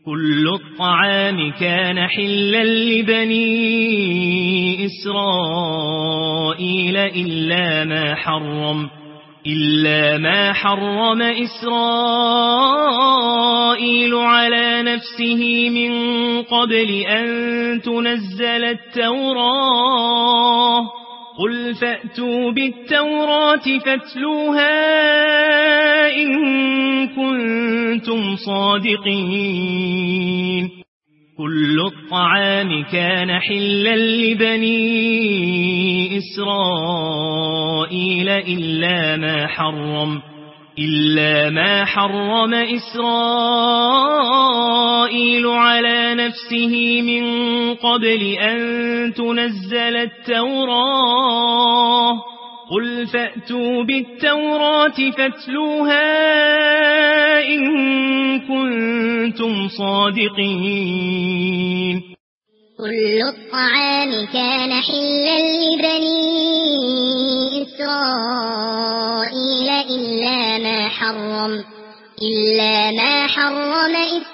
كل الطعام كان حلا لبني إسرائيل إلا ما حرم إسرائيل على نفسه من قبل أن تنزل التوراة قل فأتوا بالتوراة فاتلوها إن كنتم صادقين كل الطعام كان حلا لبني إسرائيل إلا ما حرم إسرائيل على نفسه من قبل أن تنزل التوراة قل فأتوا بالتوراة فاتلوها إن كنتم صادقين كل الطعام كان حلا لبني إسرائيل إلا ما حرم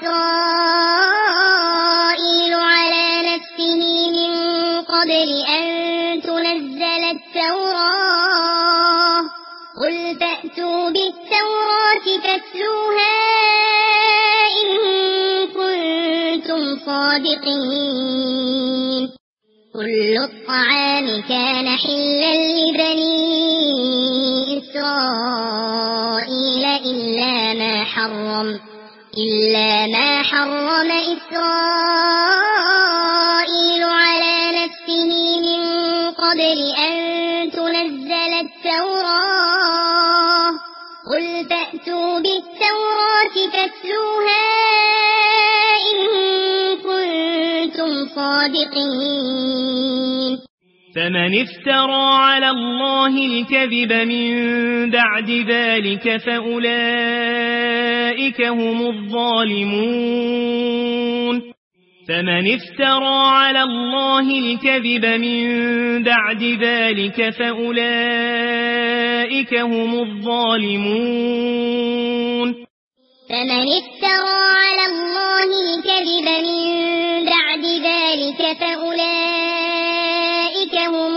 إسرائيل على نفسه من قبل أن تنزل التوراة قل فأتوا بالتوراة فاتلوها إن كنتم صادقين كل الطعام كان حلا لبني إسرائيل إلا ما حرم إسرائيل على نفسه من قبل أن تنزل التوراة قل فأتوا بالتوراة فاتلوها إن كنتم صادقين فمن افترى على الله الكذب من بعد ذلك فأولئك هم الظالمون فمن افترى على الله الكذب من بعد ذلك فأولئك هم الظالمون فمن افترى على الله الكذب من بعد ذلك فأولئك هم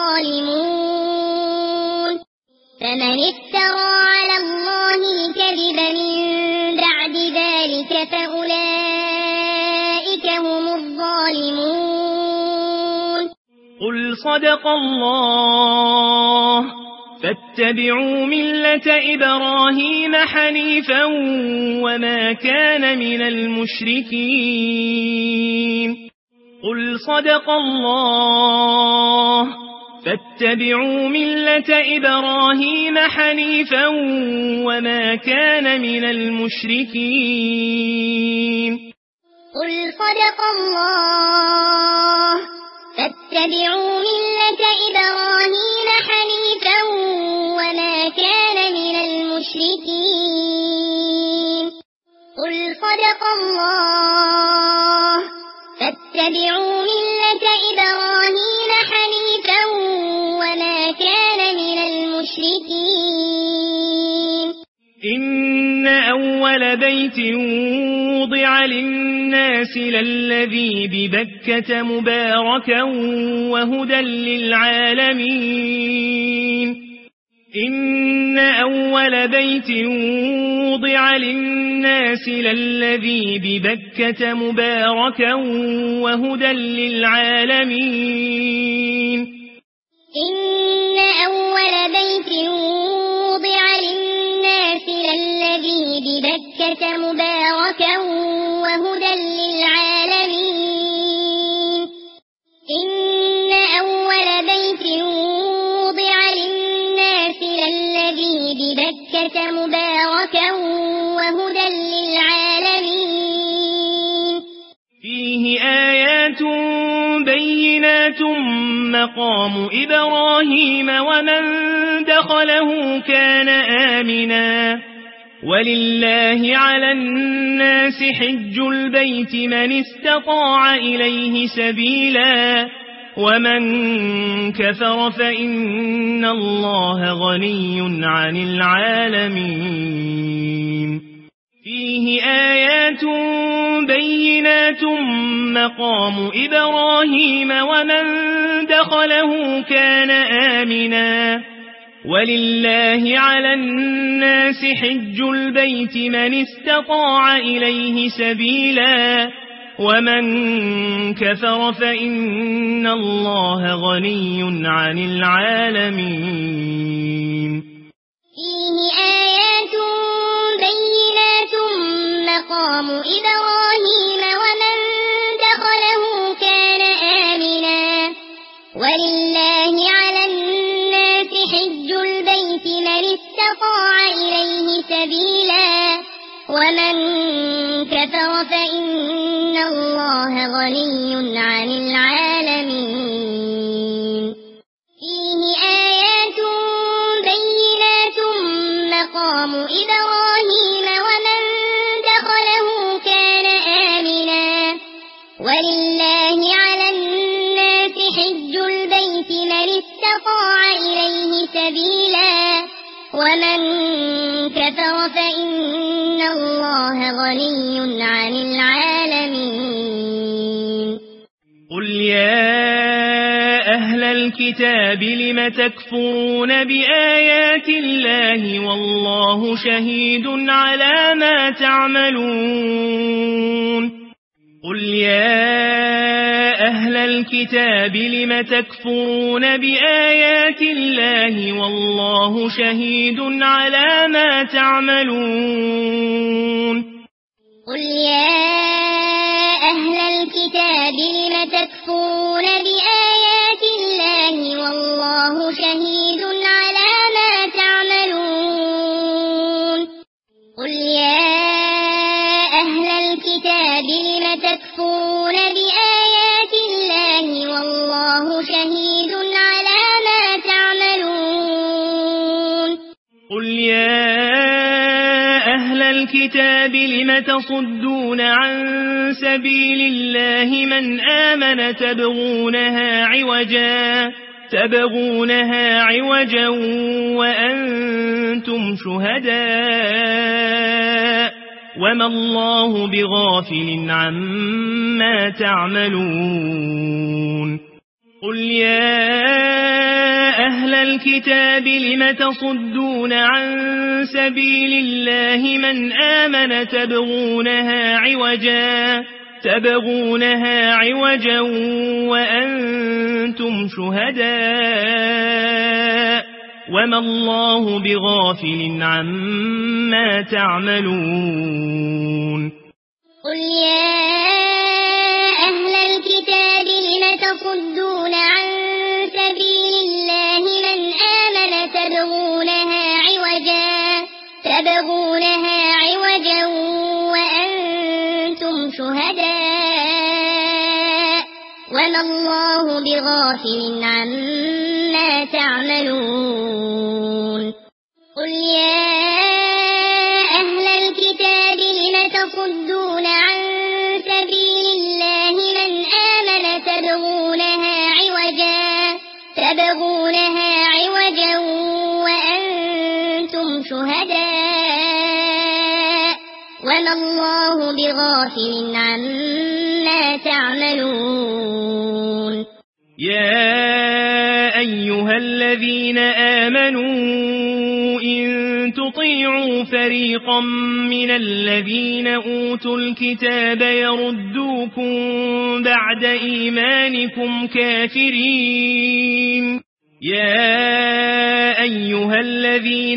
الظالمون فمن افترى على الله الكذب من بعد ذلك فأولئك هم الظالمون قل صدق الله فاتبعوا ملة إبراهيم حنيفا وما كان من المشركين قل صدق الله فاتبعوا ملة إبراهيم حنيفا وما كان من المشركين قل صدق الله فاتبعوا ملة إبراهيم حنيفا وما كان من المشركين قل صدق الله فاتبعوا ملة إبراهيم حنيفا وما كان من المشركين إن أول بيت وضع للناس للذي ببكة مباركا وهدى للعالمين إن أول بيت وضع للناس للذي ببكة مباركا وهدى للعالمين إن أول بيت وضع للناس للذي ببكة مباركا وهدى للعالمين إن أول بيت وضع للناس للذي ببكة مباركا وهدى للعالمين فيه آيات بينات مقام إبراهيم ومن دخله كان آمنا ولله على الناس حج البيت من استطاع إليه سبيلا ومن كفر فإن الله غني عن العالمين فيه آيات بينات مقام إبراهيم ومن دخله كان آمنا ولله على الناس حج البيت من استطاع إليه سبيلا ومن كفر فإن الله غني عن العالمين فيه آيات بينات مقام إبراهيم ومن دخله كان آمنا ولله على الناس حج البيت من استطاع إليه سبيلا ومن كفر فإن الله غني عن العالمين فيه آيات بينات مقام إبراهيم ومن دخله كان آمنا ولله على الناس حج البيت من استطاع إليه سبيلا ومن كفر فإن الله غني عن العالمين قل يا أهل الكتاب لم تكفرون بآيات الله والله شهيد على ما تعملون قل يا أهل الكتاب لم تكفرون بآيات الله والله شهيد على ما تعملون قل يا أهل الكتاب لم تكفرون بآيات الله والله شهيد على ما تعملون قل يا أهل الكتاب لم تكفرون بآيات الله والله شهيد على ما تعملون قل يا أهل الكتاب لم تصدون عن سبيل الله من آمن تبغونها عوجا وأنتم شهداء وما الله بغافل عما تعملون قل يا أهل الكتاب لم تصدون عن سبيل الله من آمن تبغونها عوجا وأنتم شهداء وما الله بغافل عما تعملون قل يا أهل الكتاب لم تصدون عن سبيل الله من آمن تبغونها عوجا وأنتم شهداء وما الله بغافل عما تعملون قل يا أهل الكتاب لم تصدون عن سبيل الله من آمن تبغونها عوجا وأنتم شهداء وما الله بغافل عما تعملون يا أيها الذين آمنوا إن تطيعوا فريقا من الذين أوتوا الكتاب يردوكم بعد إيمانكم كافرين يا أيها الذين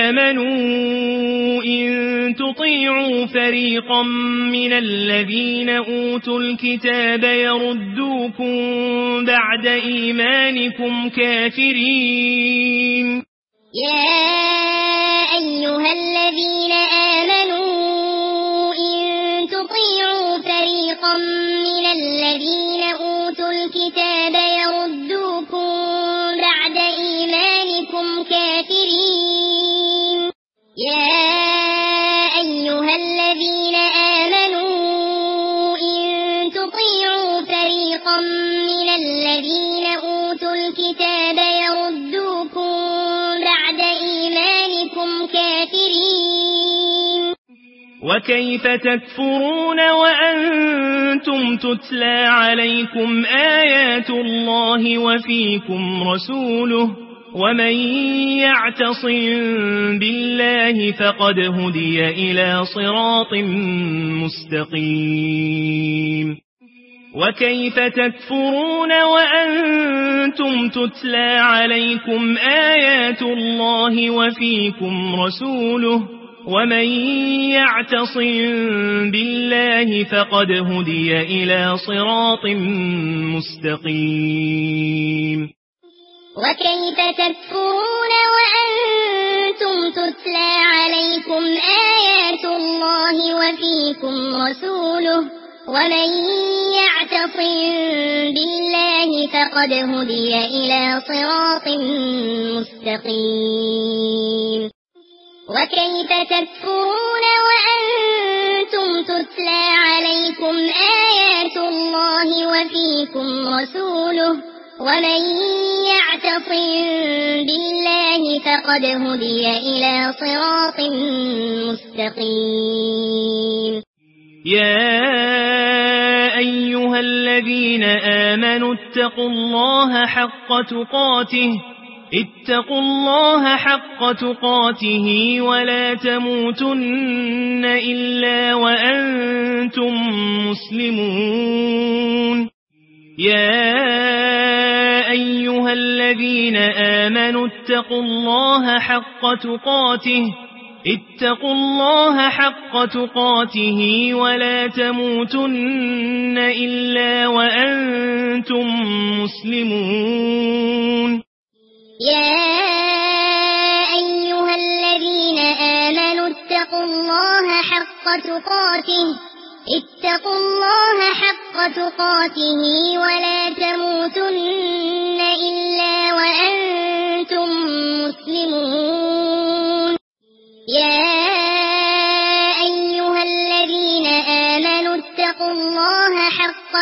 آمنوا إن تطيعوا فريقا من الذين أوتوا الكتاب يردوكم بعد إيمانكم كافرين يا أيها الذين آمنوا إن تطيعوا فريقا من الذين أوتوا الكتاب يردوكم بعد إيمانكم كافرين يا أيها الذين آمنوا إن تطيعوا فريقا من الذين أوتوا الكتاب يردوكم بعد إيمانكم كافرين وكيف تكفرون وأنتم تتلى عليكم آيات الله وفيكم رسوله ومن يعتصم بالله فقد هدي إلى صراط مستقيم وكيف تكفرون وأنتم تتلى عليكم آيات الله وفيكم رسوله ومن يعتصم بالله فقد هدي إلى صراط مستقيم وكيف تكفرون وأنتم تتلى عليكم آيات الله وفيكم رسوله ومن يعتصم بالله فقد هدي إلى صراط مستقيم وكيف تكفرون وأنتم تتلى عليكم آيات الله وفيكم رسوله ومن يعتصم بالله فقد هدي إلى صراط مستقيم يا أيها الذين آمنوا اتقوا الله حق تقاته ولا تموتن إلا وأنتم مسلمون يا أيها الذين آمنوا اتقوا الله حق تقاته ولا تموتن إلا وأنتم مسلمون يا أيها الذين آمنوا اتقوا الله حق تقاته ولا تموتن إلا وأنتم مسلمون يا أيها الذين آمنوا اتقوا الله حق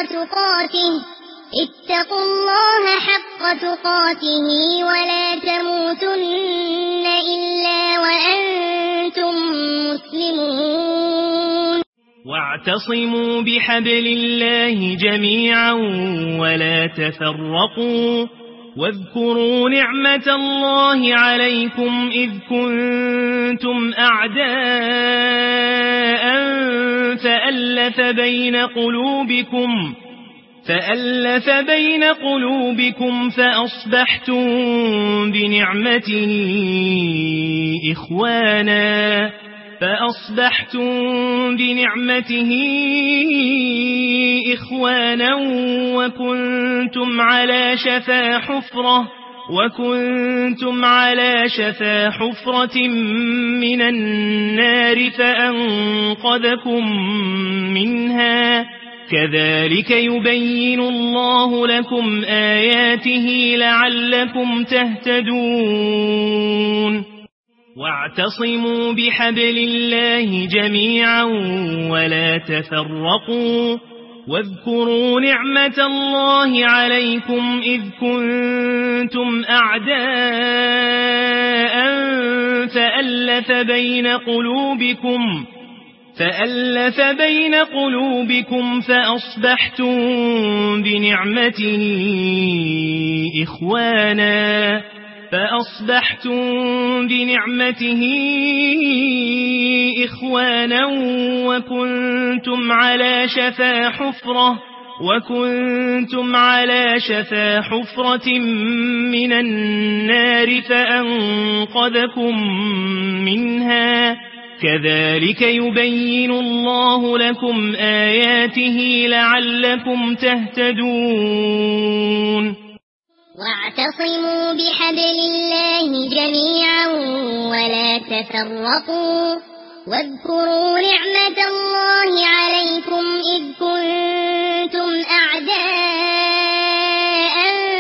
تقاته ولا تموتن إلا وأنتم مسلمون واعتصموا بحبل الله جميعا ولا تفرقوا واذكروا نعمة الله عليكم إذ كنتم أعداء فألف بين قلوبكم فأصبحتم بنعمته إخوانا وكنتم على شفا حفرة من النار فأنقذكم منها كذلك يبين الله لكم آياته لعلكم تهتدون واعتصموا بحبل الله جميعا ولا تفرقوا واذكروا نعمة الله عليكم إذ كنتم أعداء فألف بين قلوبكم فأصبحتم بنعمته إخوانا وكنتم على شفا حفرة من النار فأنقذكم منها كذلك يبين الله لكم آياته لعلكم تهتدون واعتصموا بحبل الله جميعا ولا تفرقوا واذكروا نعمة الله عليكم إذ كنتم أعداء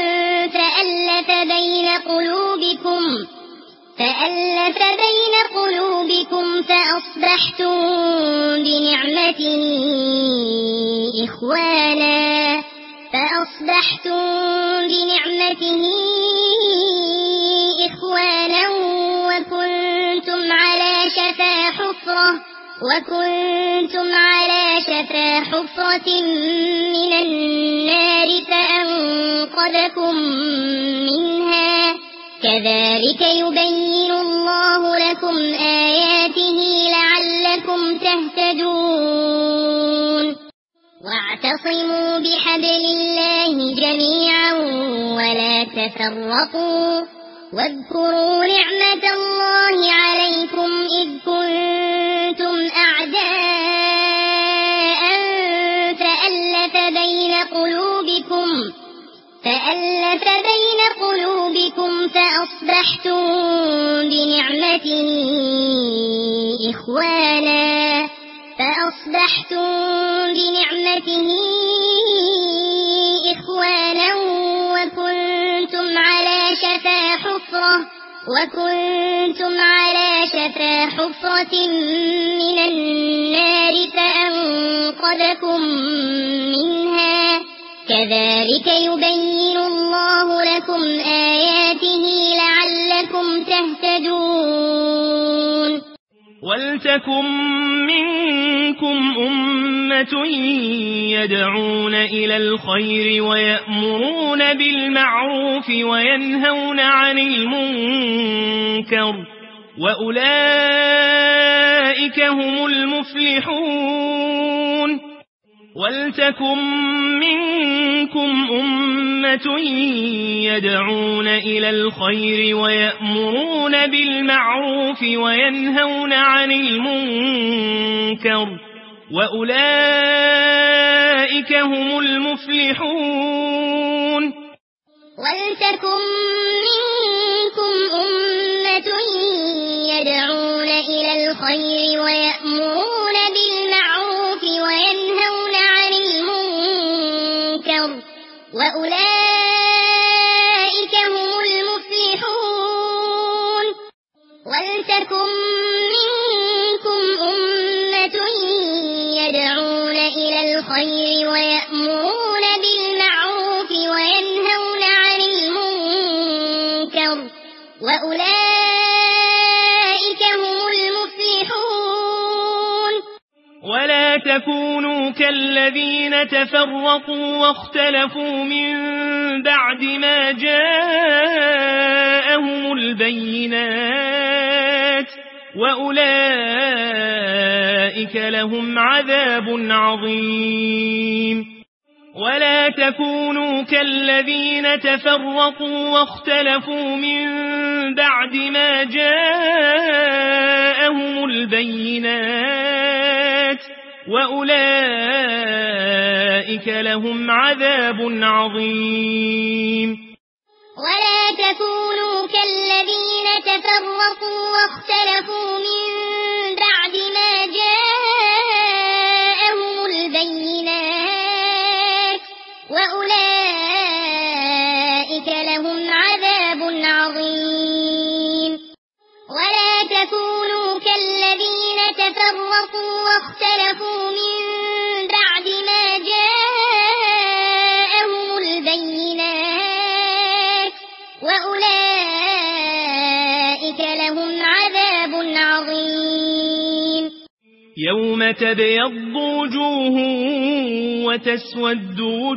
فألف بين قلوبكم فأصبحتم بنعمته إخوانا وكنتم وكنتم على شفا حفرة من النار فأنقذكم منها كذلك يبين الله لكم آياته لعلكم تهتدون واعتصموا بحبل الله جميعا ولا تفرقوا واذكروا نعمة الله عليكم إذ كنتم أعداء فألف بين قلوبكم فأصبحتم بنعمته إخوانا وكنتم على شفا حفرة من النار فأنقذكم منها كذلك يبين الله لكم آياته لعلكم تهتدون ولتكن منكم أمة يدعون إلى الخير ويأمرون بالمعروف وينهون عن المنكر وأولئك هم المفلحون ولتكن منكم أمة يدعون إلى الخير ويأمرون بالمعروف وينهون عن المنكر وأولئك هم المفلحون ولتكن منكم أمة يدعون إلى الخير ويأمرون بالمعروف وينهون عن المنكر وأولئك هم المفلحون ولتكن منكم أمة يدعون إلى الخير ويأمرون بالمعروف وينهون عن المنكر وأولئك هم المفلحون ولا تكونوا كالذين تفرقوا واختلفوا من بعد ما جاءهم البينات وأولئك لهم عذاب عظيم ولا تكونوا كالذين تفرقوا واختلفوا من بعد ما جاءهم البينات وأولئك لهم عذاب عظيم ولا تكونوا كالذين تفرقوا واختلفوا من بعد ما جاءهم البينات وأولئك لهم عذاب عظيم ولا تكونوا كالذين تفرقوا واختلفوا من بعد ما جاءهم البينات وأولئك لهم عذاب عظيم يوم تبيض وجوه وتسود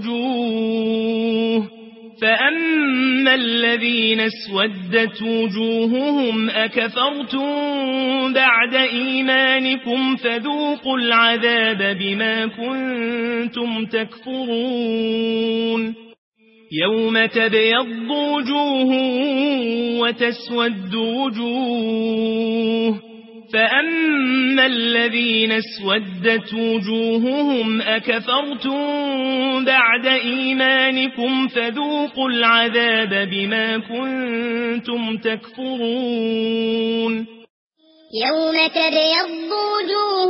وجوه فأما الذين اسودت وجوههم أكفرتم بعد إيمانكم فذوقوا العذاب بما كنتم تكفرون يوم تبيض وجوه وتسود وجوه فأما الذين اسودت وجوههم أكفرتم بعد إيمانكم فذوقوا العذاب بما كنتم تكفرون يوم تبيض وجوه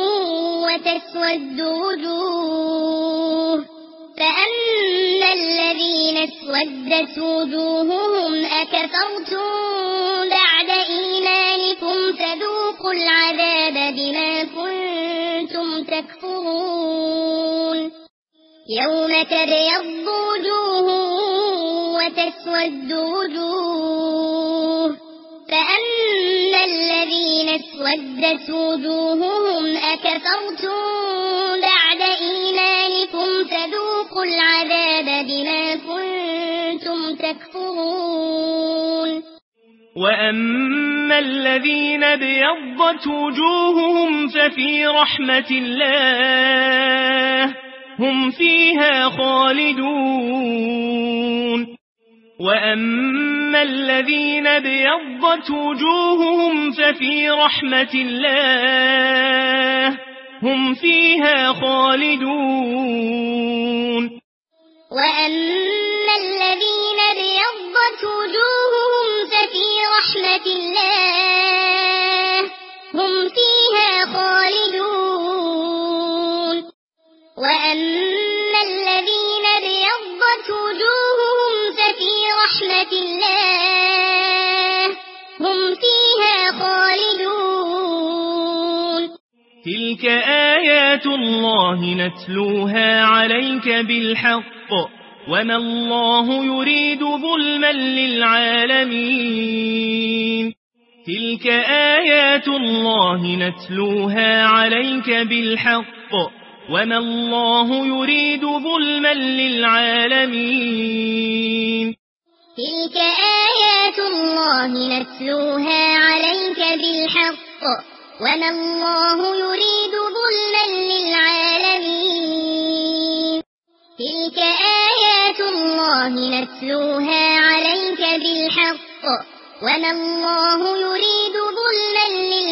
وتسود وجوه فأما الذين اسودت وجوههم أكفرتم بعد إيمانكم فذوقوا العذاب بما كنتم تكفرون يوم تبيض وجوه وتسود وجوه فأما الذين اسودت وجوههم أكفرتم بعد إيمانكم فذوقوا العذاب بما كنتم تكفرون وأما الذين ابيضت وجوههم ففي رحمة الله هم فيها خالدون وأما الذين ابيضت وجوههم ففي رحمة الله هم فيها خالدون وأما الذين ابيضت وجوههم ففي رحمة الله هم فيها خالدون وأما الذين ابيضت وجوههم ففي رحمة الله هم فيها خالدون تلك آيات الله نتلوها عليك بالحق وما الله يريد ظلما للعالمين تلك آيات الله نتلوها عليك بالحق وما الله يريد ظلما للعالمين تلك آيات الله نتلوها عليك بالحق وما الله يريد ظلما للعالمين تلك آيات الله نتلوها عليك بالحق وما الله يريد ظلما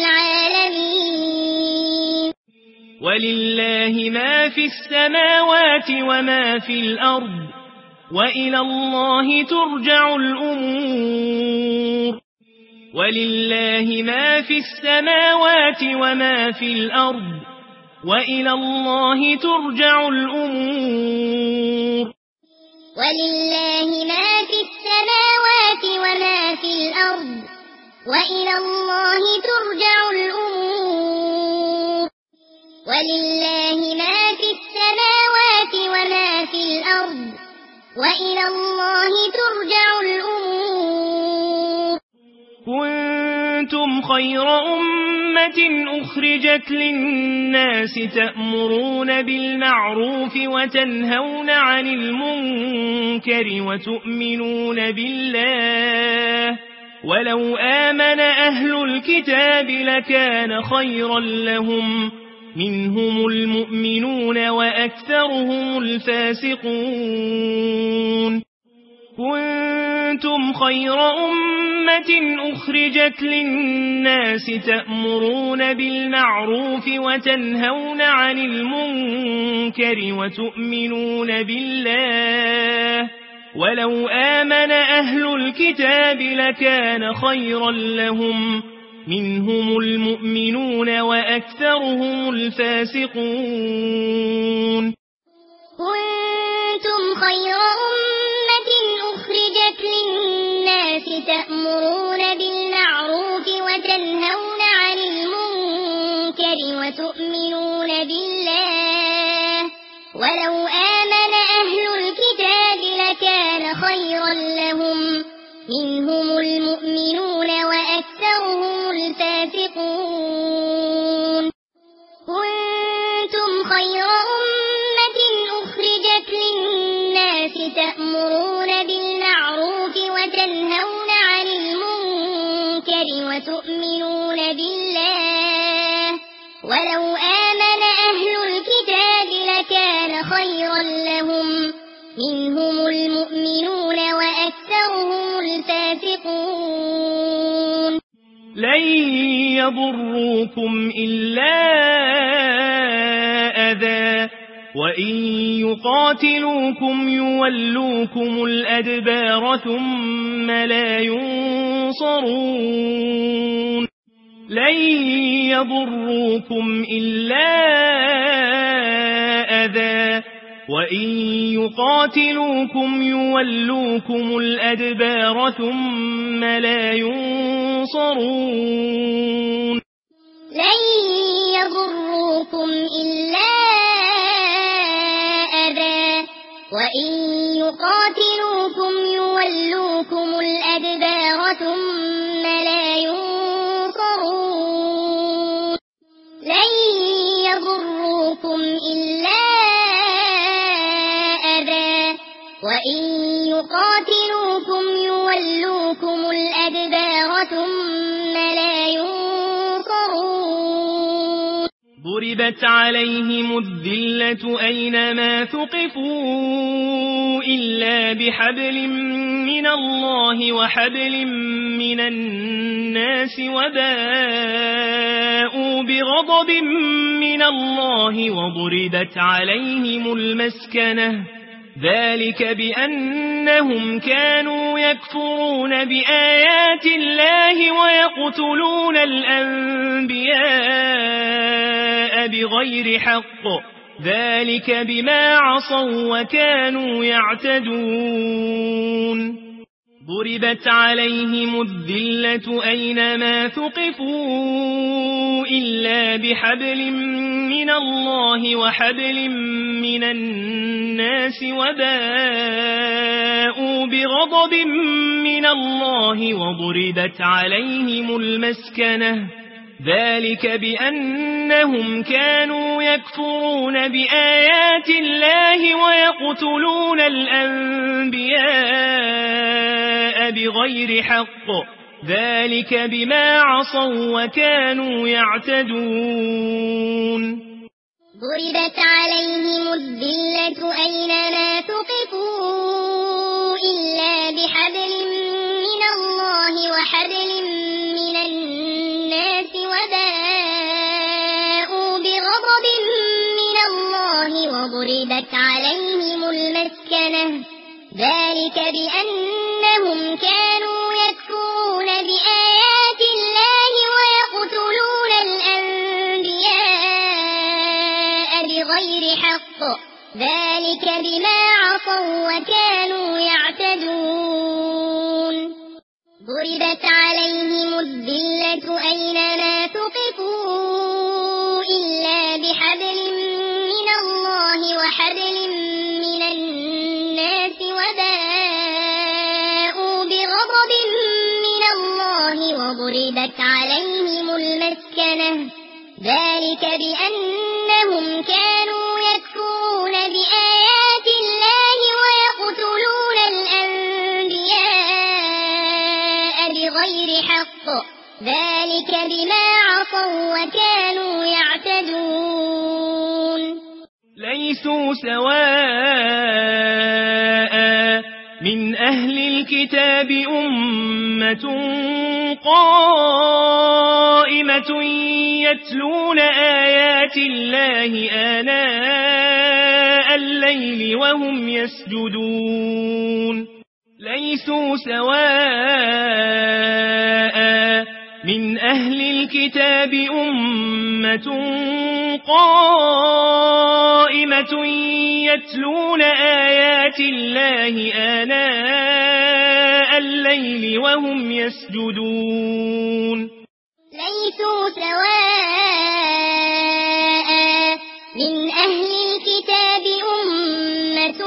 للعالمين ولله ما في السماوات وما في الأرض وإلى الله ترجع الأمور ولله ما في السماوات وما في الأرض وإلى الله ترجع الأمور ولله ما في السماوات وما في الأرض وإلى الله ترجع الأمور ولله ما في السماوات وما في الأرض وإلى الله ترجع الأمور كنتم خير أمة أخرجت للناس تأمرون بالمعروف وتنهون عن المنكر وتؤمنون بالله ولو آمن أهل الكتاب لكان خيرا لهم منهم المؤمنون وأكثرهم الفاسقون كنتم خير أمة أخرجت للناس تأمرون بالمعروف وتنهون عن المنكر وتؤمنون بالله ولو آمن أهل الكتاب لكان خيرا لهم منهم المؤمنون وأكثرهم الفاسقون كنتم خير أمة أخرجت للناس تأمرون بالمعروف وتنهون عن المنكر وتؤمنون بالله ولو آمن أهل الكتاب لكان خيرا لهم منهم المؤمنون وأكثرهم الفاسقون كنتم خير أمة أخرجت للناس تأمرون بالمعروف وتنهون عن المنكر وتؤمنون بالله ولو آمن أهل الكتاب لكان خيرا لهم منهم المؤمنون وأكثرهم الفاسقون لن يضروكم إلا أذى وإن يقاتلوكم يولوكم الأدبار ثم لا ينصرون لن يضروكم إلا أذى وإن يقاتلوكم يولوكم الأدبار ثم لا ينصرون لن يضروكم إلا أذى وإن يقاتلوكم يولوكم الأدبار ثم لا ينصرون وإن يقاتلوكم يولوكم الأدبار ثم لا ينصرون ضربت عليهم الذلة أينما ثقفوا إلا بحبل من الله وحبل من الناس وباءوا بغضب من الله وضربت عليهم المسكنة ذلك بأنهم كانوا يكفرون بآيات الله ويقتلون الأنبياء بغير حق ذلك بما عصوا وكانوا يعتدون ضربت عليهم الذلة أينما ثقفوا إلا بحبل من الله وحبل من الناس وباءوا بغضب من الله وضربت عليهم المسكنة ذلك بأنهم كانوا يكفرون بآيات الله ويقتلون الأنبياء بغير حق ذلك بما عصوا وكانوا يعتدون ضربت عليهم الذلة أينما ثقفوا إلا بحبل من الله وحبل من الناس وباءوا بغضب من الله وضربت عليهم المسكنة ذلك بأنهم كانوا يكفرون بآيات الله ويقتلون الأنبياء بغير حق ذلك بما عصوا وكانوا يعتدون ضربت عليهم الذلة أينما ثقفوا إلا بحبل من الله وحبل من الناس وباءوا بغضب من الله وضربت عليهم المسكنة ذلك بأنهم كانوا يكفرون بآيات الله ويقتلون الأنبياء بغير حق ذلك بما عصوا وكانوا يعتدون ليسوا سواء من أهل الكتاب أمة قائمة يتلون آيات الله آناء الليل وهم يسجدون ليسوا سواء من أهل الكتاب أمة قائمة يتلون آيات الله آناء الليل وهم يسجدون ليسوا سواء من أهل الكتاب أمة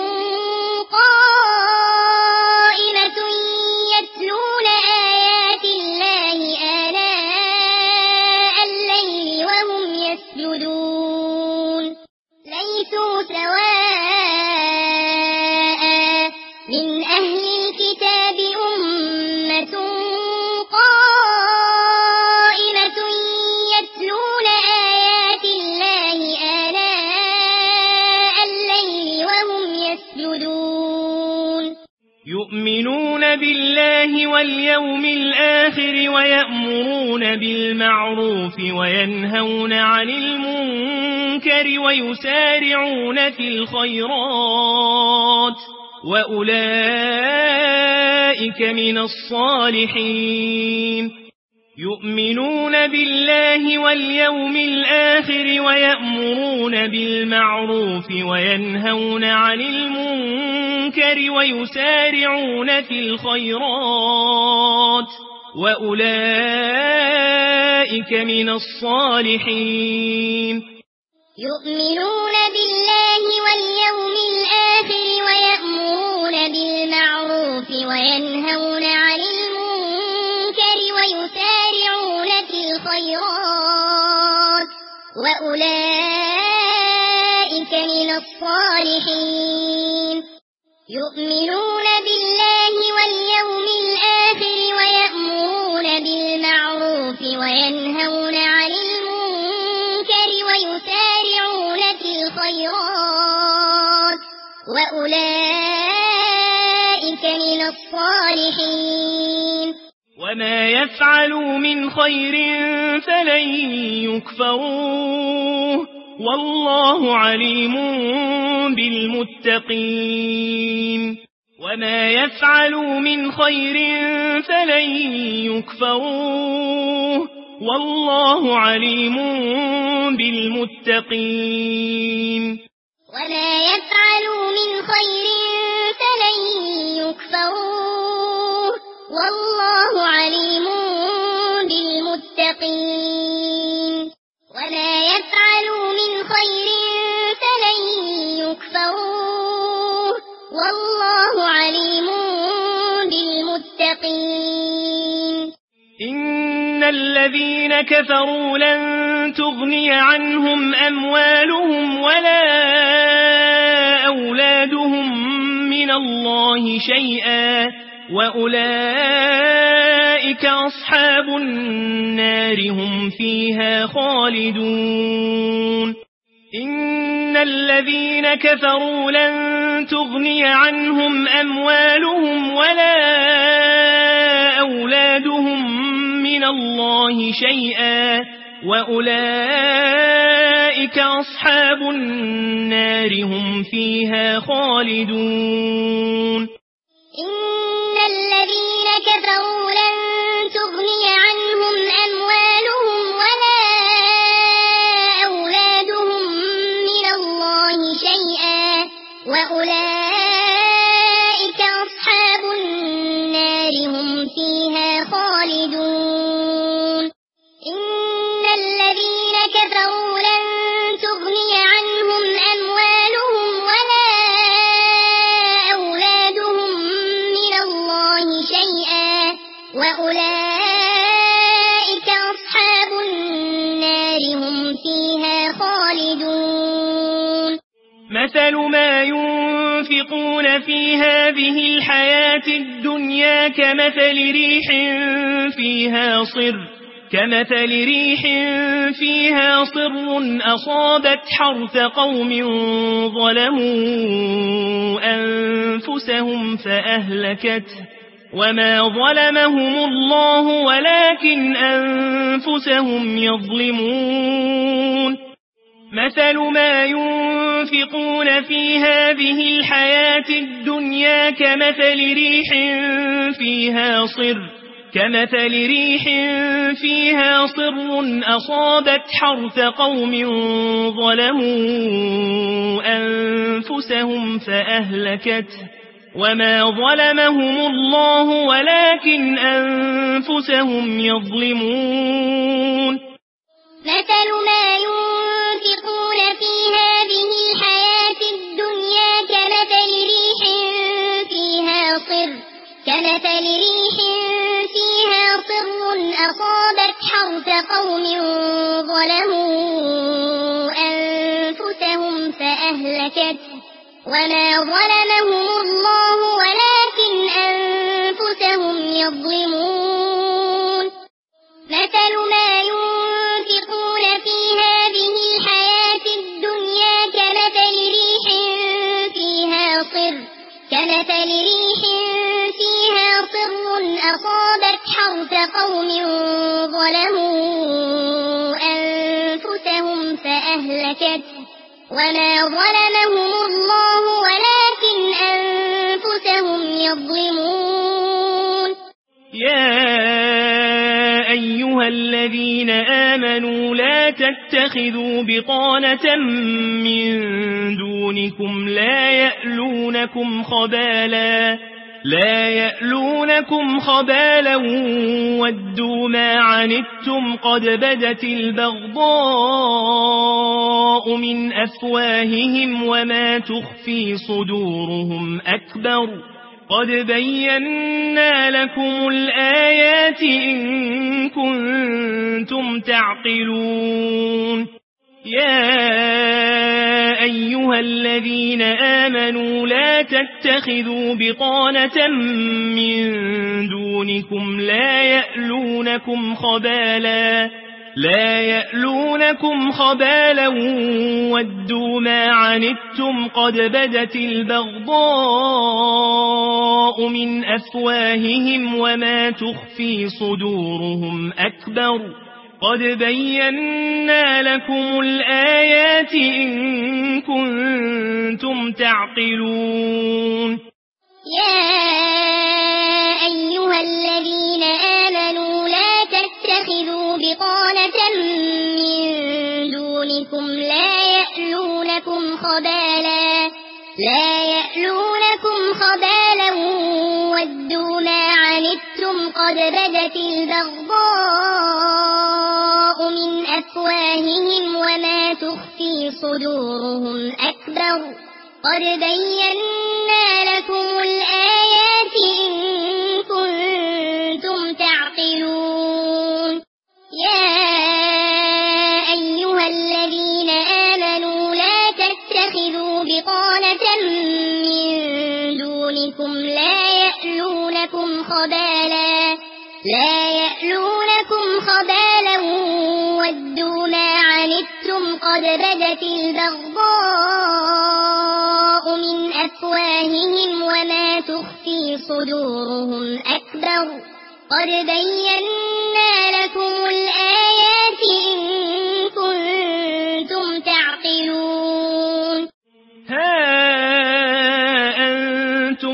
قائمة يتلون آيات الله آناء الليل وهم يسجدون ليسوا سواء من أهل الكتاب أمة قائمة يتلون آيات الله آناء الليل وهم يسجدون يؤمنون بالله واليوم الآخر ويأمرون بالمعروف وينهون عن المنكر ويسارعون في الخيرات وأولئك من الصالحين يؤمنون بالله واليوم الآخر ويأمرون بالمعروف وينهون عن المنكر ويسارعون في الخيرات وأولئك من الصالحين يؤمنون بالله واليوم الآخر ويأمرون بالمعروف وينهون عن المنكر ويسارعون في الخيرات وأولئك من الصالحين يؤمنون بالله واليوم الآخر ويأمرون بالمعروف وينهون عن المنكر ويسارعون في الخيرات وأولئك من الصالحين وما يفعلوا من خير فلن يكفروه والله عليم بالمتقين وما يفعلوا من خير فلن يكفروه والله عليم بالمتقين وما يفعلوا من خير فلن يكفروه والله عليم بالمتقين وما يفعلوا من خير فلن يكفروه والله عليم بالمتقين إن الذين كفروا لن تغني عنهم أموالهم ولا أولادهم من الله شيئا وأولئك أصحاب النار هم فيها خالدون إن الذين كفروا لن تغني عنهم أموالهم ولا أولادهم من الله شيئا وأولئك أصحاب النار هم فيها خالدون إن الذين كفروا لن تغني عنهم أموالهم ولا أولادهم من الله شيئا وأولئك أصحاب النار هم فيها خالدون إن الذين كفروا لن تغني عنهم أموالهم ولا أولادهم من الله شيئا وأولئك أصحاب النار هم فيها خالدون مثل ما ينفقون في هذه الحياة الدنيا كمثل ريح فيها صر أصابت حرث قوم ظلموا أنفسهم فأهلكته وما ظلمهم الله ولكن أنفسهم يظلمون مثل ما ينفقون في هذه الحياة الدنيا كمثل ريح فيها صر أصابت حرث قوم ظلموا أنفسهم فأهلكته وما ظلمهم الله ولكن أنفسهم يظلمون مثل ما ينفقون في هذه الحياة الدنيا كمثل ريح فيها صر أصابت حرث قوم ظلموا أنفسهم فأهلكته وما ظلمهم الله ولكن أنفسهم يظلمون مثل ما ينفقون في هذه الحياة الدنيا كمثل ريح فيها صر أصابت حرث قوم ظلموا أنفسهم فأهلكته وما ظلمهم الله ولكن أنفسهم يظلمون يا أيها الذين آمنوا لا تتخذوا بطانة من دونكم لا يألونكم خبالا ودوا ما عنتم قد بدت البغضاء من أفواههم وما تخفي صدورهم أكبر قد بينا لكم الآيات إن كنتم تعقلون يا أيها الذين آمنوا لا تتخذوا بطانة من دونكم لا يألونكم خبالا ودوا ما عنتم قد بدت البغضاء من أفواههم وما تخفي صدورهم أكبر قد بينا لكم الآيات إن كنتم تعقلون يا أيها الذين آمنوا لا تتخذوا بطانة من دونكم لا يألونكم خبالا ودوا ما عنتم قد بدت البغضاء من أفواههم وما تخفي صدورهم أكبر قد بينا لكم الآيات إن كنتم تعقلون يا أيها الذين آمنوا لا تتخذوا بطانة من دونكم لا يألونكم خبالا ودوا ما عنتم قد بدت البغضاء من أفواههم وما تخفي صدورهم أكبر قد بينا لكم الآيات إن كنتم تعقلون ها أنتم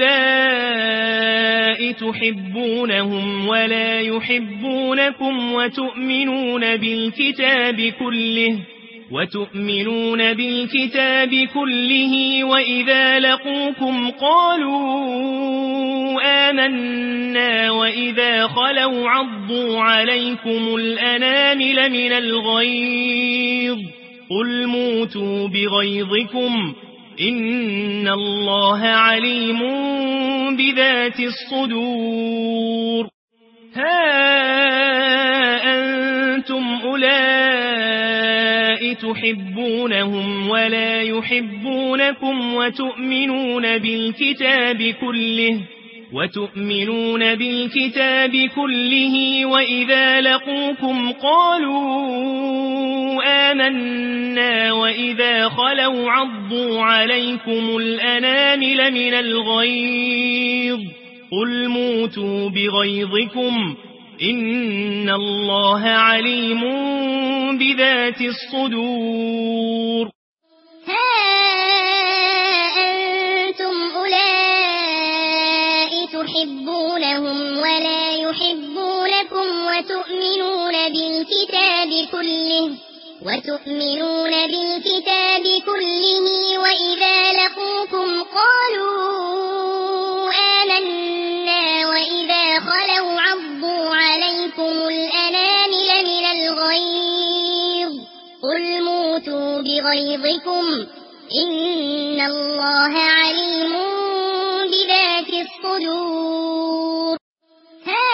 أولئك تحبونهم ولا يحبونكم وتؤمنون بالكتاب كله وإذا لقوكم قالوا آمنا وإذا خلوا عضوا عليكم الأنامل من الغيظ قل موتوا بغيظكم إن الله عليم بذات الصدور ها أنتم أولئك تحبونهم ولا يحبونكم وتؤمنون بالكتاب كله وإذا لقوكم قالوا آمنا وإذا خلوا عضوا عليكم الأنامل من الغيظ قل موتوا بغيظكم إن الله عليم بذات الصدور ها أنتم أولئك تحبونهم ولا يحبونكم وتؤمنون بالكتاب كله وإذا لقوكم قالوا آمنا وإذا خلوا عضوا عليكم الأنامل من الغيظ قل موتوا بغيظكم إن الله عليم بذات الصدور ها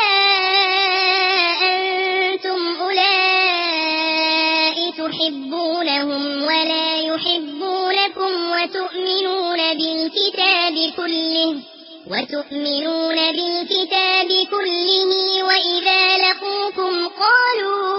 أنتم أولئك تحبونهم ولا يحبونكم وتؤمنون بالكتاب كله وإذا لقوكم قالوا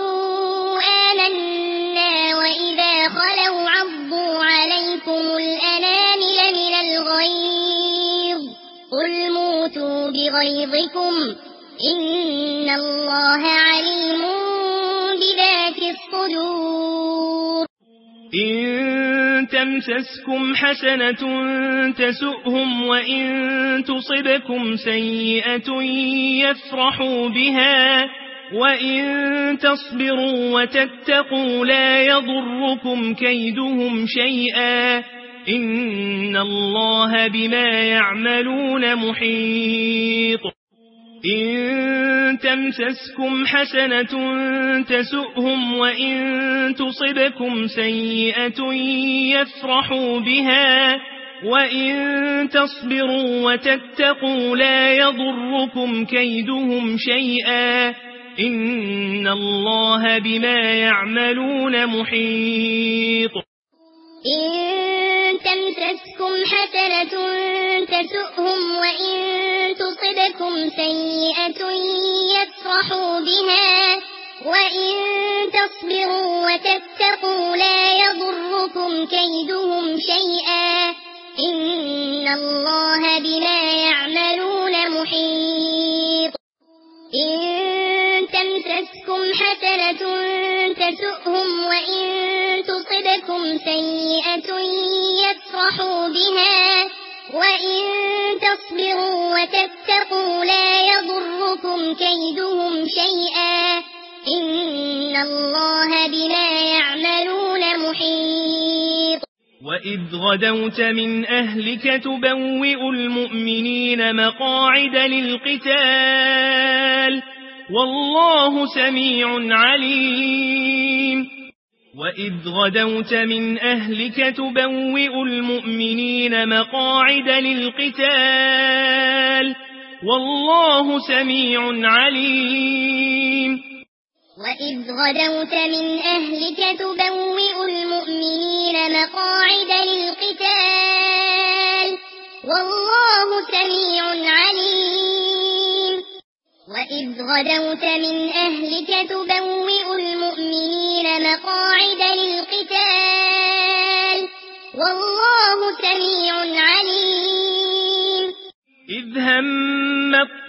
آمنا وإذا خلوا عضوا عليكم الأنامل من الغيظ قل موتوا بغيظكم إن الله عليم بذات الصدور إن تمسسكم حسنة تسؤهم وإن تصبكم سيئة يفرحوا بها وإن تصبروا وتتقوا لا يضركم كيدهم شيئا إن الله بما يعملون محيط إن تمسسكم حسنة تسؤهم وإن تصبكم سيئة يفرحوا بها وإن تصبروا وتتقوا لا يضركم كيدهم شيئا إن الله بما يعملون محيط. إن تمسسكم حسنة تسؤهم وإن تصبكم سيئة يفرحوا بها وإن تصبروا وتتقوا لا يضركم كيدهم شيئا إن الله بما يعملون محيط. إن تمسسكم حسنة تسؤهم وإن تصبكم سيئة يفرحوا بها وإن تصبروا وتتقوا لا يضركم كيدهم شيئا إن الله بما يعملون محيط. وإذ غدوت من أهلك تبوئ المؤمنين مقاعد للقتال والله سميع عليم. وإذ غدوت من أهلك تبوئ المؤمنين مقاعد للقتال والله سميع عليم. وإذ غدوت من أهلك تبوئ المؤمنين مقاعد للقتال والله سميع عليم. وإذ غدوت من أهلك تبوئ المؤمنين مقاعد للقتال والله سميع عليم. إذ هم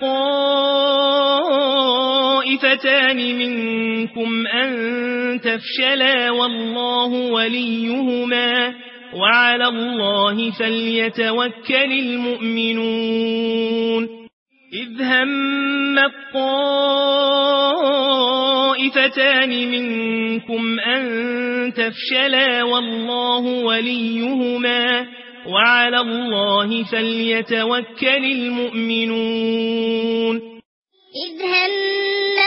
الطائفتان منكم أن تفشلا والله وليهما وعلى الله فليتوكل المؤمنون. إذ هم الطائفتان منكم أن تفشلا والله وليهما وعلى الله فليتوكل المؤمنون. إذ هم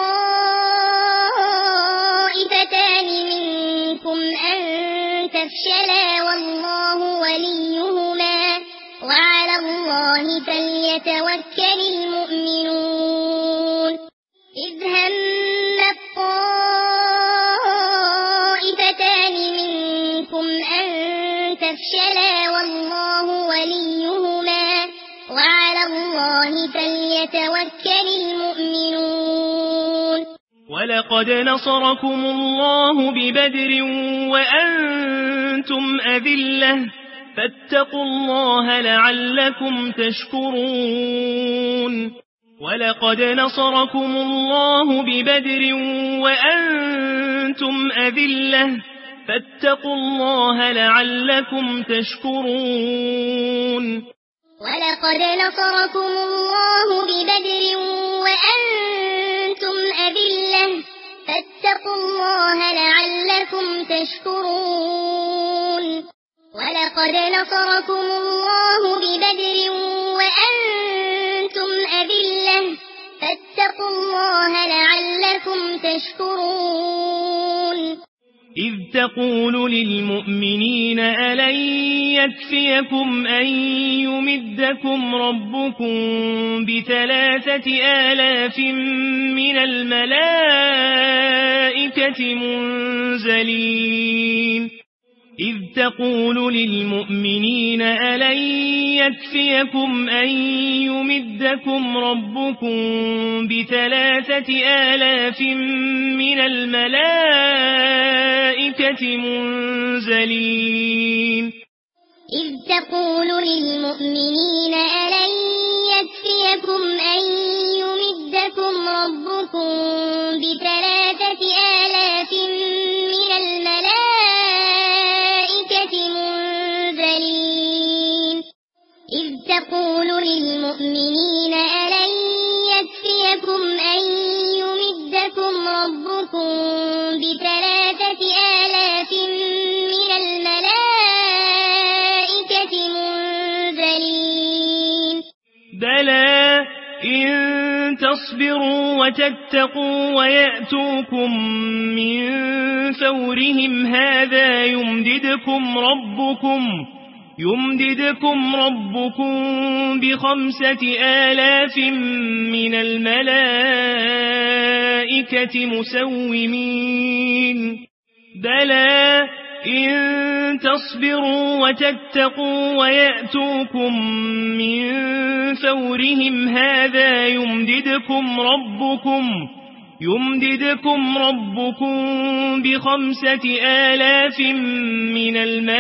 الطائفتان منكم أن تفشلا والله وليهما وعلى الله فليتوكل المؤمنون. إذ هم الطائفتان منكم أن تفشلا والله وليهما وعلى الله فليتوكل المؤمنون. ولقد نصركم الله ببدر وأنتم أذلة فاتقوا الله لعلكم تشكرون. ولقد نصركم الله ببدر وأنتم أذلة فاتقوا الله لعلكم تشكرون. ولقد نصركم الله ببدر وأنتم أذلة فاتقوا الله لعلكم تشكرون. ولقد نصركم الله ببدر وأنتم أذلة فاتقوا الله لعلكم تشكرون. إذ تقول للمؤمنين ألن يكفيكم أن يمدكم ربكم ب3,000 من الملائكة منزلين. إذ تقول للمؤمنين ألن يكفيكم أن يمدكم ربكم ب3,000 من الملائكة منزلين. إذ تقول للمؤمنين ألن يكفيكم أن يمدكم ربكم ب3,000 من الملائكة منزلين. إذ تقول للمؤمنين ألن يكفيكم أن يمدكم ربكم ب3,000 من الملائكة منزلين. بلى إن تصبروا وتتقوا ويأتوكم من فورهم هذا يمددكم ربكم ب5000 من الملائكة مسومين بلى إن تصبروا وتتقوا ويأتوكم من فورهم هذا يمددكم ربكم ب5000 من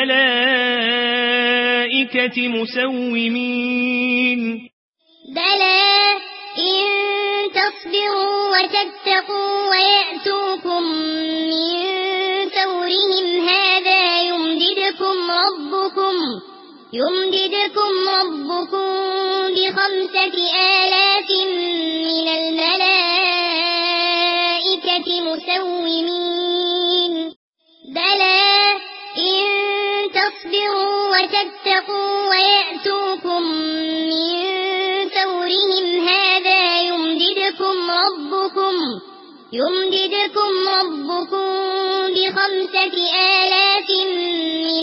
الملائكة مسومين بلى إن تصبروا وتتقوا ويأتوكم من فورهم هذا يمددكم ربكم ب5000 من الملائكة مسومين بلى إن تصبروا وتتقوا ويأتوكم من فورهم هذا يمددكم ربكم ب5000 من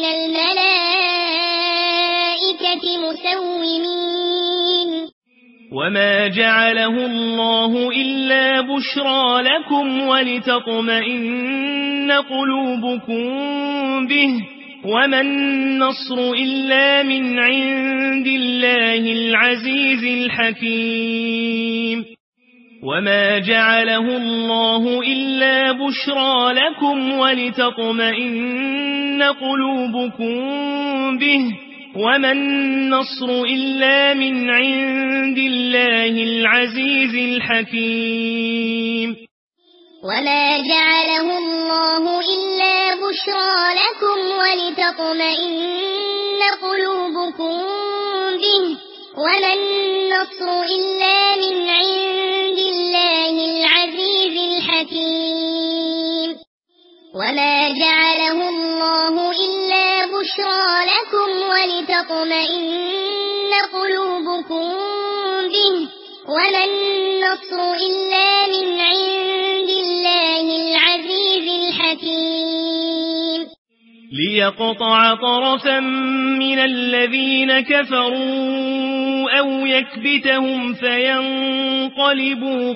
الملائكة مسومين وما جعله الله إلا بشرى لكم ولتطمئن قلوبكم به وما النصر إلا من عند الله العزيز الحكيم وما جعله الله إلا بشرى لكم ولتطمئن قلوبكم به وما النصر إلا من عند الله العزيز الحكيم وما جعله الله إلا بشرى لكم ولتطمئن قلوبكم به وما النصر إلا من عند الله العزيز الحكيم وما جعله الله إلا بشرى لكم ولتطمئن قلوبكم به وما النصر إلا من عند الله العزيز الحكيم ليقطع طرفا من الذين كفروا أو يكبتهم فينقلبوا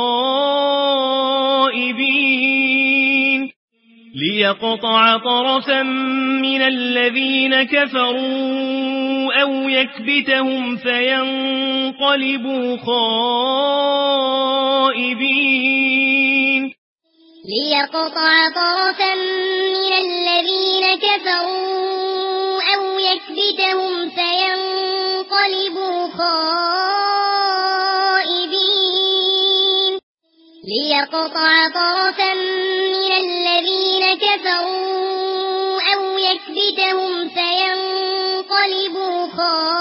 خائبين ليقطع طرفا من الذين كفروا أو يكبتهم فينقلبوا خائبين ليقطع طرفا من الذين كفروا أو يكبتهم فينقلبوا خائبين ليقطع طرفا من الذين كفروا أو يكبتهم فينقلبوا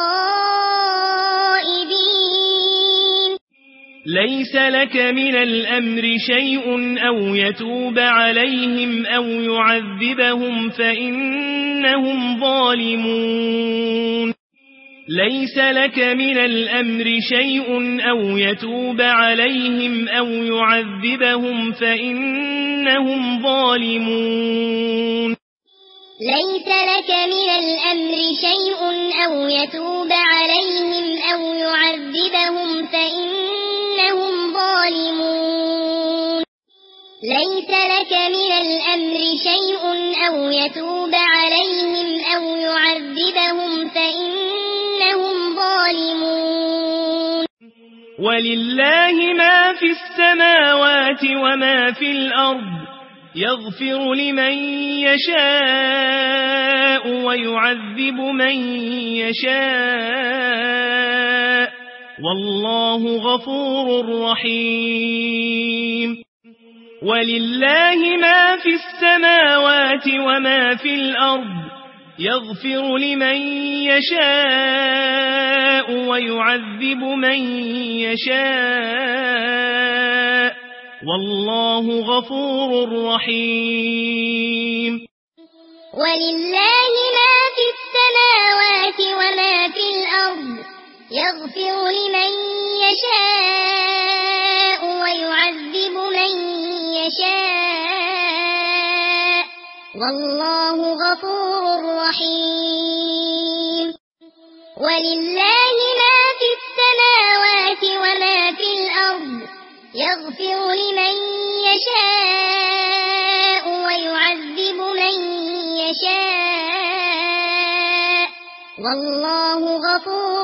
خائبين ليس لك من الأمر شيء أو يتوب عليهم أو يعذبهم فإنهم ظالمون ليس لك من الأمر شيء أو يتوب عليهم أو يعذبهم فإنهم ظالمون ليس لك من الأمر شيء أو يتوب عليهم أو يعذبهم فإنهم ظالمون ليس لك من الأمر شيء أو يتوب عليهم أو يعذبهم فإنهم ظالمون ولله ما في السماوات وما في الأرض يغفر لمن يشاء ويعذب من يشاء والله غفور رحيم ولله ما في السماوات وما في الأرض يغفر لمن يشاء ويعذب من يشاء والله غفور رحيم ولله ما في السماوات وما في الأرض يغفر لمن يشاء ويعذب من يشاء والله غفور رحيم ولله ما في السماوات وما في الأرض يغفر لمن يشاء ويعذب من يشاء والله غفور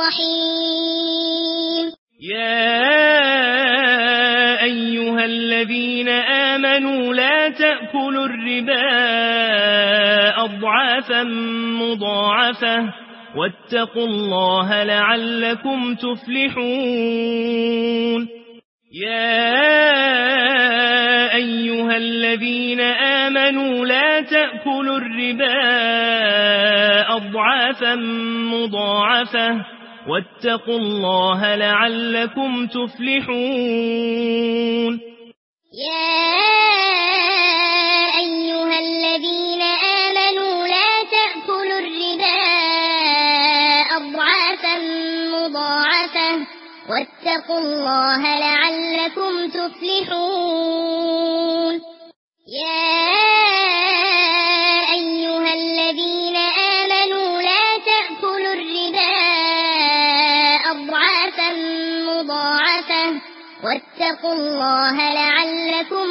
رحيم. يا أيها الذين آمنوا لا تأكلوا الربا أضعافا مضاعفة واتقوا الله لعلكم تفلحون. يا أيها الذين آمنوا لا تأكلوا الربا أضعافا مضاعفة واتقوا الله لعلكم تفلحون. يا أيها الذين آمنوا لا تأكلوا الربا أضعافا مضاعفة واتقوا الله لعلكم تفلحون. يا أيها الذين آمنوا لا تأكلوا الربا أضعافا مضاعفة واتقوا الله لعلكم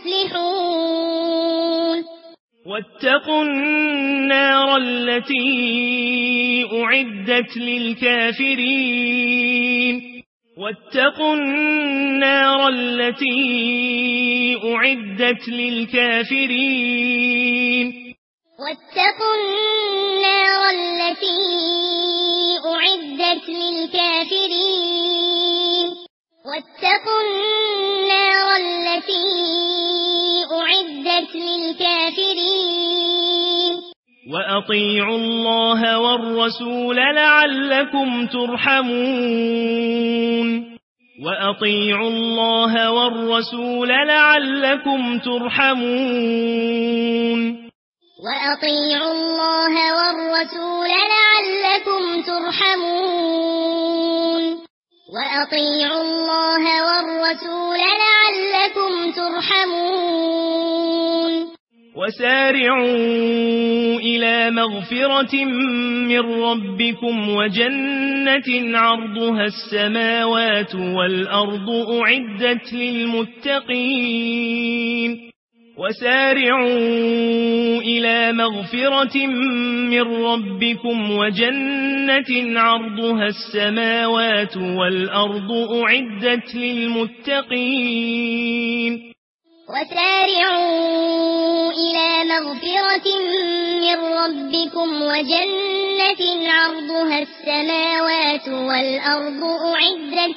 تفلحون. واتقوا النار التي أعدت للكافرين. واتقوا النار التي أعدت للكافرين. واتقوا النار التي أعدت للكافرين. واتقوا النار التي أعدت للكافرين. وأطيعوا الله والرسول لعلكم ترحمون. وأطيعوا الله والرسول لعلكم ترحمون. وأطيعوا الله والرسول لعلكم ترحمون. وأطيعوا الله والرسول لعلكم ترحمون. وسارعوا إلى مغفرة من ربكم وجنة عرضها السماوات والأرض أعدت للمتقين. وسارعوا إلى مغفرة من ربكم وجنة عرضها السماوات والأرض أعدت للمتقين. وسارعوا إلى مغفرة من ربكم وجنة عرضها السماوات والأرض أعدت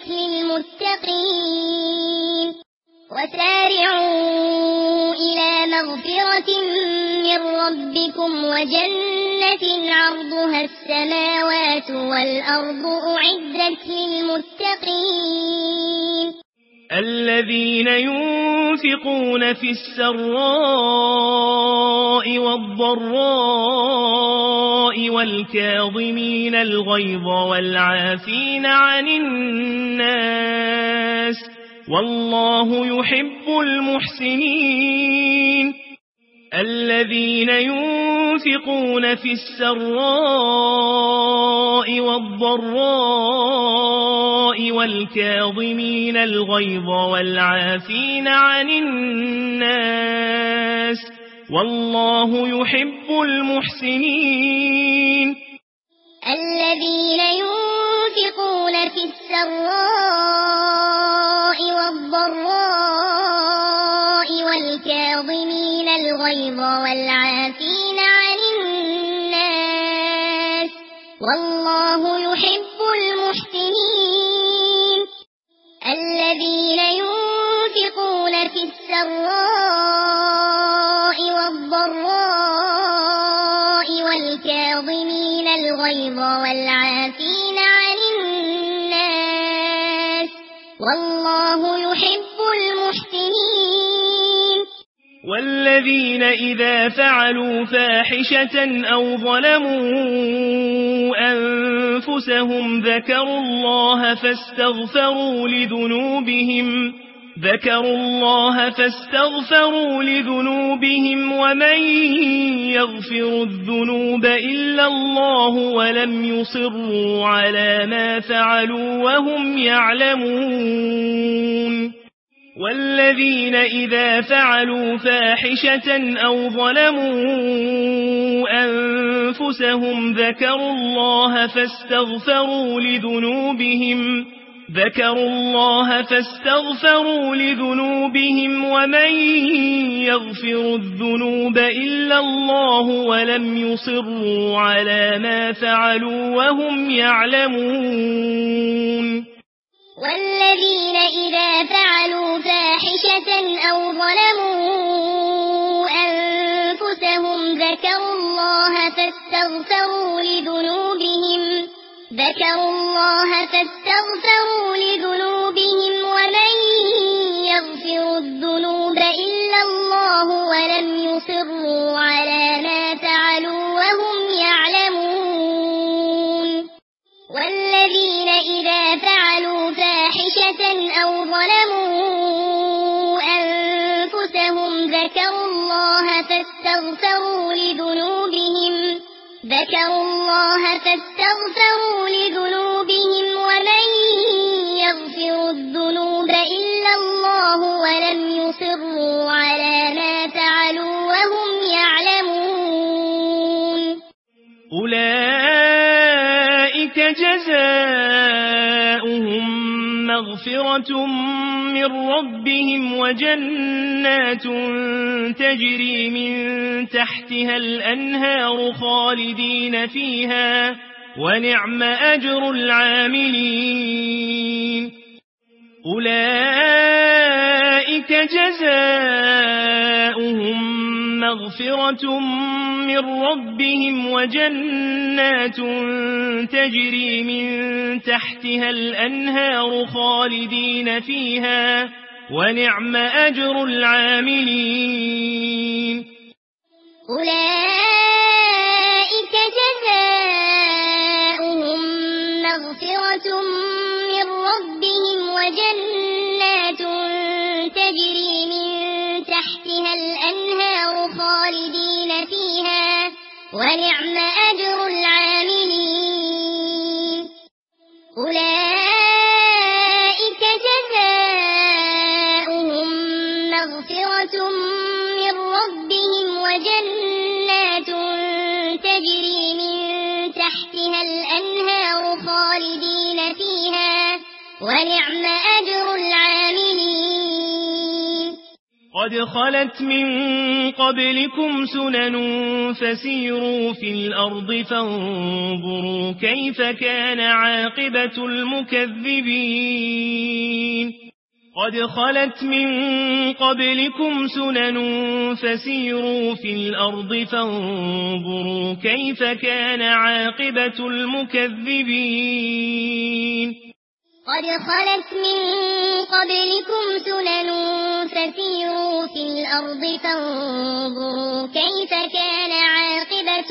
للمتقين. وسارعوا إلى مغفرة من ربكم وجنة عرضها السماوات والأرض أعدت للمتقين. الذين ينفقون في السراء والضراء والكاظمين الغيظ والعافين عن الناس والله يحب المحسنين. الذين ينفقون في السراء والضراء والكاظمين الغيظ والعافين عن الناس والله يحب المحسنين. الذين ينفقون في السراء والضراء والكاظمين الغيظ والعافين عن الناس والله يحب المحسنين. الذين ينفقون في السراء والضراء والكاظمين الغيظ والعافين عن الناس والله يحب المحسنين. والذين إذا فعلوا فاحشة أو ظلموا أنفسهم ذكروا الله فاستغفروا لذنوبهم ذكروا الله فاستغفروا لذنوبهم ومن يغفر الذنوب إلا الله ولم يصروا على ما فعلوا وهم يعلمون والذين إذا فعلوا فاحشة أو ظلموا أنفسهم ذكروا الله فاستغفروا لذنوبهم ومن يغفر الذنوب إلا الله ولم يصروا على ما فعلوا وهم يعلمون والذين إذا فعلوا فاحشة أو ظلموا أنفسهم ذكروا الله فاستغفروا لذنوبهم ومن يغفر الذنوب إلا الله ولم يصروا على ما فعلوا وهم يعلمون والذين إذا فعلوا فاحشة أو ظلموا أنفسهم ذكروا الله فاستغفروا لذنوبهم ومن يغفر الذنوب إلا الله ولم يصروا على ما فعلوا وهم يعلمون أولئك جزاؤهم مغفرة من ربهم وجنات تجري من تحتها الأنهار خالدين فيها ونعم أجر العاملين أولئك جزاؤهم مغفرة من ربهم وجنات تجري من تحتها الأنهار خالدين فيها ونعم أجر العاملين أولئك جزاؤهم مغفرة من ربهم وجنات تجري من تحتها الأنهار خالدين فيها ونعم أجر العاملين أولئك جزاؤهم مغفرة من ربهم وجنات تجري من تحتها الأنهار خالدين فيها ونعم أجر العاملين قد خلت من قبلكم سنن فسيروا في الأرض فانظروا كيف كان عاقبة المكذبين قد خلت من قبلكم سنن فسيروا في الأرض فانظروا كيف كان عاقبة المكذبين قد خلت من قبلكم سنن فسيروا في الأرض فانظروا كيف كان عاقبة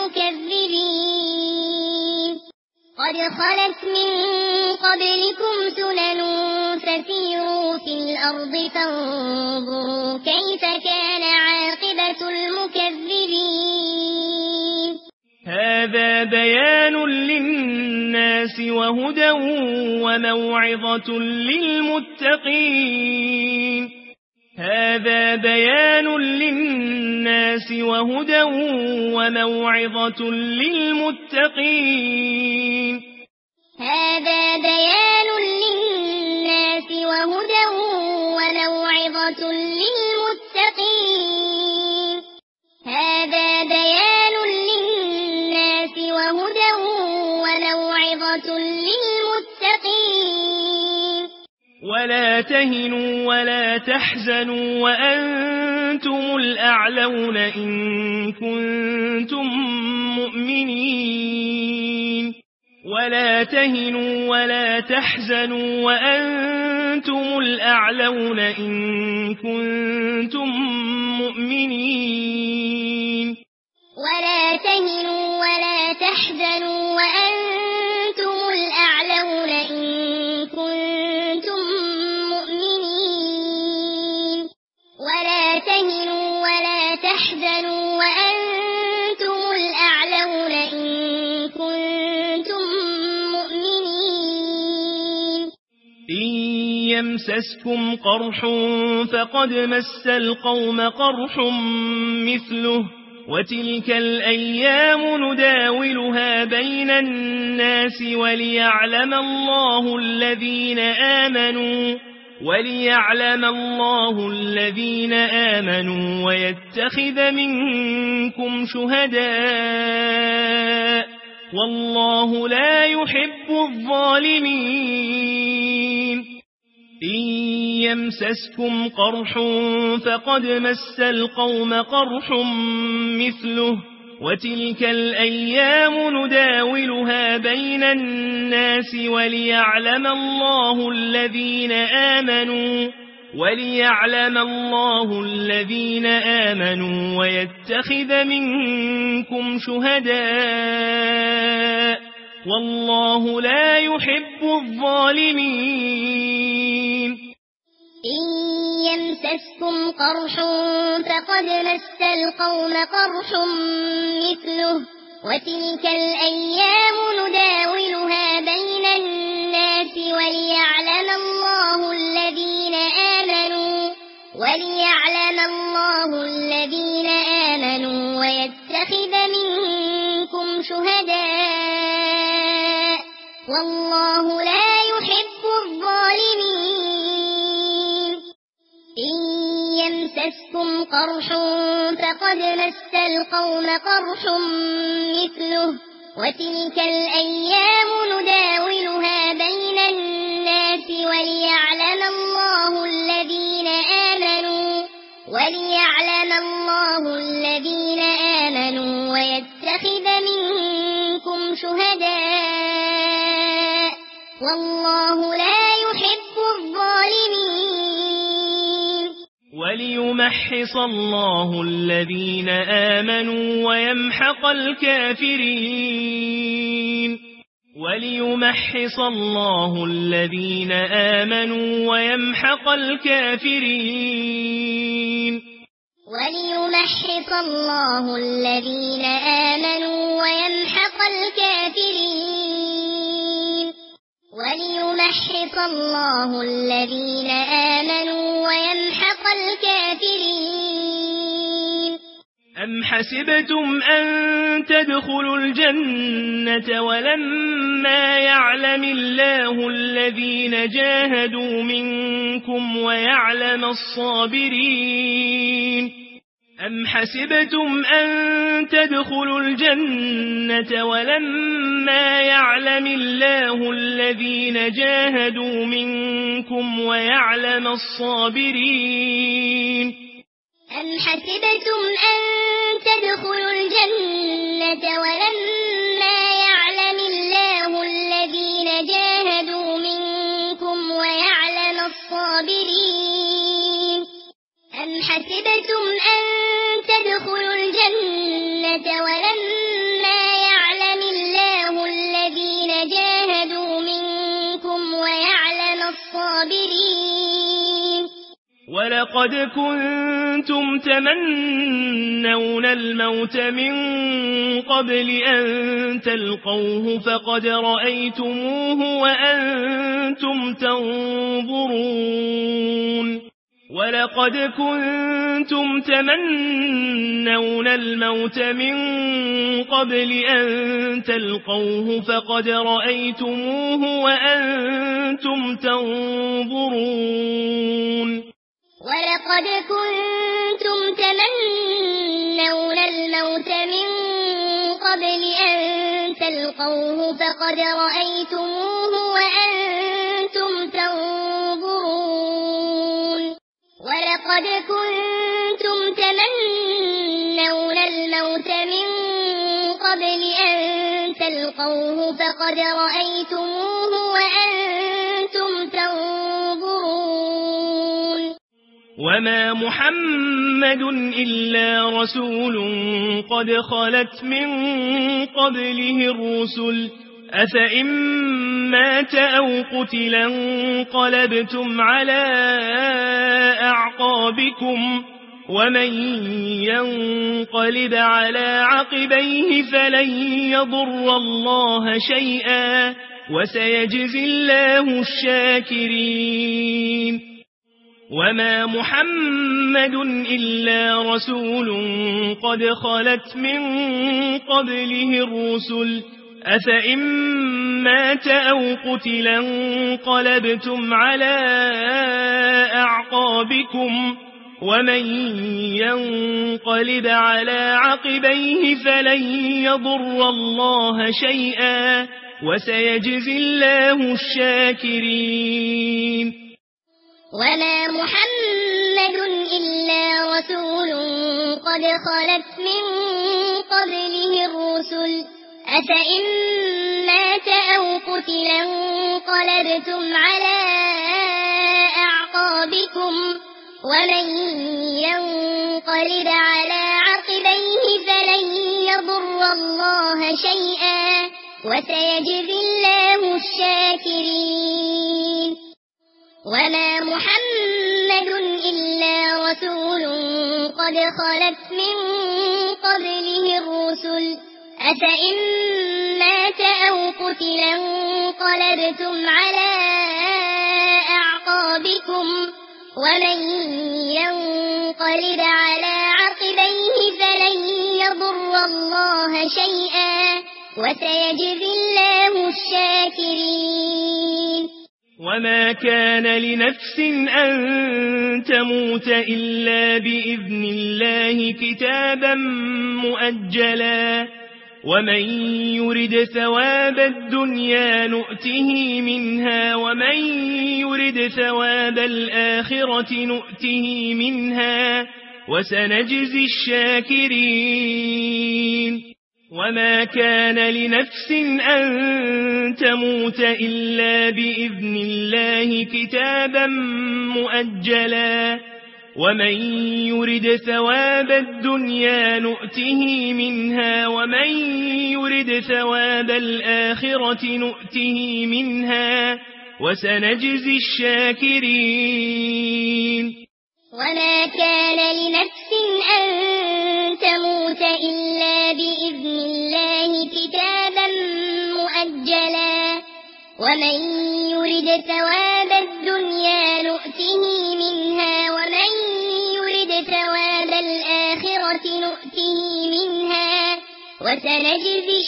المكذبين قد خلت من قبلكم سنن فسيروا في الأرض فانظروا كيف كان عاقبة المكذبين هذا بيان للناس وهدى وموعظة للمتقين هذا بيان للناس وهدى وموعظة للمتقين هذا بيان للناس وهدى وموعظة للمتقين هذا بيان للناس وهدى وموعظة للمتقين ولا تهنوا ولا تحزنوا وأنتم الأعلون إن كنتم مؤمنين ولا تهنوا ولا تحزنوا وأنتم الأعلون إن كنتم مؤمنين ولا تهنوا ولا تحزنوا وأنتم الأعلون إن كنتم مؤمنين يمسسكم قرح فقد مس القوم قرح مثله وتلك الأيام نداولها بين الناس وليعلم الله الذين آمنوا ويتخذ منكم شهداء والله لا يحب الظالمين إن يمسسكم قرح فقد مس القوم قرح مثله وتلك الأيام نداولها بين الناس وليعلم الله الذين آمنوا ويتخذ منكم شهداء والله لا يحب الظالمين إن يمسسكم قرح فقد مس القوم قرح مثله وتلك الأيام نداولها بين الناس وليعلم الله الذين آمنوا ويتخذ منكم شهداء والله لا يحب الظالمين إن يمسسكم قرح فقد مس القوم قرح مثله وتلك الأيام نداولها بين الناس وليعلم الله الذين آمنوا ويتخذ منكم شهداء والله لا يحب الظالمين وليمحص الله الذين آمنوا ويمحق الكافرين وليمحص الله الذين آمنوا ويمحق الكافرين وليمحص الله الذين آمنوا ويمحق الكافرين وليمحص الله الذين آمنوا ويمحق الكافرين أم حسبتم أن تدخلوا الجنة ولما يعلم الله الذين جاهدوا منكم ويعلم الصابرين أم حسبتم أن تدخلوا الجنة ولما يعلم الله الذين جاهدوا منكم ويعلم الصابرين أم حسبتم أن تدخلوا الجنة ولما يعلم الله الذين جاهدوا منكم ويعلم الصابرين أم حسبتم أن تدخلوا الجنة ولما يعلم الله الذين جاهدوا منكم ويعلم الصابرين ولقد كنتم تمنون الموت من قبل أن تلقوه فقد رأيتموه وأنتم تنظرون ولقد كنتم تمنون الموت من قبل أن تلقوه فقد رأيتموه وأنتم تنظرون ولقد كنتم تمنون الموت من قبل أن تلقوه فقد رأيتموه وأنتم تنظرون ولقد كنتم تمنون الموت من قبل أن تلقوه فقد رأيتموه وأنتم تنظرون وما محمد إلا رسول قد خلت من قبله الرسل أفإن مات أو قتلا انقلبتم على أعقابكم ومن ينقلب على عقبيه فلن يضر الله شيئا وسيجزي الله الشاكرين وما محمد إلا رسول قد خلت من قبله الرسل أفإن مات أو قتلا انقلبتم على أعقابكم ومن ينقلب على عقبيه فلن يضر الله شيئا وسيجزي الله الشاكرين وما محمد إلا رسول قد خلت من قبله الرسل أفإن مات أو قتلا انقلبتم على أعقابكم ومن ينقلب على عقبيه فلن يضر الله شيئا وسيجزي الله الشاكرين وما محمد إلا رسول قد خلت من قبله الرسل أفإن مات أو قتلا انقلبتم على أعقابكم ومن ينقلب على عقبيه فلن يضر الله شيئا وسيجزي الله الشاكرين وما كان لنفس أن تموت إلا بإذن الله كتابا مؤجلا ومن يرد ثواب الدنيا نؤته منها ومن يرد ثواب الآخرة نؤته منها وسنجزي الشاكرين وما كان لنفس أن تموت إلا بإذن الله كتابا مؤجلا ومن يرد ثواب الدنيا نؤته منها ومن يرد ثواب الآخرة نؤته منها وسنجزي الشاكرين وما كان لنفس أن تموت إلا بإذن الله كتابا مؤجلا ومن يرد ثواب الدنيا نؤته منها ومن يرد ثواب الآخرة نؤته منها وسنجزي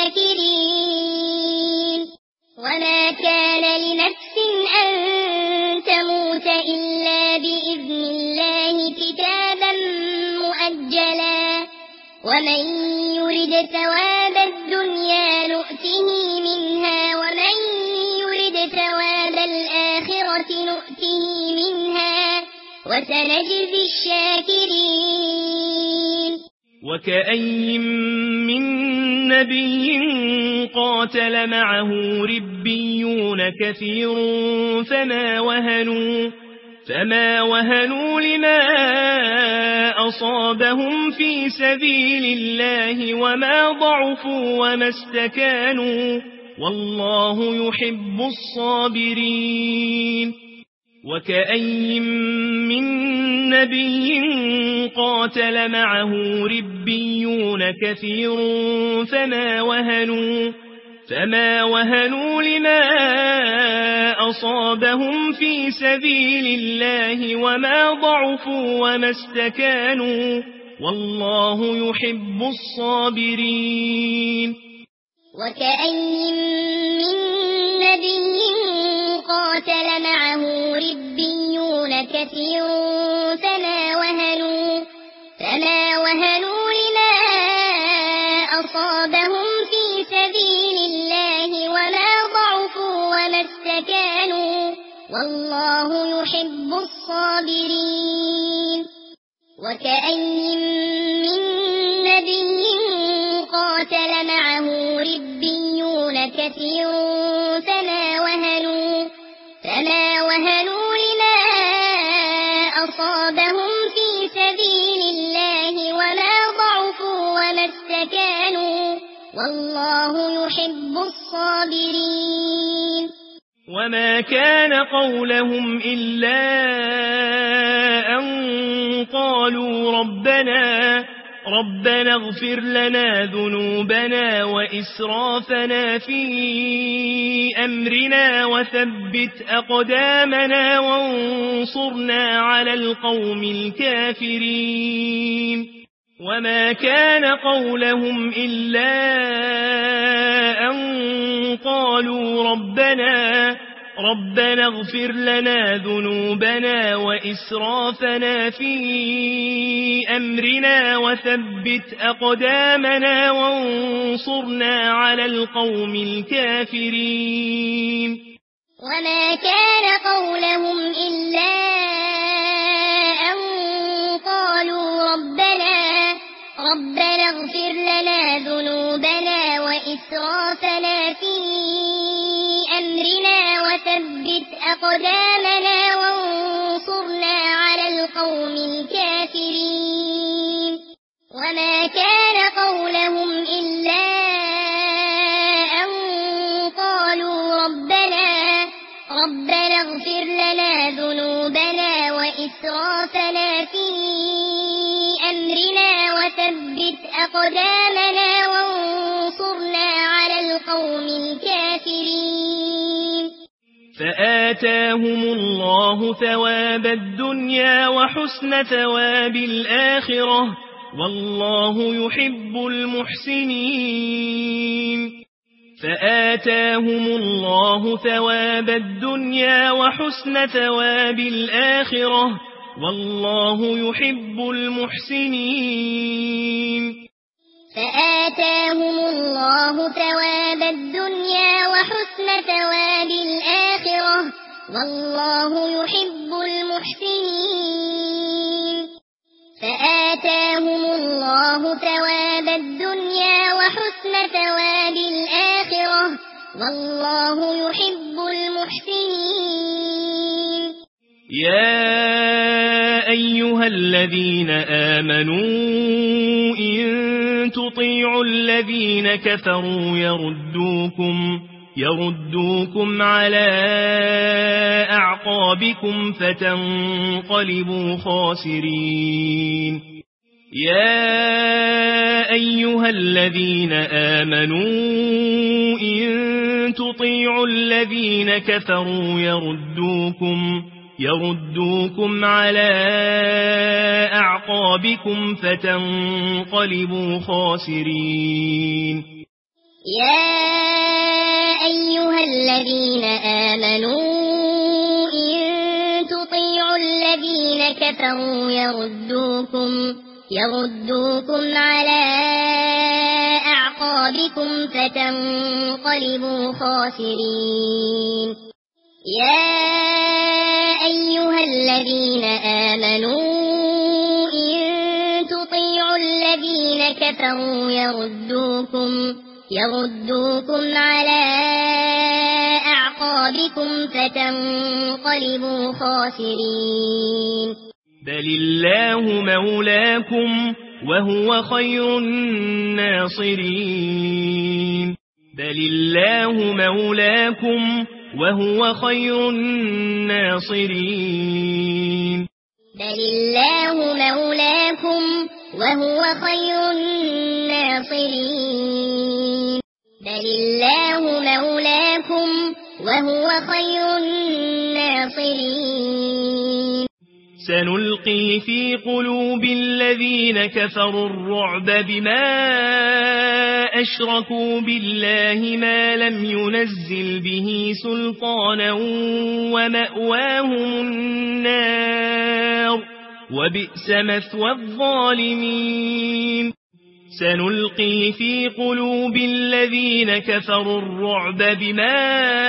الشاكرين وما كان لنفس أن تموت إلا بإذن الله كتابا مؤجلا ومن يرد ثواب الدنيا نؤته منها ومن يرد ثواب الآخرة نؤته منها وسنجزي الشاكرين وكأي من نبي قاتل معه ربيون كثير فما وهنوا لما أصابهم في سبيل الله وما ضعفوا وما استكانوا والله يحب الصابرين وكأي من نبي قاتل معه ربيون كثير فما وهنوا لما أصابهم في سبيل الله وما ضعفوا وما استكانوا والله يحب الصابرين وكأي من نبي قاتل معه ربيون كثير فما وهنوا لما أصابهم في سبيل الله وما ضعفوا وما استكانوا والله يحب الصابرين وكأي من نبي قاتل معه ربيون كثير فما وهنوا لما أصابهم في سبيل الله وما ضعفوا وما استكانوا والله يحب الصابرين وما كان قولهم إلا أن قالوا ربنا اغفر لنا ذنوبنا وإسرافنا في أمرنا وثبت أقدامنا وانصرنا على القوم الكافرين وما كان قولهم إلا أن قالوا ربنا اغفر لنا ذنوبنا وإسرافنا في أمرنا وثبت أقدامنا وانصرنا على القوم الكافرين وما كان قولهم إلا أن قالوا ربنا اغفر لنا ذنوبنا وإسرافنا في أمرنا وثبت أقدامنا وانصرنا على القوم الكافرين وما كان قولهم إلا أن قالوا ربنا اغفر لنا ذنوبنا وإسرافنا في أمرنا وثبت أقدامنا وانصرنا على القوم الكافرين فآتاهم الله ثواب الدنيا وحسن ثواب الآخرة والله يحب المحسنين فآتاهم الله ثواب الدنيا وحسن ثواب الآخرة والله يحب المحسنين فآتاهم الله ثواب الدنيا وحسن ثواب الآخرة والله يحب المحسنين فآتاهم الله ثواب الدنيا وحسن ثواب الآخرة والله يحب المحسنين يا أيها الذين آمنوا إن تطيعوا الذين كفروا يردوكم على أعقابكم فتنقلبوا خاسرين يا أيها الذين آمنوا إن تطيعوا الذين كفروا يردوكم على أعقابكم فتنقلبوا خاسرين يا أيها الذين آمنوا إن تطيعوا الذين كفروا يردوكم على أعقابكم فتنقلبوا خاسرين يا أيها الذين آمنوا إن تطيعوا الذين كفروا يردوكم على أعقابكم فتنقلبوا خاسرين بل الله مولاكم وهو خير الناصرين بل الله مولاكم وهو خير الناصرين بل الله مولاكم وهو خير الناصرين بل الله مولاكم وهو خير الناصرين سنلقي في قلوب الذين كفروا الرعب بما أشركوا بالله ما لم ينزل به سلطانا ومأواهم النار وبئس مثوى الظالمين سنلقي في قلوب الذين كفروا الرعب بما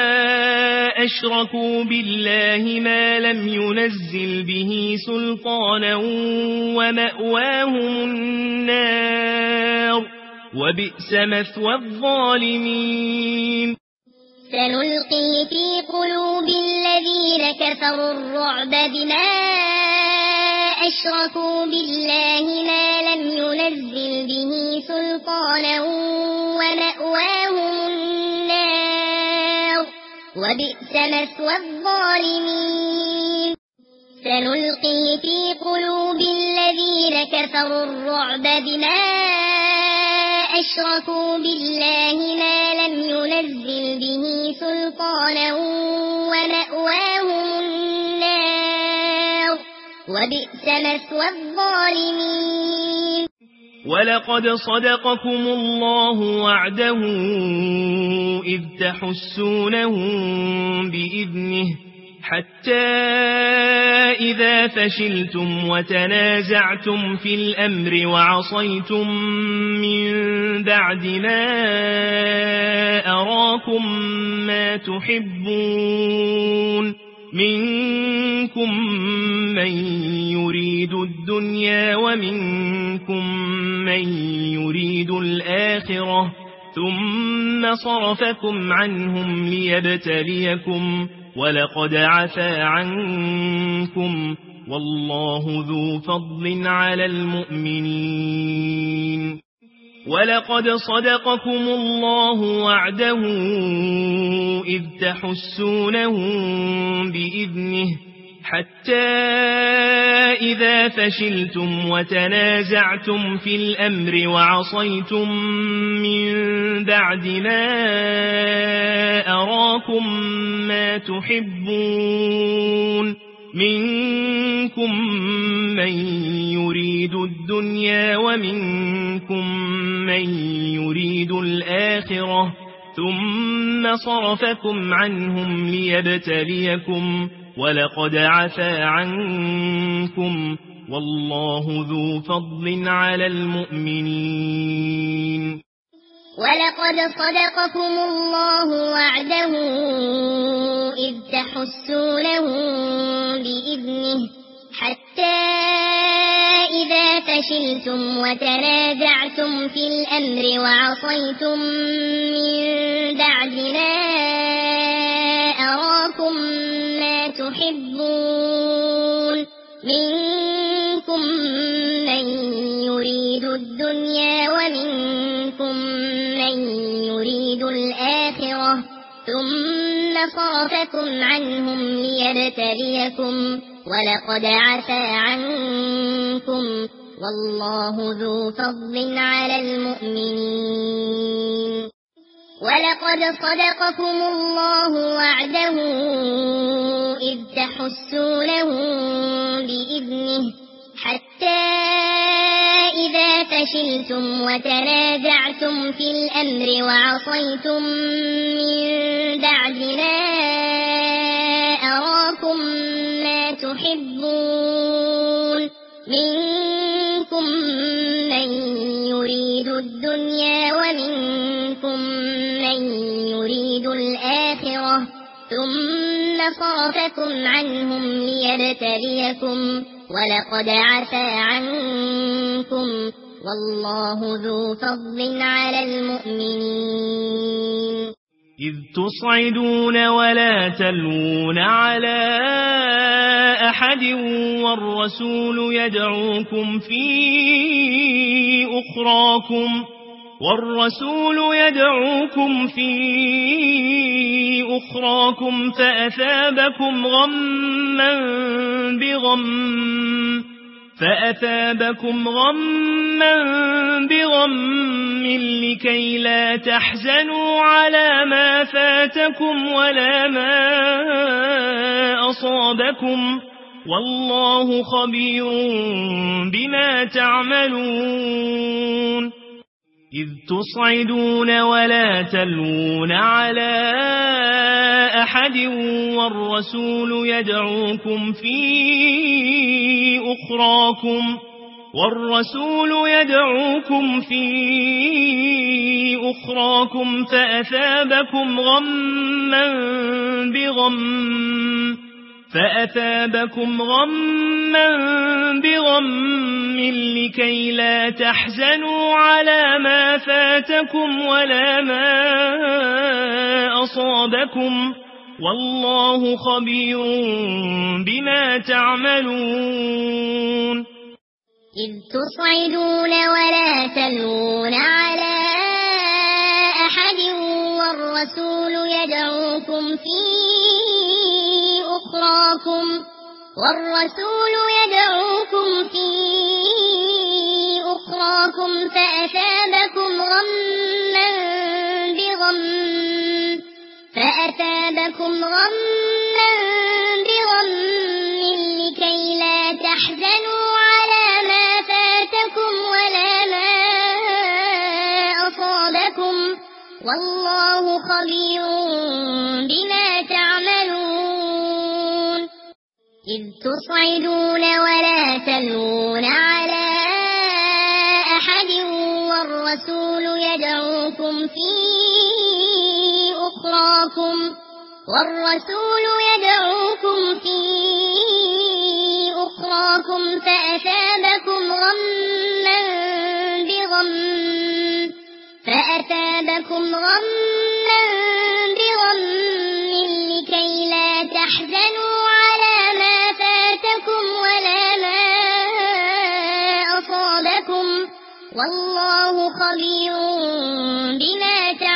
أشركوا بالله ما لم ينزل به سلطانا ومأواهم النار وبئس مثوى الظالمين سنلقي في قلوب الذين كفروا الرعب بما أشركوا بالله ما لم ينزل به سلطانا ومأواهم النار وبئس مثوى الظالمين سنلقي في قلوب الذين الذين كفروا الرعب بما أشركوا بالله ما لم ينزل به سلطانا ومأواهم النار وبئس مثوى الظالمين. ولقد صدقكم الله وعده إذ تحسونهم بإذنه حتى إذا فشلتم وتنازعتم في الأمر وعصيتم من بعد ما أراكم ما تحبون منكم من يريد الدنيا ومنكم من يريد الآخرة ثم صرفكم عنهم ليبتليكم ولقد عفا عنكم والله ذو فضل على المؤمنين. ولقد صدقكم الله وعده إذ تحسونهم بإذنه حتى إذا فشلتم وتنازعتم في الأمر وعصيتم من بعد ما أراكم ما تحبون منكم من يريد الدنيا ومنكم من يريد الآخرة ثم صرفكم عنهم ليبتليكم ولقد عفا عنكم والله ذو فضل على المؤمنين. ولقد صدقكم الله وعده إذ تحسونهم بإذنه حتى إذا فشلتم وتنازعتم في الأمر وعصيتم من بعد ما أراكم ما تحبون منكم من يريد الدنيا ومنكم من يريد الآخرة ثم صرفكم عنهم ليبتليكم ولقد عفا عنكم والله ذو فضل على المؤمنين. ولقد صدقكم الله وعده إذ تحسونهم بإذنه حتى إذا فشلتم وتنازعتم في الأمر وعصيتم من بعد ما أراكم ما تحبون منكم من يريد الدنيا ومنكم من يريد الآخرة ثم صرفكم عنهم ليبتليكم ولقد عفا عنكم والله ذو فضل على المؤمنين. إذ تصعدون ولا تلوون على أحد والرسول يدعوكم في أخراكم فأثابكم غما بغم لكي لا تحزنوا على ما فاتكم ولا ما أصابكم والله خبير بما تعملون. إذ تصعدون ولا تلوون على أحد والرسول يدعوكم في أخراكم فأثابكم غما بغم لكي لا تحزنوا على ما فاتكم ولا ما أصابكم والله خبير بما تعملون. إذ تصعدون ولا تلوون على أحد والرسول يدعوكم في والرسول يدعوكم في أخراكم فأثابكم غما بغم لكي لا تحزنوا على ما فاتكم ولا ما أصابكم والله خبير بما تعملون إذ تصعدون ولا تلوون على أحد والرسول يدعوكم في أخراكم فأثابكم غما بغم لكي لا تحزنوا على ما فاتكم ولا ما أصابكم والله خبير بما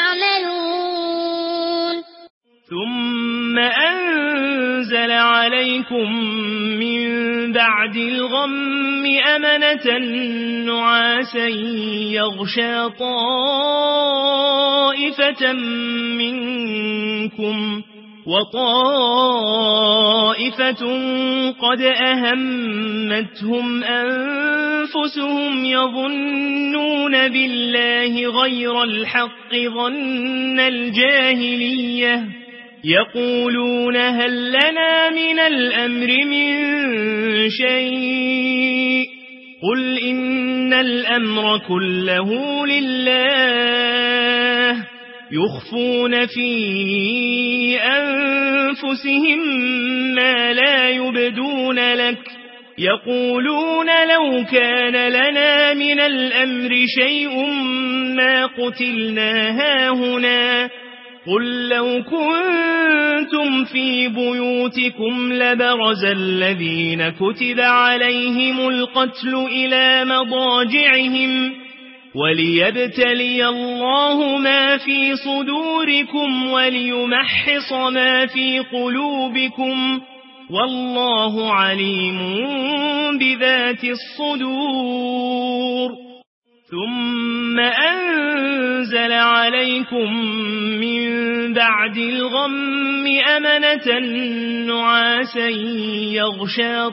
تعملون ثم أنزل عليكم من بعد الغم أمنة نعاسا يغشى طائفة منكم وطائفة قد أهمتهم أنفسهم يظنون بالله غير الحق ظن الجاهلية يقولون هل لنا من الأمر من شيء قل إن الأمر كله لله يخفون في أنفسهم ما لا يبدون لك يقولون لو كان لنا من الأمر شيء ما قتلنا هاهنا قل لو كنتم في بيوتكم لبرز الذين كتب عليهم القتل إلى مضاجعهم وليبتلي الله ما في صدوركم وليمحص ما في قلوبكم والله عليم بذات الصدور ثم أنزل عليكم من بعد الغم أمنة نعاسا يغشى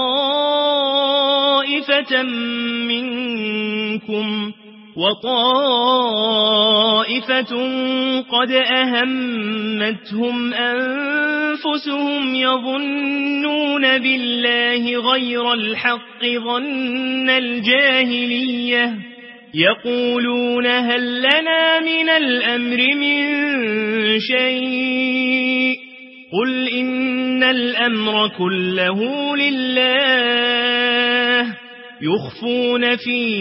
طائفة منكم وطائفة قد أهمتهم أنفسهم يظنون بالله غير الحق ظن الجاهلية يقولون هل لنا من الأمر من شيء قل إن الأمر كله لله يخفون في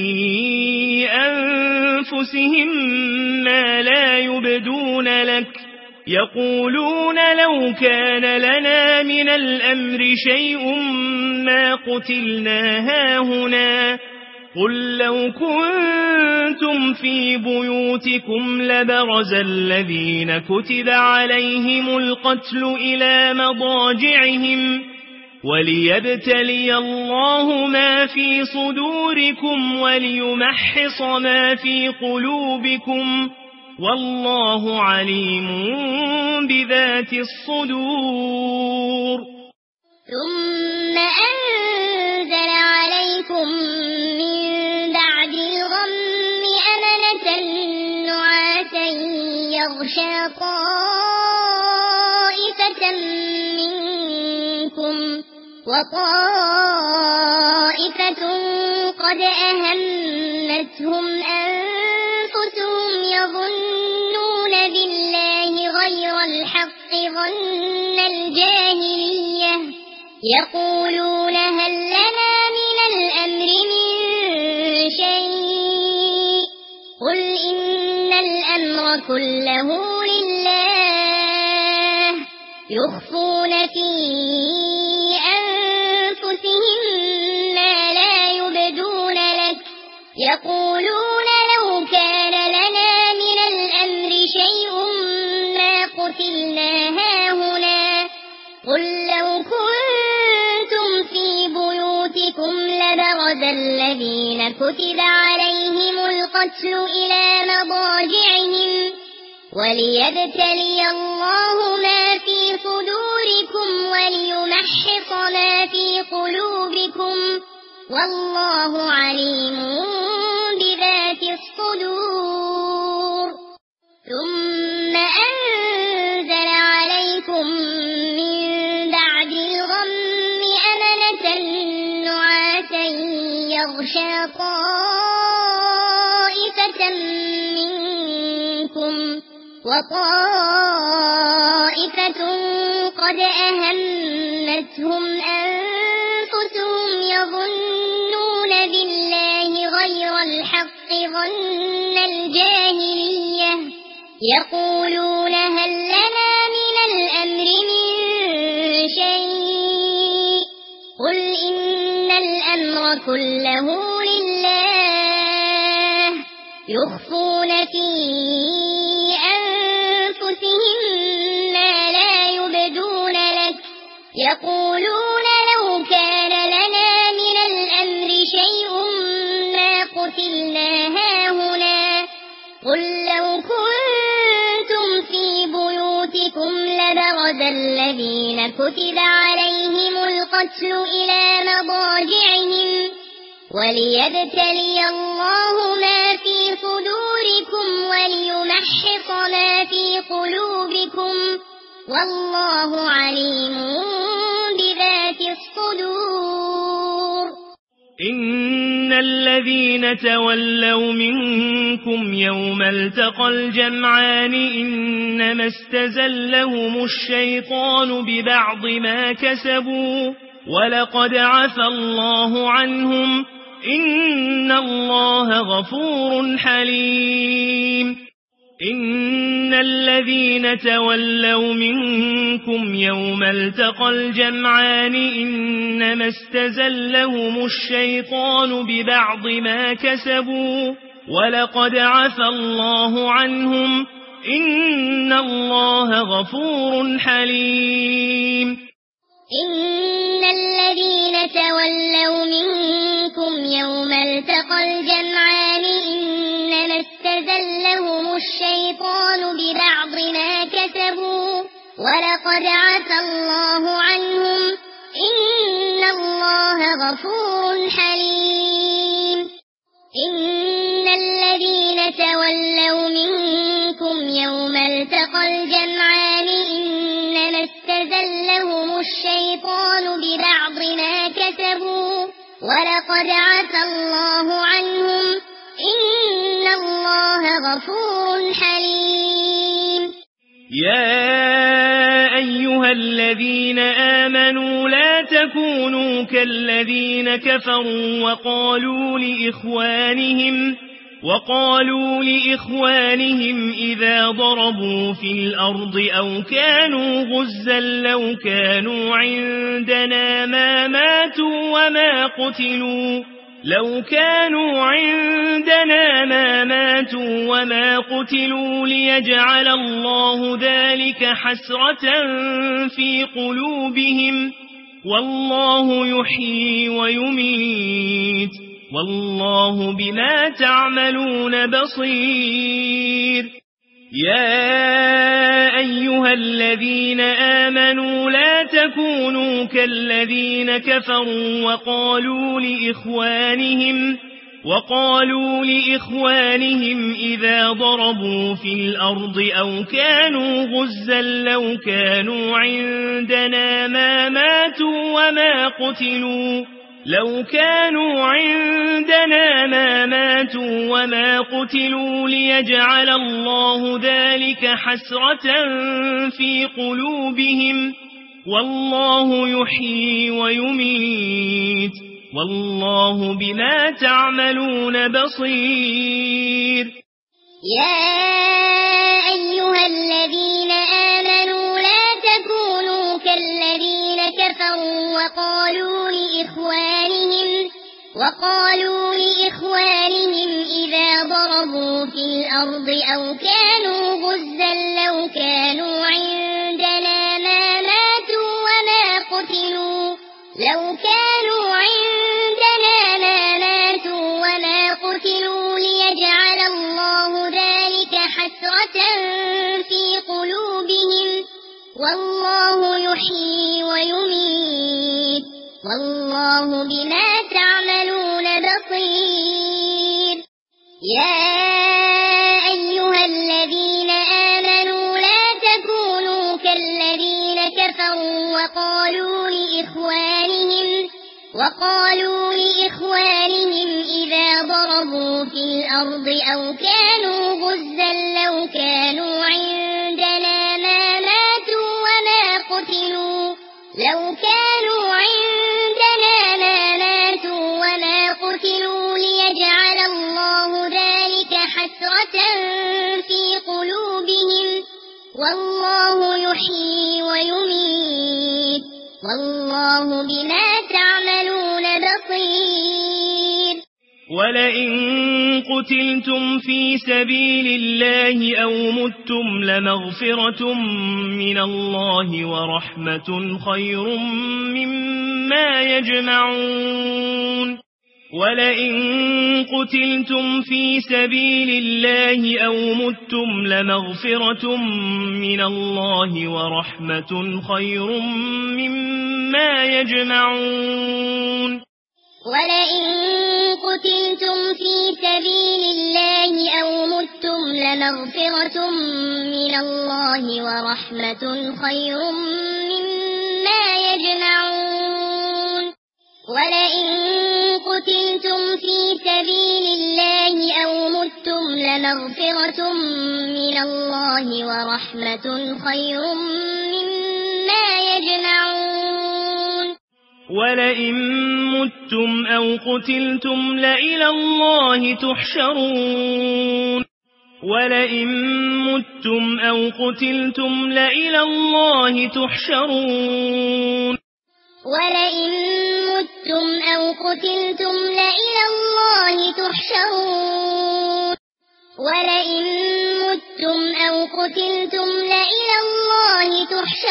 أنفسهم ما لا يبدون لك يقولون لو كان لنا من الأمر شيء ما قتلنا هاهنا قل لو كنتم في بيوتكم لبرز الذين كتب عليهم القتل إلى مضاجعهم وليبتلي الله ما في صدوركم وليمحص ما في قلوبكم والله عليم بذات الصدور ثم أنزل عليكم من بعد الغم أمنة نعاسا يغشى طائفة منكم وطائفة قد أهمتهم أنفسهم يظنون بالله غير الحق ظن الجاهلية يقولون هل لنا من الأمر من شيء قل إن الأمر كله لله يخفون في أنفسهم ما لا يبدون لك يقولون لو كان لنا من الأمر شيء ما قتلنا هاهنا قل لو كنتم لبرز الذين كتب عليهم القتل إلى مضاجعهم وليبتلي الله ما في صدوركم وليمحص ما في قلوبكم والله عليم بذات الصدور ثم أنزل عليكم من بعد الغم أمنة نعاسا يغشى طائفة منكم وطائفة قد أهمتهم أنفسهم يظنون بالله غير الحق ظن الجاهلية يقولون هل لنا من الأمر من شيء قل إن الأمر كله لله يخفون في أنفسهم ما لا يبدون لك يقولون لو كان لنا من الأمر شيء ما قتلنا هاهنا قل لو كنتم في بيوتكم لبرز الذين كتب عليهم القتل إلى مضاجعهم وليبتلي الله ما في صدوركم وليمحص ما في قلوبكم والله عليم بذات الصدور إن الذين تولوا منكم يوم التقى الجمعان إنما استزلهم الشيطان ببعض ما كسبوا ولقد عفى الله عنهم إن الله غفور حليم إن الذين تولوا منكم يوم التقى الجمعان إنما استزلهم الشيطان ببعض ما كسبوا ولقد عفى الله عنهم إن الله غفور حليم إن الذين تولوا منكم يوم التقى الجمعان إنما استزلهم الشيطان ببعض ما كسبوا ولقد عفى الله عنهم إن الله غفور حليم إن الذين تولوا منكم يوم التقى الجمعان إنما استزلهم الشيطان ببعض ما كسبوا ولقد عفى الله عنهم إن الله غفور حليم يا أيها الذين آمنوا لا تكونوا كالذين كفروا وقالوا لإخوانهم إذا ضربوا في الأرض أو كانوا غزا لو كانوا عندنا ما ماتوا وما قتلوا ليجعل الله ذلك حسرة في قلوبهم والله يحيي ويميت والله بما تعملون بصير يا أيها الذين آمنوا لا تكونوا كالذين كفروا وقالوا لإخوانهم إذا ضربوا في الأرض أو كانوا غزا لو كانوا عندنا ما ماتوا وما قتلوا ليجعل الله ذلك حسرة في قلوبهم والله يحيي ويميت والله بما تعملون بصير يا أيها الذين آمنوا لا تكونوا كالذين كفروا وقالوا لإخوانهم إذا ضربوا في الأرض أو كانوا غزا لو كانوا عندنا ما ماتوا وما قتلوا لو كانوا عندنا والله يحيي ويميت والله بما تعملون بصير يا أيها الذين آمنوا لا تكونوا كالذين كفروا وقالوا لإخوانهم إذا ضربوا في الأرض أو كانوا غزا لو كانوا عندنا ما ماتوا وما قتلوا ليجعل الله ذلك حسرة في قلوبهم والله يحيي ويميت والله بما تعملون بصير ولئن قتلتم في سبيل الله أو متم لمغفرة من الله ورحمة خير مما يجمعون ولئن قتلتم في سبيل الله أو متم لمغفرة من الله ورحمة خير مما يجمعون ولئن قتلتم في سبيل الله أو متم لمغفرة من الله ورحمة خير مما يجمعون ولئن قتلتم في سبيل الله أو متم لمغفرة من الله ورحمة خير مما يجمعون ولئن متم أو قتلتم لإلى الله تحشرون ولئن متم أو قتلتم لإلى الله تحشرون ولئن متم أو قتلتم لإلى الله تحشرون ولئن متم أو قتلتم لإلى الله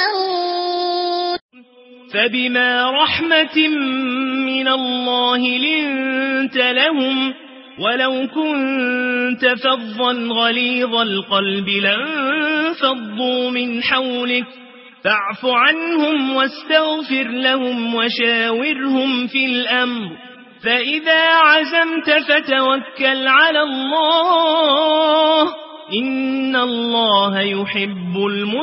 تحشرون فبما رحمة من الله لنت لهم ولو كنت فظا غليظ القلب لانفضوا من حولك فاعف عنهم واستغفر لهم وشاورهم في الأمر فإذا عزمت فتوكل على الله إن الله يحب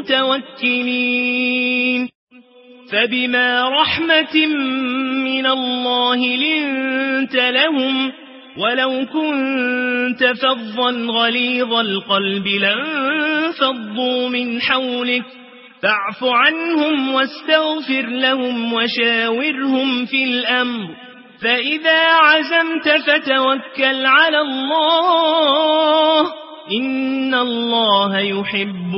المتوكلين فبما رحمة من الله لنت لهم ولو كنت فظا غليظ القلب لانفضوا من حولك فاعف عنهم واستغفر لهم وشاورهم في الأمر فإذا عزمت فتوكل على الله إن الله يحب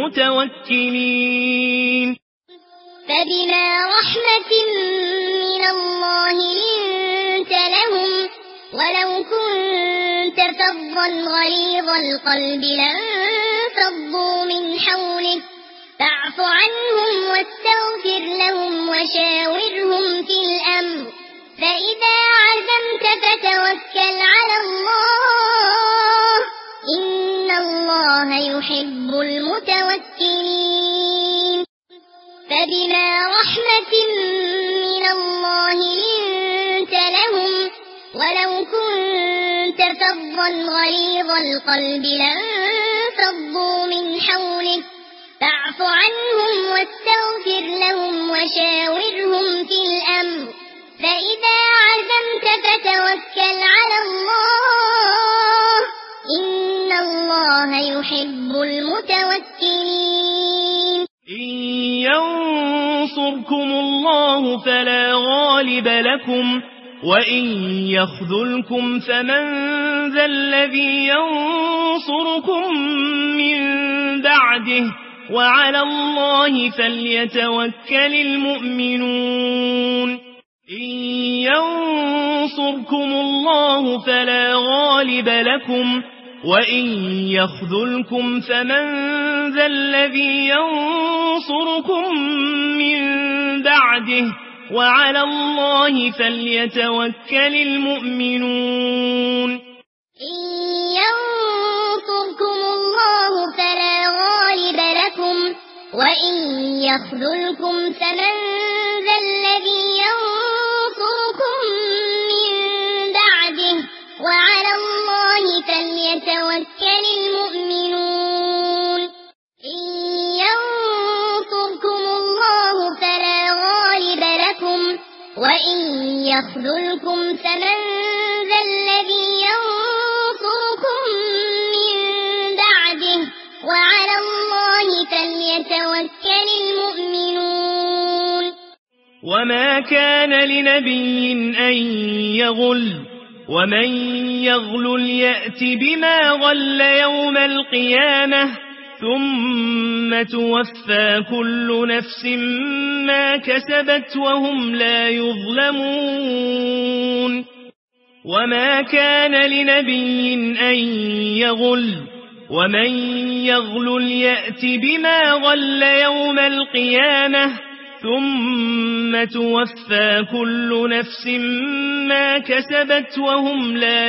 المتوكلين فبما رحمة من الله لنت لهم ولو كنت فظا غليظ القلب لانفضوا من حولك فاعف عنهم واستغفر لهم وشاورهم في الأمر فإذا عزمت فتوكل على الله إن الله يحب المتوكلين فبما رحمة من الله لنت لهم ولو كنت فظا غليظ القلب لانفضوا من حولك فاعف عنهم واستغفر لهم وشاورهم في الأمر فإذا عزمت فتوكل على الله إن الله يحب المتوكلين إن ينصركم الله فلا غالب لكم وإن يخذلكم فمن ذا الذي ينصركم من بعده وعلى الله فليتوكل المؤمنون إن ينصركم الله فلا غالب لكم وإن يخذلكم فمن ذا الذي ينصركم من بعده وعلى الله فليتوكل المؤمنون إن ينصركم الله فلا غالب لكم وإن يخذلكم فمن ذا الذي ينصركم من بعده وعلى الله فليتوكل المؤمنون إن ينصركم الله فلا غالب لكم وإن يخذلكم فمن ذا الذي ينصركم من بعده وعلى الله فليتوكل المؤمنون وما كان لنبي أن يغل ومن يغلل يأت بما غل يوم القيامة ثم توفى كل نفس ما كسبت وهم لا يظلمون وما كان لنبي أن يغل ومن يغلل يأت بما غل يوم القيامة ثم توفى كل نفس ما كسبت وهم لا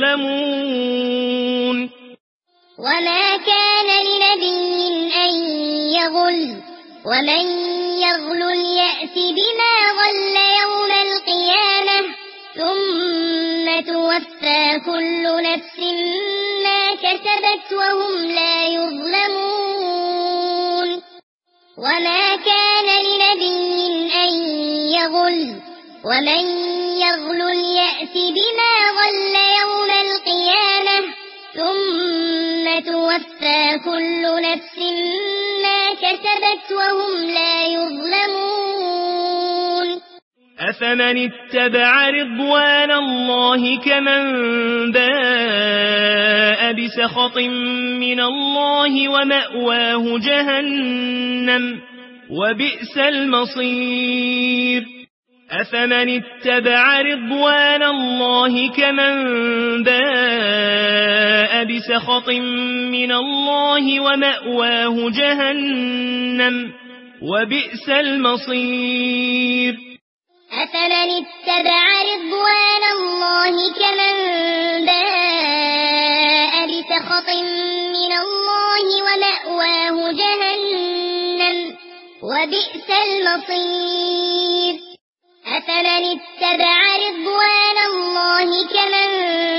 يظلمون وما كان لنبي أن يغل ومن يغلل يأت بما غل يوم القيامة ثم توفى كل نفس ما كسبت وهم لا يظلمون وما كان لنبي أن يغل ومن يغلل يأت بما غل يوم القيامة ثم توفى كل نفس ما كسبت وهم لا يظلمون أفمن اتبع رضوان الله كمن باء بسخط من الله ومأواه جهنم وبئس المصير أفمن اتبع رضوان الله كمن باء بسخط من الله ومأواه جهنم وبئس المصير أفمن اتبع رضوان الله كمن باء بسخط من الله ومأواه جهنم وبئس المصير أفمن اتبع رضوان الله كمن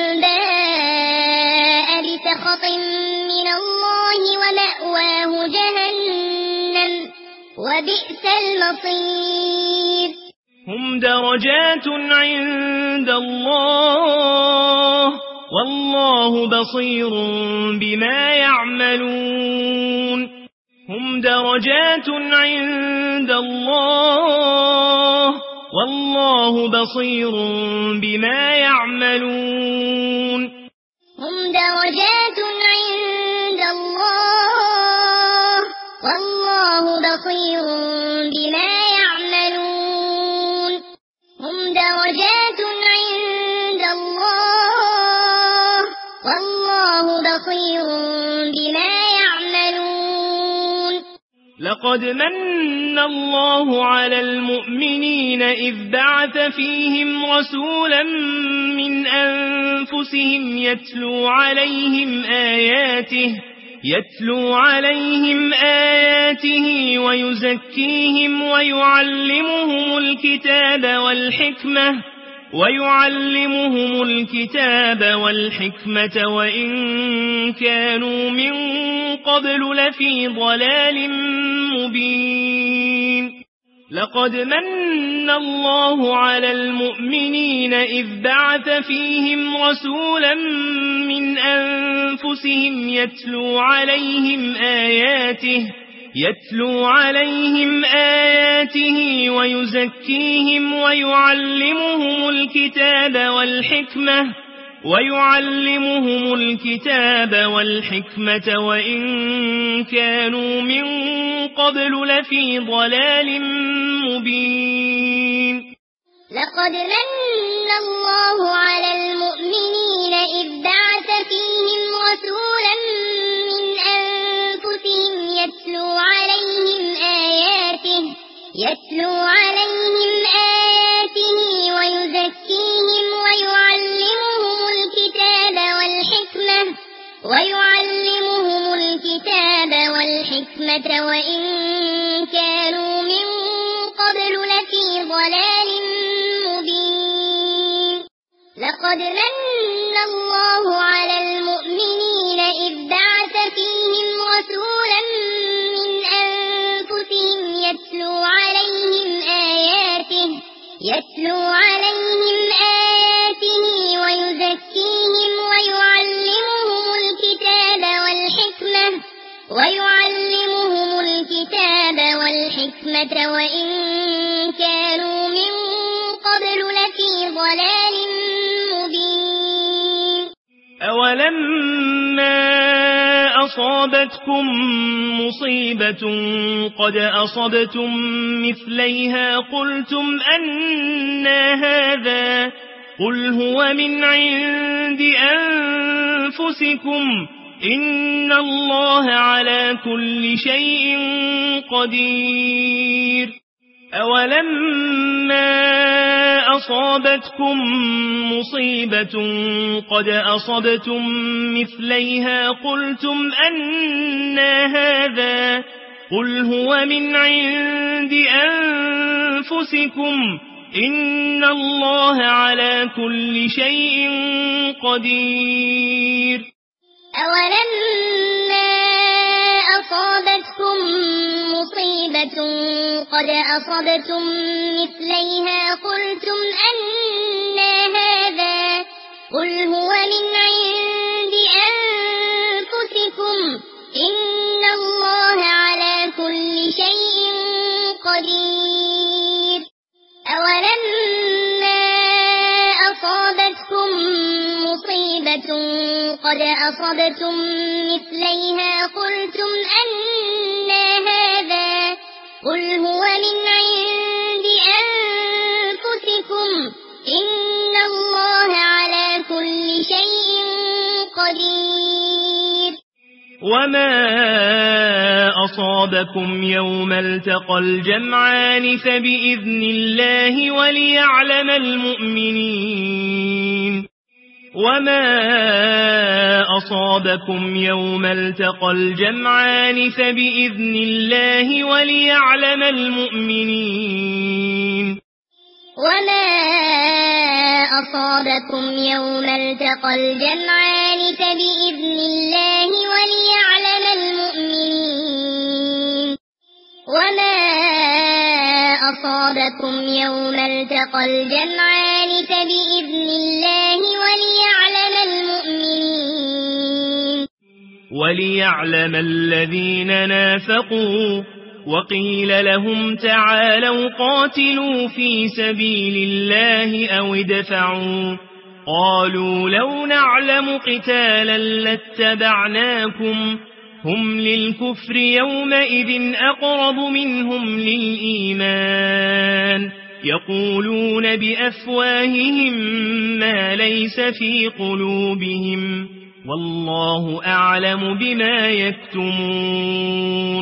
باء بسخط من الله ومأواه جهنم وبئس المصير هم درجات عند الله والله بصير بما يعملون هم درجات عند الله والله بصير بما يعملون هم درجات عند الله والله بصير بما يعملون هم درجات عند الله والله بصير بما يعملون لقد من الله على المؤمنين إذ بعث فيهم رسولا من أنفسهم يتلو عليهم آياته ويزكيهم ويعلمهم الكتاب والحكمة وإن كانوا من قبل لفي ضلال مبين لقد من الله على المؤمنين إذ بعث فيهم رسولا من أنفسهم يتلو عليهم آياته ويزكيهم ويعلمهم الكتاب والحكمة وإن كانوا من قبل لفي ضلال مبين لقد من الله على المؤمنين إذ بعث فيهم رسولا من أنفسهم يتلو عليهم آياته ويزكيهم ويعلمهم الكتاب والحكمة الحكمة وإن كانوا من قبل لفي ضلال مبين لقد من الله على المؤمنين إذ بعث فيهم رسولا من أنفسهم يتلو عليهم آياته ويزكيهم ويعلمهم الكتاب والحكمة وإن كانوا من قبل لفي ضلال مبين أولما أصابتكم مصيبة قد أصبتم مثليها قلتم أنى هذا قل هو من عند أنفسكم إن الله على كل شيء قدير أولما أصابتكم مصيبة قد أصبتم مثليها قلتم أنى هذا قل هو من عند أنفسكم إن الله على كل شيء قدير أولما أصابتكم مصيبة قد أصبتم مثليها قلتم أنى هذا قل هو من عند أنفسكم إن الله على كل شيء قدير أولما أصابتكم مصيبة قد أصبتم مثليها قلتم أنى هذا قل هو من عند أنفسكم إن الله على كل شيء قدير وما أصابكم يوم التقى الجمعان فبإذن الله وليعلم المؤمنين وما أصابكم يوم التقى الجمعان فبإذن الله وليعلم المؤمنين وما أصابكم يوم التقى الجمعان فبإذن الله وليعلم المؤمنين وما أصابكم يوم التقى الجمعان فبإذن الله وليعلم المؤمنين وليعلم الذين نافقوا وقيل لهم تعالوا قاتلوا في سبيل الله أو ادفعوا قالوا لو نعلم قتالا لاتبعناكم هم للكفر يومئذ أقرب منهم للإيمان يقولون بأفواههم ما ليس في قلوبهم والله أعلم بما يكتمون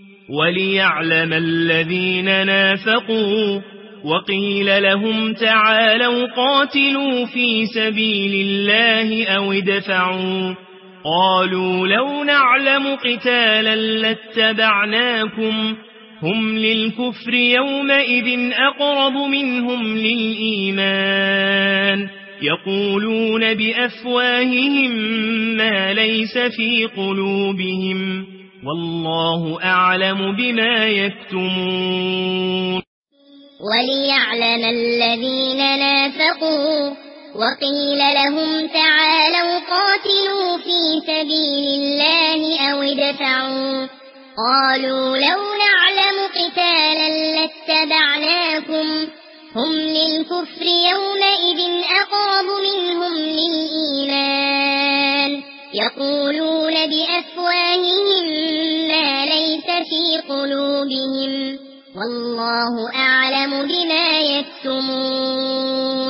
وليعلم الذين نافقوا وقيل لهم تعالوا قاتلوا في سبيل الله أو ادفعوا قالوا لو نعلم قتالا لاتبعناكم هم للكفر يومئذ أقرب منهم للإيمان يقولون بأفواههم ما ليس في قلوبهم والله أعلم بما يكتمون وليعلم الذين نافقوا وقيل لهم تعالوا قاتلوا في سبيل الله أو ادفعوا قالوا لو نعلم قتالا لاتبعناكم هم للكفر يومئذ أقرب منهم للإيمان يقولون بأفواههم ما ليس في قلوبهم والله أعلم بما يكتمون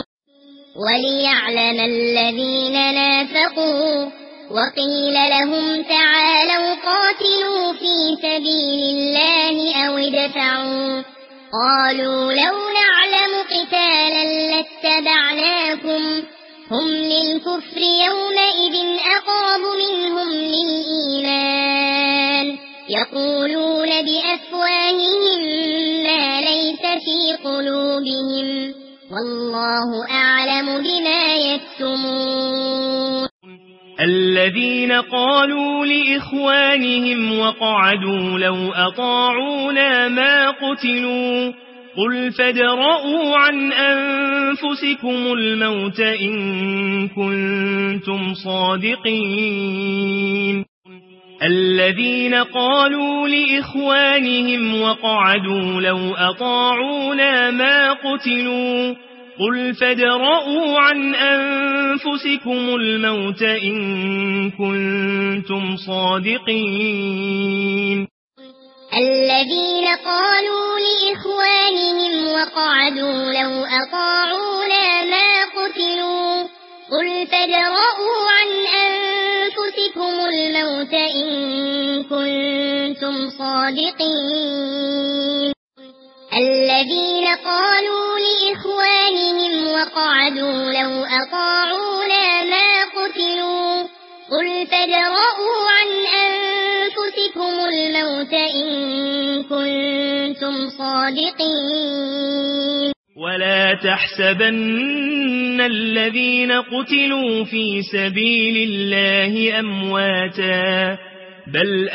وليعلم الذين نافقوا وقيل لهم تعالوا قاتلوا في سبيل الله أو ادفعوا قالوا لو نعلم قتالا لاتبعناكم هم للكفر يومئذ أقرب منهم للإيمان يقولون بأفواههم ما ليس في قلوبهم والله أعلم بما يكتمون. الذين قالوا لإخوانهم وقعدوا لو أطاعونا ما قتلوا قل فادرءوا عن أنفسكم الموت إن كنتم صادقين. الذين قالوا لإخوانهم وقعدوا لو أطاعونا ما قتلوا قل فادرءوا عن أنفسكم الموت إن كنتم صادقين. الذين قالوا لإخوانهم وقعدوا لو أطاعونا ما قتلوا قل فادرءوا عن أنفسكم الموت إن كنتم صادقين. الذين قالوا لإخوانهم وقعدوا لو أطاعونا ما قتلوا قل فادرءوا عن أنفسكم الموت إن كنتم صادقين. ولا تحسبن الذين قتلوا في سبيل الله أمواتا بل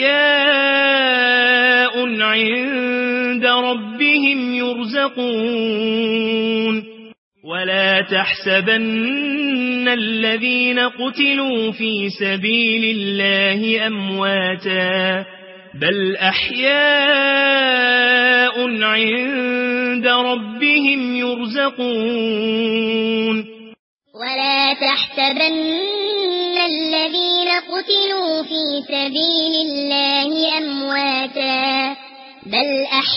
أحياء عند ربهم يرزقون. ولا تحسبن الذين قتلوا في سبيل الله أمواتا بل أحياء عند ربهم يرزقون. ولا تحسبن الذين قتلوا في سبيل الله أمواتا بل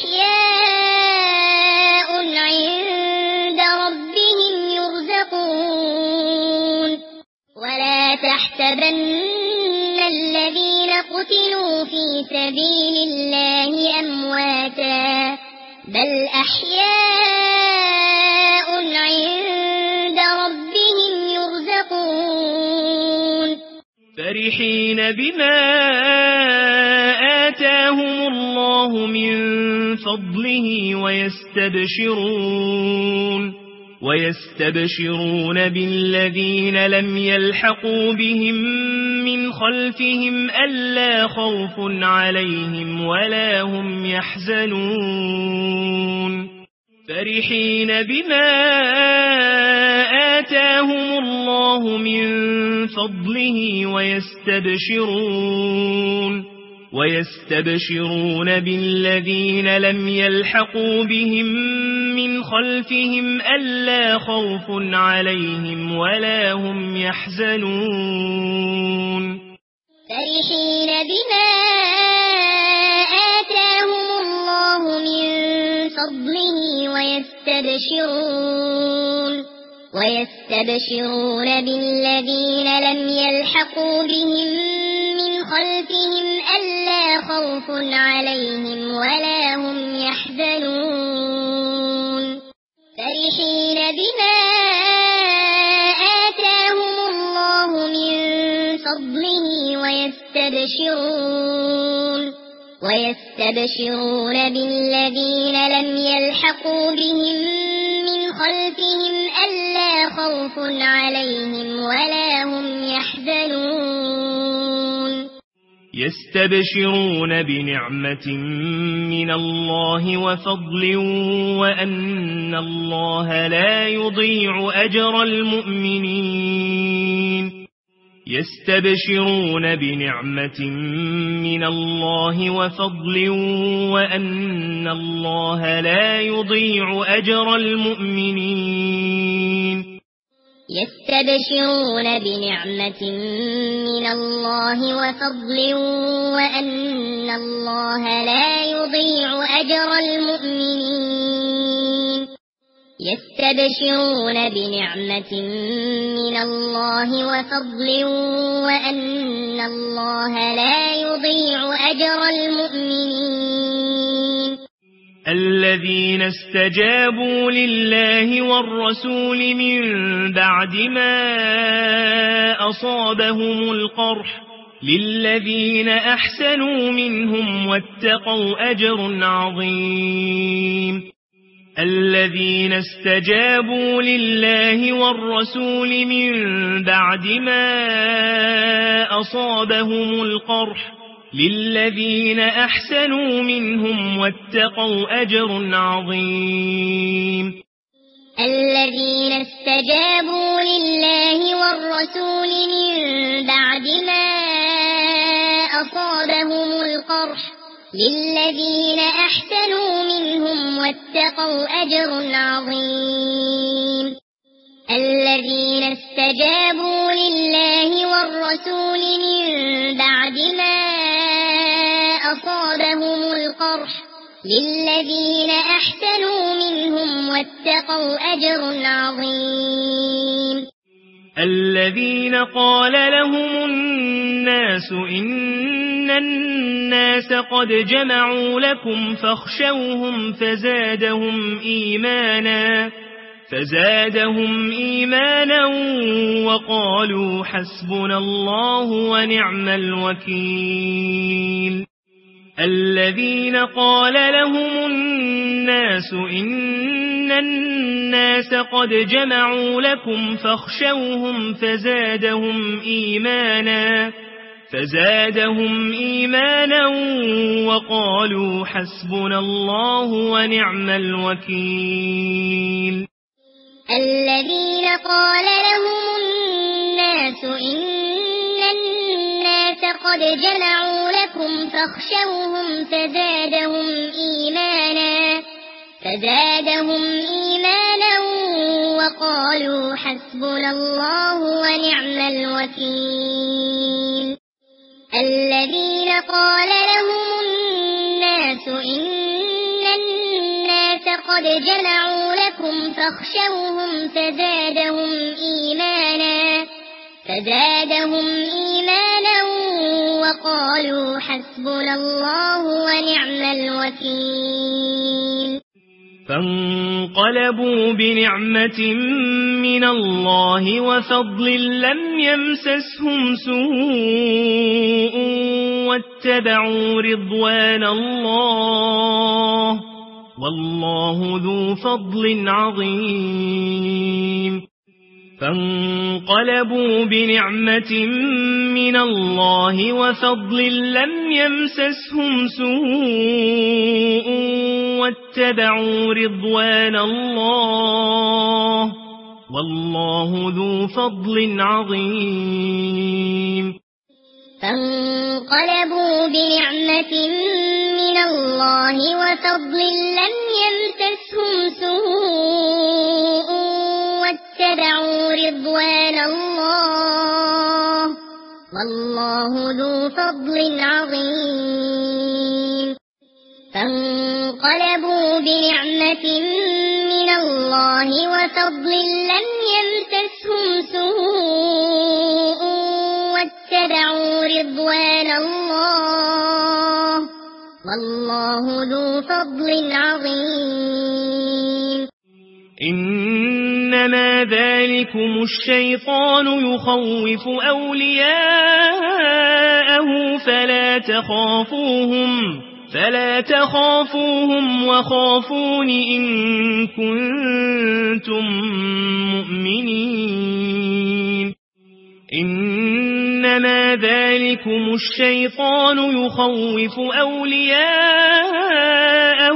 أحياء عند ربهم يرزقون. ولا تحسبن الذين قتلوا في سبيل الله أمواتا بل أحياء عند ربهم يرزقون. فرحين بما آتاهم الله من فضله ويستبشرون بالذين لم يلحقوا بهم من خلفهم ألا خوف عليهم ولا هم يحزنون. فرحين بما آتاهم الله من فضله ويستبشرون بالذين لم يلحقوا بهم من خلفهم ألا خوف عليهم ولا هم يحزنون. فرحين بما آتاهم الله من فضله ويستبشرون بالذين لم يلحقوا بهم من خلفهم ألا خوف عليهم ولا هم يحزنون. فرحين بما آتاهم الله من فضله ويستبشرون بالذين لم يلحقوا بهم من خلفهم ألا خوف عليهم ولا هم يحزنون. يستبشرون بنعمة من الله وفضل وأن الله لا يضيع أجر المؤمنين. يستبشرون بنعمة من الله وفضل وأن الله لا يضيع أجر المؤمنين. يستبشرون بنعمة من الله وفضل وأن الله لا يضيع أجر المؤمنين. يستبشرون بنعمة من الله وفضل وأن الله لا يضيع أجر المؤمنين. الذين استجابوا لله والرسول من بعد ما أصابهم القرح للذين أحسنوا منهم واتقوا أجر عظيم الذين استجابوا لله والرسول من بعد ما أصابهم القرح للذين أحسنوا منهم واتقوا أجر عظيم الذين استجابوا لله والرسول من بعد ما أصابهم القرح للذين أحسنوا منهم واتقوا أجر عظيم الذين استجابوا لله والرسول من بعد ما أصابهم القرح للذين أحسنوا منهم واتقوا أجر عظيم الذين قال لهم الناس إن الناس قد جمعوا لكم فاخشوهم فزادهم إيمانا وقالوا حسبنا الله ونعم الوكيل الذين قال لهم الناس إن الناس قد جمعوا لكم فاخشوهم فزادهم إيمانا وقالوا حسبنا الله ونعم الوكيل الذين قال لهم الناس إن الناس قد جمعوا لكم فاخشوهم فزادهم إيمانا وقالوا حسبنا الله ونعم الوكيل الذين قال لهم الناس إن الناس قد جمعوا لكم فاخشوهم فزادهم إيمانا وقالوا حسبنا الله ونعم الوكيل فانقلبوا بنعمة من الله وفضل لم يمسسهم سوء واتبعوا رضوان الله والله ذو فضل عظيم فانقلبوا بنعمة من الله وفضل لم يمسسهم سوء واتبعوا رضوان الله والله ذو فضل عظيم فانقلبوا بنعمة من الله وفضل لم يمسسهم سوء واتبعوا رضوان الله والله ذو فضل عظيم فانقلبوا بنعمة من الله وفضل لم يمسسهم سوء واتبعوا رضوان الله والله ذو فضل عظيم إنما ذلكم الشيطان يخوف أولياءه فلا تخافوهم وخافون إن كنتم مؤمنين إنما ذلكم الشيطان يخوف أولياءه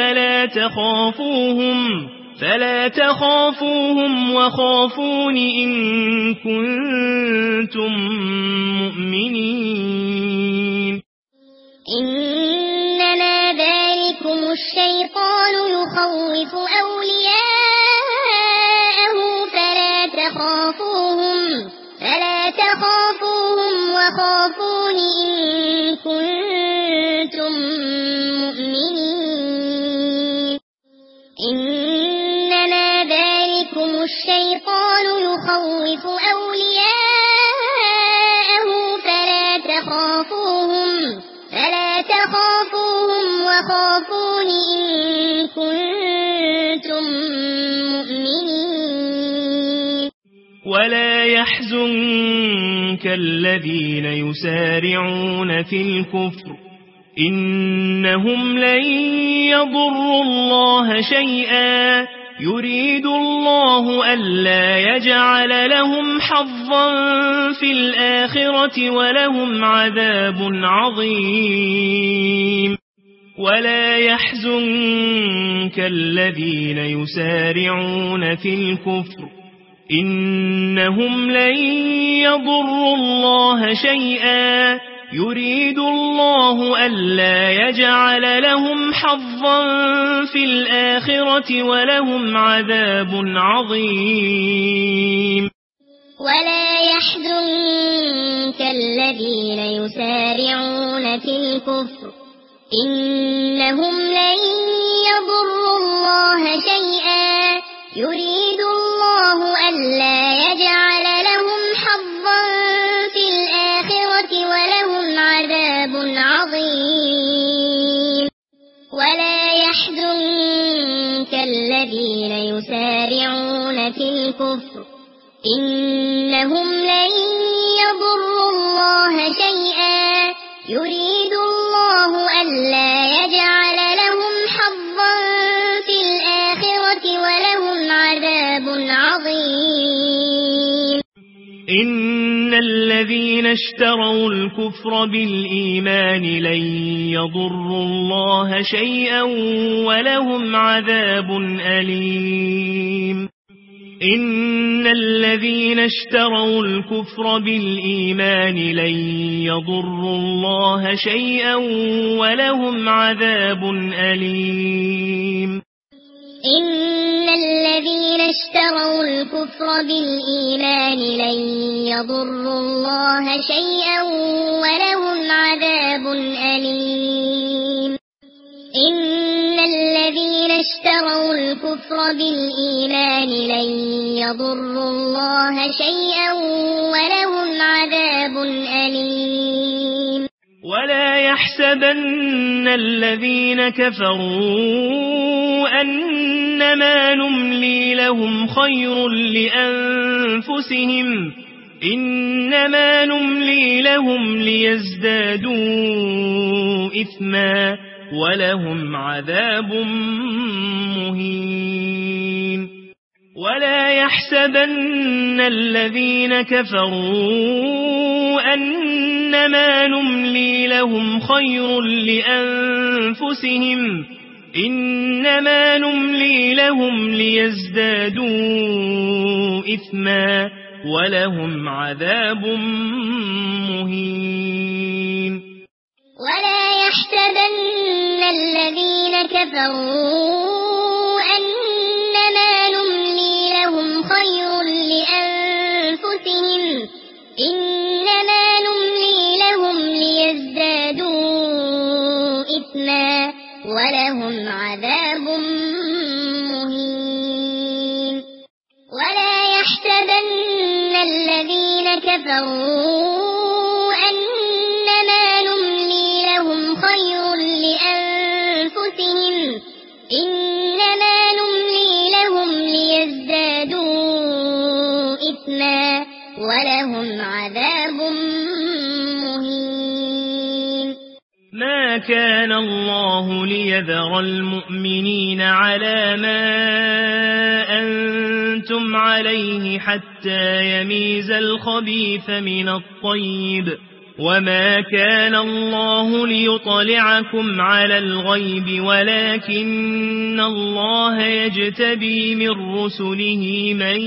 فلا تخافوهم وخافون إن كنتم مؤمنين إنما ذلكم الشيطان يخوف أولياءه فلا تخافوهم وخافون إن كنتم مؤمنين إنما ذلكم الشيطان يخوف أولياءه فلا تخافوهم وخافون إن كنتم مؤمنين ولا يحزنك كالذين يسارعون في الكفر إنهم لن يضروا الله شيئا يريد الله ألا يجعل لهم حظا في الآخرة ولهم عذاب عظيم ولا يحزنك الذين يسارعون في الكفر إنهم لن يضروا الله شيئا يريد الله ألا يجعل لهم حظا في الآخرة ولهم عذاب عظيم ولا يحزنك الذين يسارعون في الكفر إنهم لن يضروا الله شيئا يريد الله ألا يجعل لهم حظا في الآخرة ولهم عذاب عظيم ولا يحزنك الذين يسارعون في الكفر إنهم لن يضروا الله شيئا يريد الله ألا يجعل لهم حظا في الآخرة ولهم عذاب عظيم إن الذين اشتروا الكفر بالإيمان لن يضروا الله شيئا ولهم عذاب أليم إن الذين اشتروا الكفر بالإيمان لن يضروا الله شيئا ولهم عذاب أليم إن الذين اشتروا الكفر بالإيمان لن يضروا الله شيئا ولهم عذاب أليم إن الذين اشتروا الكفر بالإيمان لن يضروا الله شيئا ولهم عذاب أليم ولا يحسبن الذين كفروا أنما نملي لهم خير لأنفسهم إنما نملي لهم ليزدادوا إثما ولهم عذاب مهين ولا يحسبن الذين كفروا أنما نملي لهم خير لأنفسهم إنما نملي لهم ليزدادوا إثما ولهم عذاب مهين ولا يحسبن الذين كفروا أنما نملي لهم خير لأنفسهم إنما نملي لهم ليزدادوا إثما ولهم عذاب مهين ولا يحسبن الذين كفروا أنما نملي لهم خير لأنفسهم إنما نملي لهم ليزدادوا إثما ولهم عذاب مهين ما كان الله ليذر المؤمنين على ما أنتم عليه حتى يميز الخبيث من الطيب وما كان الله ليطلعكم على الغيب ولكن الله يجتبي من رسله من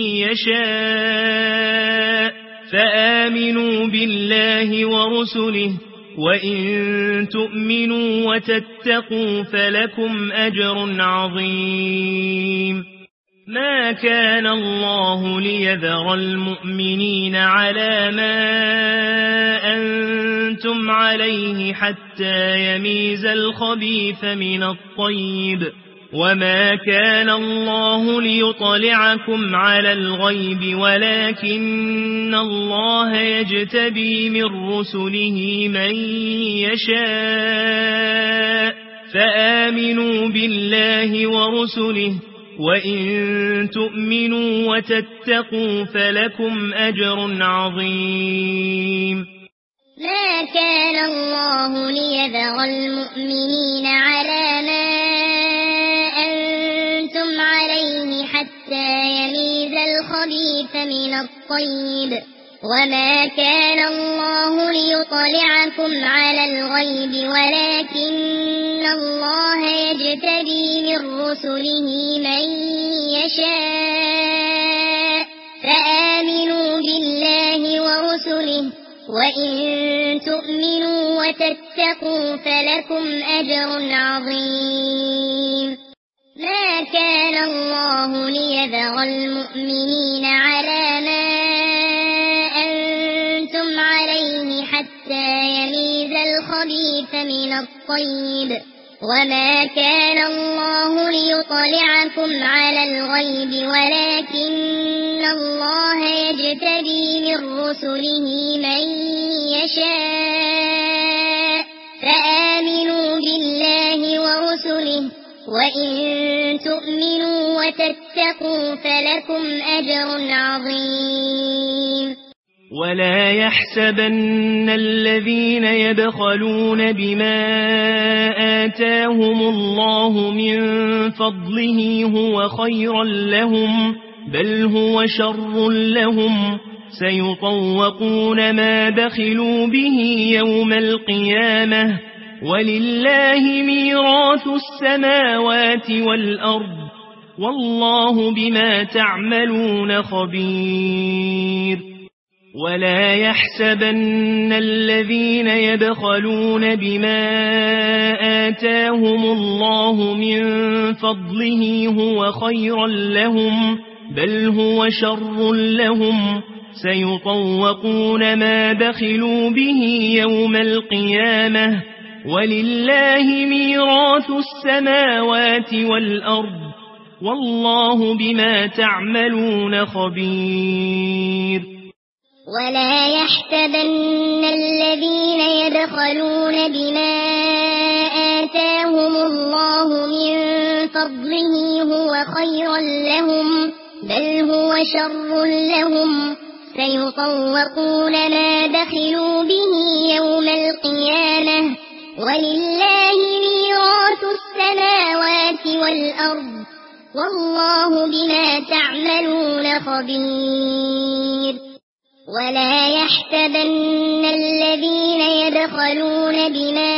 يشاء فآمنوا بالله ورسله وإن تؤمنوا وتتقوا فلكم أجر عظيم ما كان الله ليذر المؤمنين على ما أنتم عليه حتى يميز الخبيث من الطيب وما كان الله ليطلعكم على الغيب ولكن الله يجتبي من رسله من يشاء فآمنوا بالله ورسله وإن تؤمنوا وتتقوا فلكم أجر عظيم. ما كان الله ليذر المؤمنين على ما أنتم عليه حتى يميز الخبيث من الطيب، وما كان الله ليطلعكم على الغيب ولكن الله يجتبي من رسله من يشاء، فآمنوا بالله ورسله وإن تؤمنوا وتتقوا فلكم أجر عظيم. ما كان الله ليذر المؤمنين على ما أنتم عليه حتى يميز الخبيث من الطيب، وما كان الله ليطلعكم على الغيب ولكن الله يجتبي من رسله من يشاء، فآمنوا بالله ورسله وإن تؤمنوا وتتقوا فلكم أجر عظيم. ولا يحسبن الذين يبخلون بما آتاهم الله من فضله هو خيرا لهم، بل هو شر لهم، سيطوقون ما بخلوا به يوم القيامة، ولله ميراث السماوات والأرض، والله بما تعملون خبير. ولا يحسبن الذين يبخلون بما آتاهم الله من فضله هو خيرا لهم، بل هو شر لهم، سيطوقون ما بخلوا به يوم القيامة، ولله ميراث السماوات والأرض، والله بما تعملون خبير. ولا يحسبن الذين يبخلون بما آتاهم الله من فضله هو خيرا لهم، بل هو شر لهم، سيطوقون ما بخلوا به يوم القيامة، ولله ميراث السماوات والأرض، والله بما تعملون خبير. ولا يحسبن الذين يبخلون بما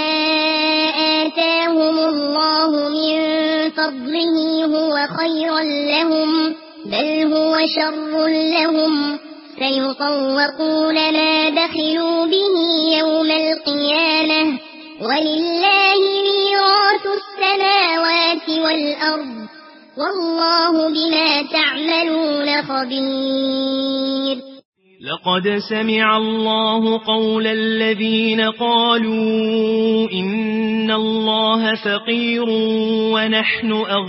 آتاهم الله من فضله هو خيرا لهم، بل هو شر لهم، سيطوقون ما بخلوا به يوم القيامة، ولله ميراث السماوات والأرض، والله بما تعملون خبير. لقد سمع الله قول الذين قالوا إن الله فقير ونحن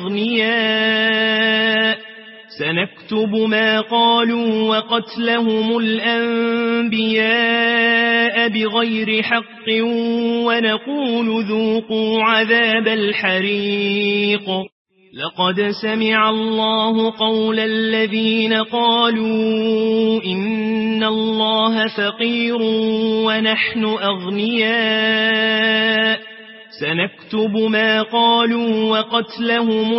أغنياء، سنكتب ما قالوا وقتلهم الأنبياء بغير حق ونقول ذوقوا عذاب الحريق. لقد سمع الله قول الذين قالوا إن الله فقير ونحن أغنياء، سنكتب ما قالوا وقتلهم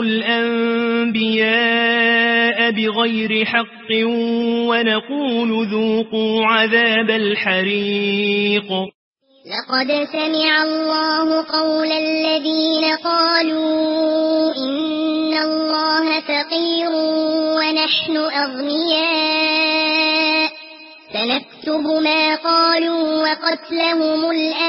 الأنبياء بغير حق ونقول ذوقوا عذاب الحريق. لقد سمع الله قول الذين قالوا إن الله فقير ونحن أغنياء، سنكتب ما قالوا وقتلهم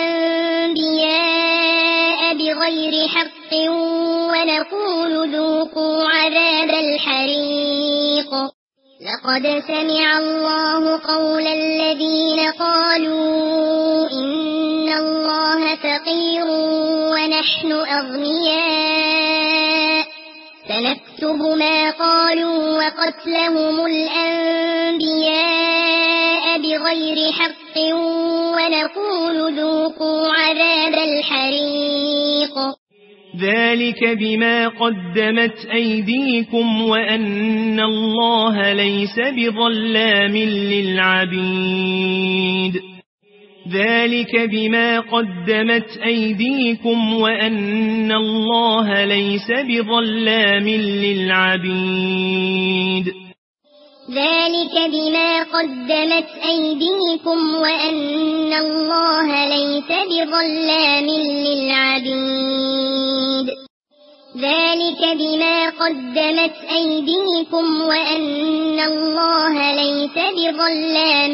الأنبياء بغير حق ونقول ذوقوا عذاب الحريق. لقد سمع الله قول الذين قالوا إن الله فقير ونحن أغنياء، سنكتب ما قالوا وقتلهم الأنبياء بغير حق ونقول ذوقوا عذاب الحريق. ذلك بما قدمت أيديكم وأن الله ليس بظلام للعبيد ذلك بما قدمت أيديكم وأن الله ليس بظلام للعبيد ذلك بما قدمت أيديكم وأن الله ليس بظلام للعبيد ذلك بما قدمت أيديكم وأن الله ليس بظلام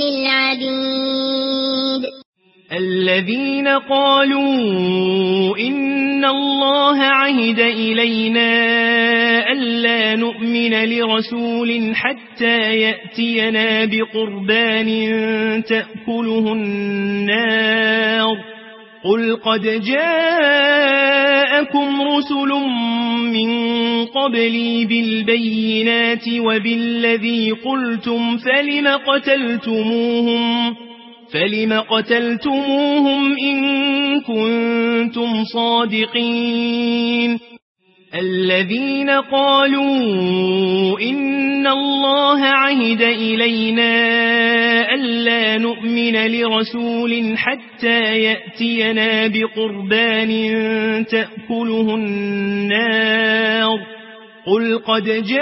للعبيد الذين قالوا إن الله عهد إلينا ألا نؤمن لرسول حتى يأتينا بقربان تأكله النار قل قد جاءكم رسل من قبلي بالبينات وبالذي قلتم فلم قتلتموهم إن كنتم صادقين الذين قالوا إن الله عهد إلينا ألا نؤمن لرسول حتى يأتينا بقربان تأكله النار قل قد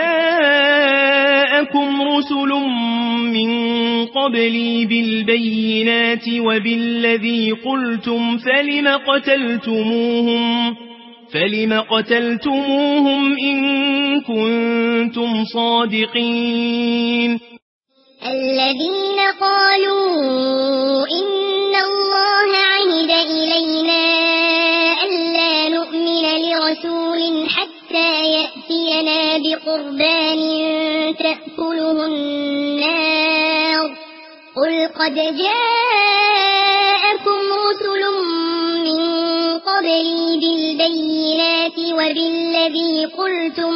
جاءكم رسل من قبلي بالبينات وبالذي قلتم فلم قتلتموهم إن كنتم صادقين الذين قالوا إن الله عهد إلينا ألا نؤمن لرسول حتى يأتينا بقربان تأكله النار قل قد جاءكم رسل من قبلي بالبينات وبالذي قلتم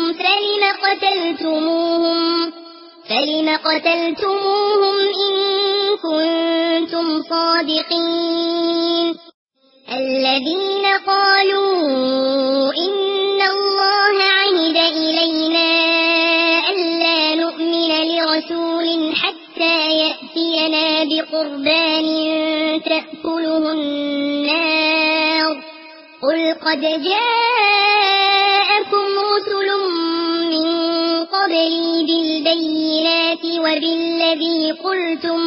فلم قتلتموهم إن كنتم صادقين الذين قالوا إن الله عهد إلينا ألا نؤمن لرسول حتى يأتينا بقربان تأكله النار قل قد جاءكم رسل من قبلي بالبينات وبالذي قلتم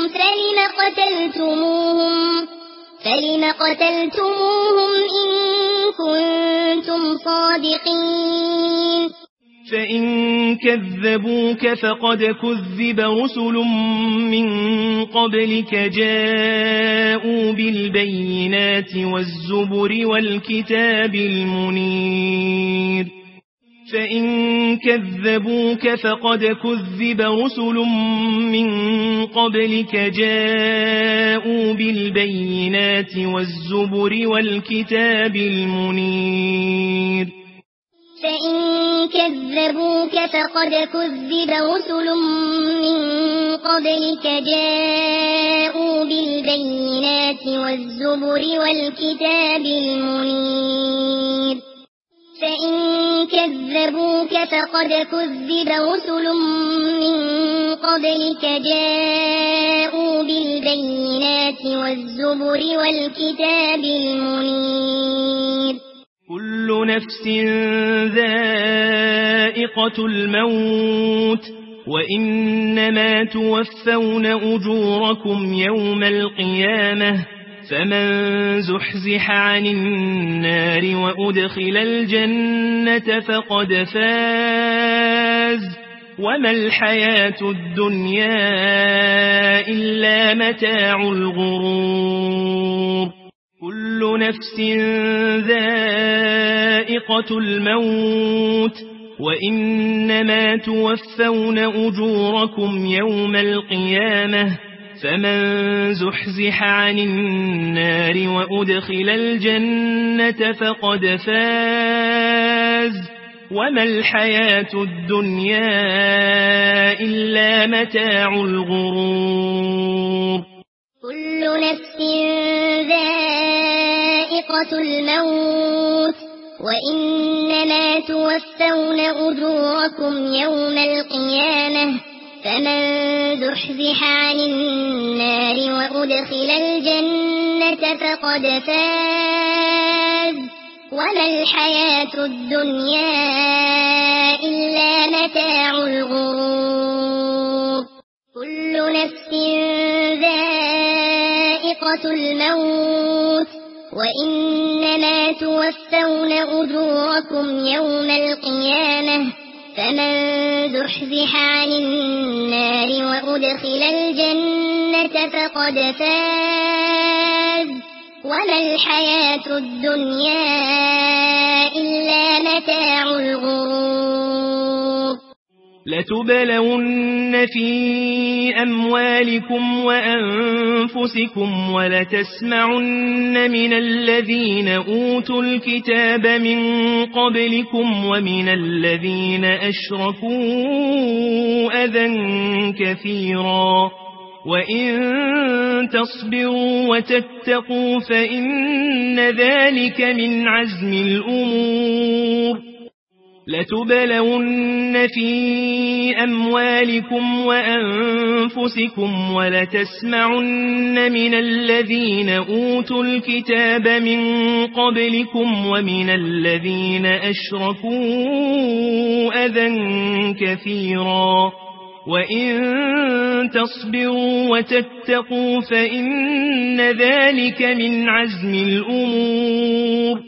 فلم قتلتموهم إن كنتم صادقين فإن كذبوك فقد كذب رسل من قبلك جاءوا بالبينات والزبر والكتاب المنير فإن كذبوك فقد كذب رسل من قبلك جاءوا بالبينات والزبر والكتاب المنير فإن كذبوك فقد كذب رسل من قبلك جاءوا بالبينات والزبر والكتاب المنير فإن كذبوك فقد كذب رسل من قبلك جاءوا بالبينات والزبر والكتاب المنير كل نفس ذائقة الموت وإنما توفون أجوركم يوم القيامة فمن زحزح عن النار وأدخل الجنة فقد فاز وما الحياة الدنيا إلا متاع الغرور كل نفس ذائقة الموت وإنما توفون أجوركم يوم القيامة فمن زحزح عن النار وأدخل الجنة فقد فاز وما الحياة الدنيا إلا متاع الغرور كل نفس ذائقة الموت وإنما توفون أجوركم يوم القيامة فمن زحزح عن النار وأدخل الجنة فقد فاز وما الحياة الدنيا إلا متاع الغرور كل نفس ذائقة الموت وإنما توفون أجوركم يوم القيامة فمن زحزح عن النار وأدخل الجنة فقد فاز وما الحياة الدنيا إلا متاع الغرور لتبلون في أموالكم وأنفسكم ولتسمعن من الذين أوتوا الكتاب من قبلكم ومن الذين أشركوا أذى كثيرا وإن تصبروا وتتقوا فإن ذلك من عزم الأمور لتبلون في أموالكم وأنفسكم ولتسمعن من الذين أوتوا الكتاب من قبلكم ومن الذين أشركوا أذى كثيرا وإن تصبروا وتتقوا فإن ذلك من عزم الأمور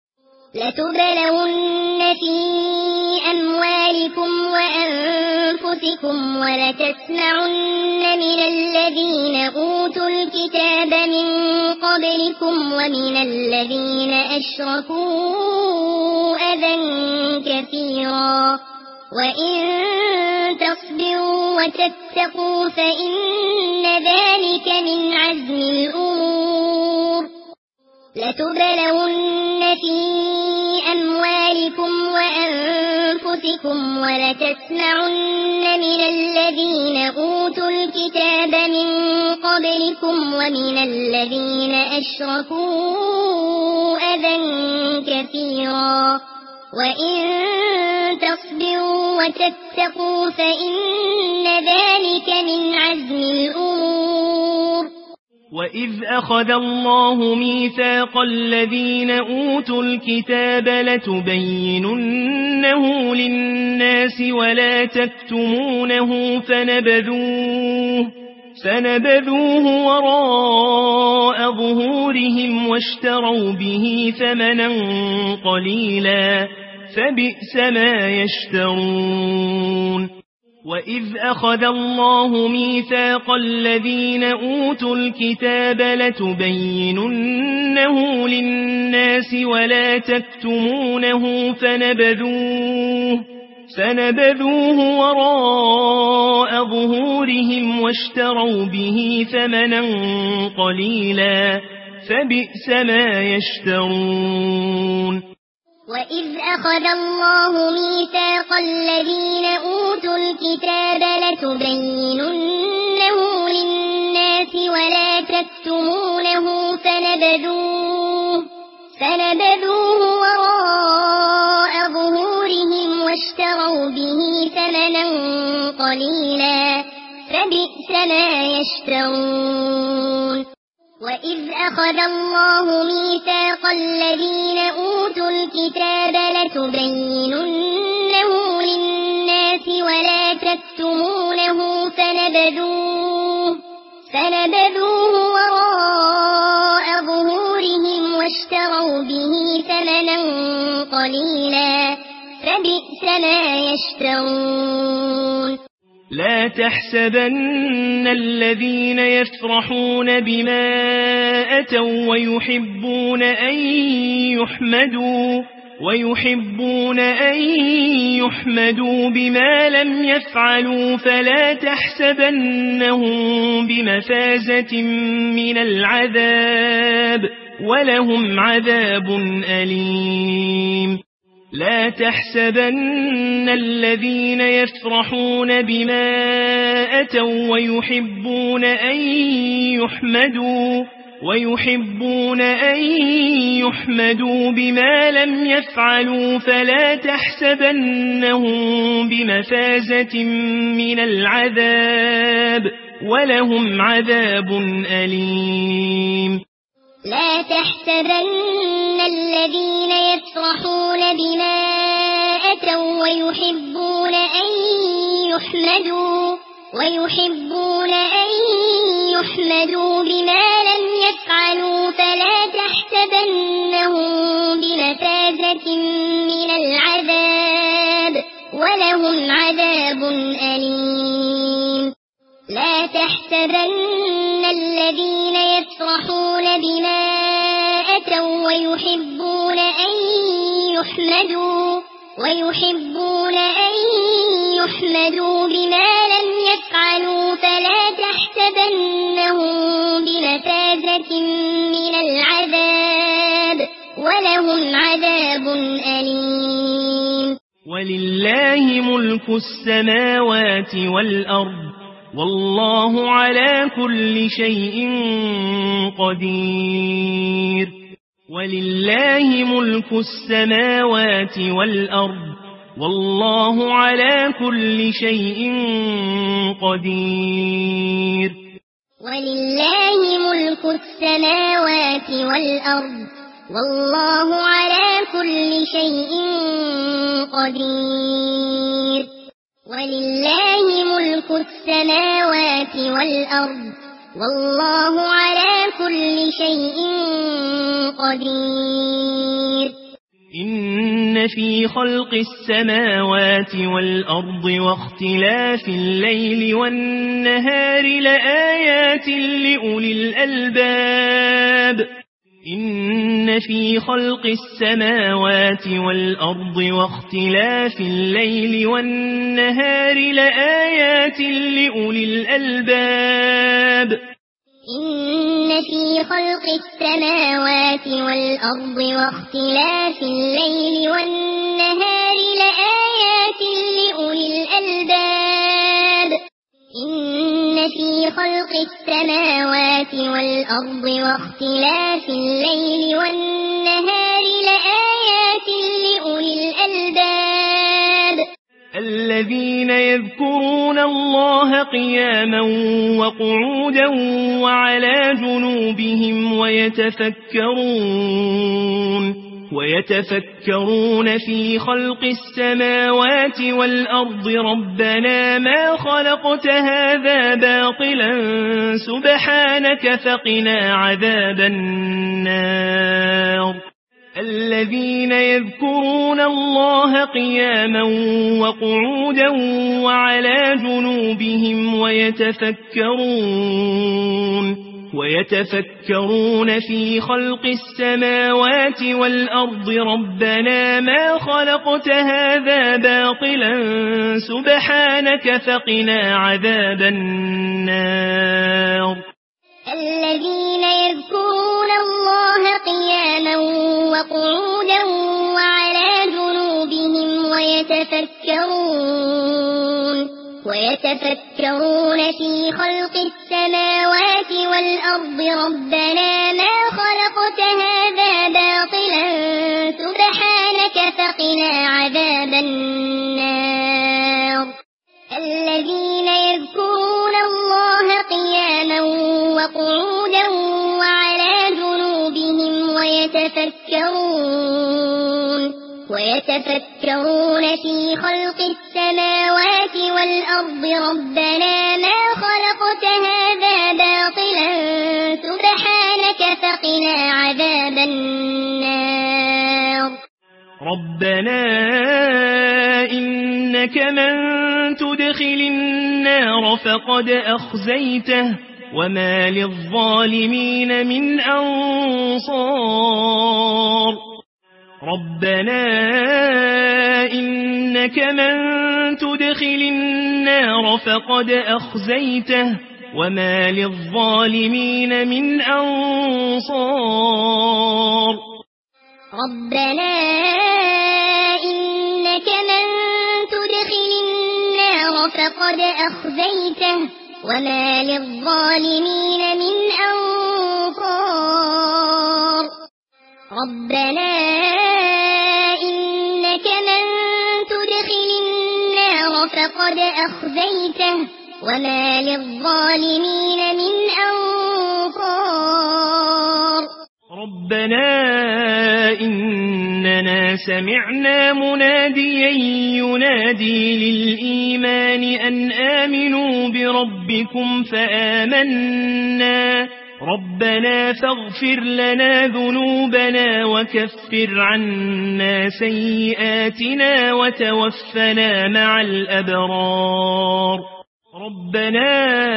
لتبلون في أموالكم وأنفسكم ولتسمعن من الذين أوتوا الكتاب من قبلكم ومن الذين أشركوا أذى كثيرا وإن تصبروا وتتقوا فإن ذلك من عزم الأمور لتبلون في أموالكم وأنفسكم ولتسمعن من الذين أوتوا الكتاب من قبلكم ومن الذين أشركوا أذى كثيرا وإن تصبروا وتتقوا فإن ذلك من عزم الأمور وإذ أخذ الله ميثاق الذين أوتوا الكتاب لتبيننه للناس ولا تكتمونه فنبذوه وراء ظهورهم واشتروا به ثمنا قليلا فبئس ما يشترون وإذ أخذ الله ميثاق الذين أوتوا الكتاب لتبيننه للناس ولا تكتمونه فنبذوه وراء ظهورهم واشتروا به ثمنا قليلا فبئس ما يشترون وإذ أخذ الله ميثاق الذين أوتوا الكتاب لتبيننه للناس ولا تكتمونه فنبذوه وراء ظهورهم واشتروا به ثمنا قليلا فبئس ما يشترون وإذ أخذ الله ميثاق الذين أوتوا الكتاب لتبيننه للناس ولا تكتمونه فنبذوه وراء ظهورهم واشتروا به ثمنا قليلا فبئس ما يشترون لا تحسبن الذين يفرحون بما أتوا ويحبون أن يحمدوا بما لم يفعلوا فلا تحسبنهم بمفازة من العذاب ولهم عذاب أليم لا تحسبن الذين يفرحون بما أتوا ويحبون أن يحمدوا بما لم يفعلوا فلا تحسبنهم بمفازة من العذاب ولهم عذاب أليم. لا تحسبن الذين يفرحون بما أتوا ويحبون أن يحمدوا بما لم يفعلوا فلا تحسبنهم بمفازة من العذاب ولهم عذاب أليم. لا تحسبن الذين يفرحون بما أتوا ويحبون أن يحمدوا بما لم يفعلوا فلا تحسبنهم بمفازة من العذاب ولهم عذاب أليم. ولله ملك السماوات والأرض والله على كل شيء قدير. ولله ملك السماوات والأرض والله على كل شيء قدير. ولله ملك السماوات والأرض والله على كل شيء قدير. ولله ملك السماوات والأرض والله على كل شيء قدير. إن في خلق السماوات والأرض واختلاف الليل والنهار لآيات لأولي الألباب. إن في خلق السماوات والأرض واختلاف الليل والنهار لآيات لأولي الألباب. إن في خلق السماوات والأرض واختلاف الليل والنهار لآيات لأولي الألباب. إن في خلق السماوات والأرض واختلاف الليل والنهار لآيات لأولي الألباب. الذين يذكرون الله قياما وقعودا وعلى جنوبهم ويتفكرون في خلق السماوات والأرض ربنا ما خلقت هذا باطلا سبحانك فقنا عذاب النار. الذين يذكرون الله قياما وقعودا وعلى جنوبهم ويتفكرون في خلق السماوات والأرض ربنا ما خلقت هذا باطلا سبحانك فقنا عذاب النار. الذين يذكرون الله قياما وقعودا وعلى جنوبهم ويتفكرون في خلق السماوات والأرض ربنا ما خلقت هذا باطلا سبحانك فقنا عذاب النار. الذين يذكرون الله قياما وقعودا وعلى جنوبهم ويتفكرون في خلق السماوات والأرض ربنا ما خلقت هذا باطلا سبحانك فقنا عذاب النار. ربنا إنك من تدخل النار فقد أخزيته وما للظالمين من أنصار. ربنا إنك من تدخل النار فقد أخزيته وما للظالمين من أنصار. ربنا إنك من تدخل النار فقد أخزيته وما للظالمين من أنصار. ربنا إنك من تدخل النار فقد أخزيته وما للظالمين من أنصار ربنا إننا سمعنا مناديا ينادي للإيمان أن آمنوا بربكم فآمنا ربنا فاغفر لنا ذنوبنا وكفر عنا سيئاتنا وتوفنا مع الأبرار ربنا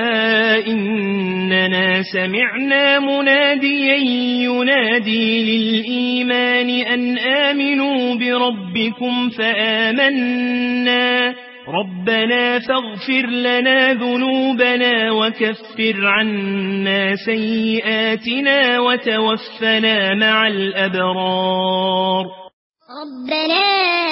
إننا سمعنا مناديا ينادي للإيمان أن آمنوا بربكم فآمنا ربنا فاغفر لنا ذنوبنا وكفر عنا سيئاتنا وتوفنا مع الأبرار ربنا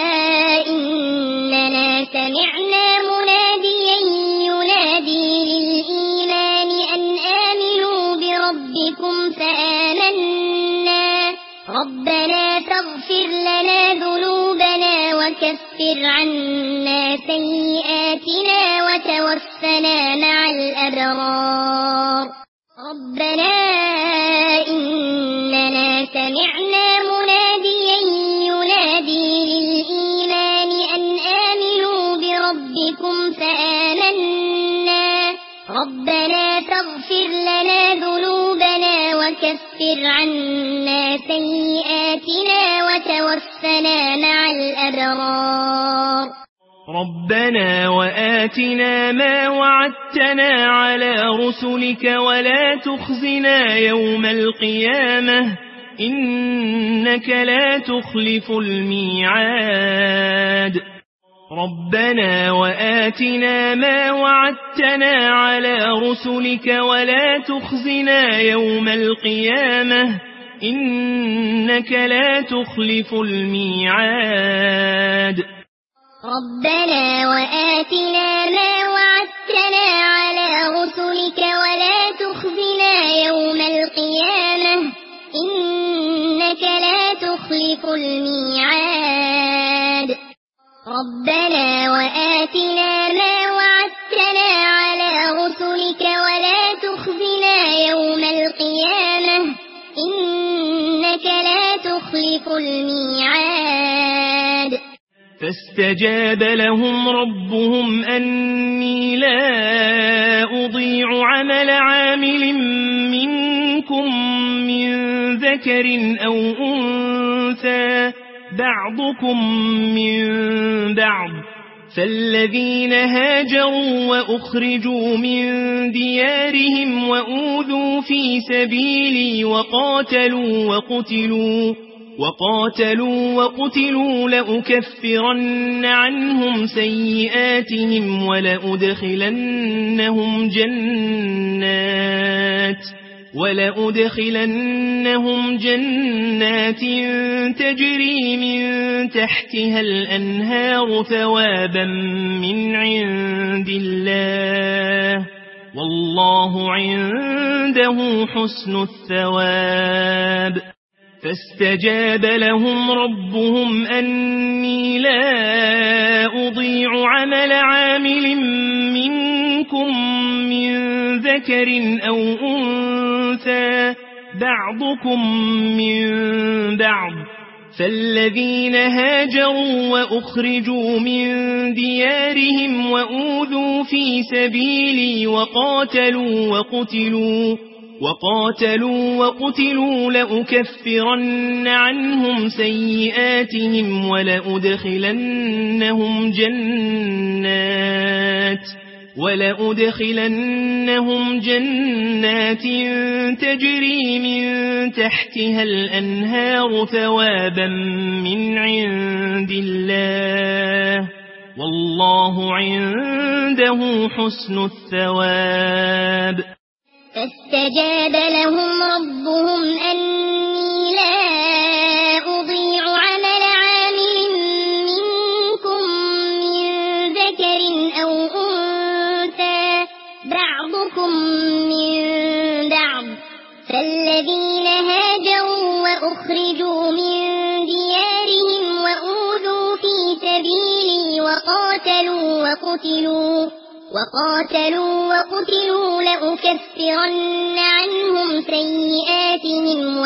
إننا سمعنا مناديا ينادي للإيمان أن آمنوا بربكم فآمنا ربنا فاغفر لنا ذنوبنا وكفر عنا سيئاتنا وتوفنا مع الأبرار ربنا إننا سمعنا مناديا ينادي للإيمان أن آمنوا بربكم فآمنا ربنا فاغفر لنا ذنوبنا وكفر عنا سيئاتنا وتوفنا مع الأبرار ربنا وآتنا ما وعدتنا على رسلك ولا تخزنا يوم القيامة إنك لا تخلف الميعاد ربنا وآتنا ما وعدتنا على رسلك ولا تخزنا يوم القيامة إنك لا تخلف الميعاد ربنا وآتنا ما وعدتنا على رسلك ولا تخزنا يوم القيامة إنك لا تخلف الميعاد ربنا وآتنا ما وعدتنا على رسلك ولا تخزنا يوم القيامة إنك لا تخلف الميعاد فاستجاب لهم ربهم أني لا أضيع عمل عامل منكم من ذكر أو أنثى بعضكم من بعض فالذين هاجروا وأخرجوا من ديارهم وأوذوا في سبيلي وقاتلوا وقتلوا لأكفرن عنهم سيئاتهم ولأدخلنهم جنات تجري من تحتها الأنهار ثوابا من عند الله والله عنده حسن الثواب فاستجاب لهم ربهم أني لا أضيع عمل عامل منكم من ذكر أو أنثى بعضكم من بعض فالذين هاجروا وأخرجوا من ديارهم وأوذوا في سبيلي وقاتلوا وقتلوا لأكفرن عنهم سيئاتهم ولأدخلنهم جنات تجري من تحتها الأنهار ثوابا من عند الله والله عنده حسن الثواب فاستجاب لهم ربهم أني لا أضيع عمل عامل منكم من ذكر أو أنثى بعضكم من بعض فالذين هاجروا وأخرجوا وقاتلوا وقتلوا لأكفرن عنهم سيئاتهم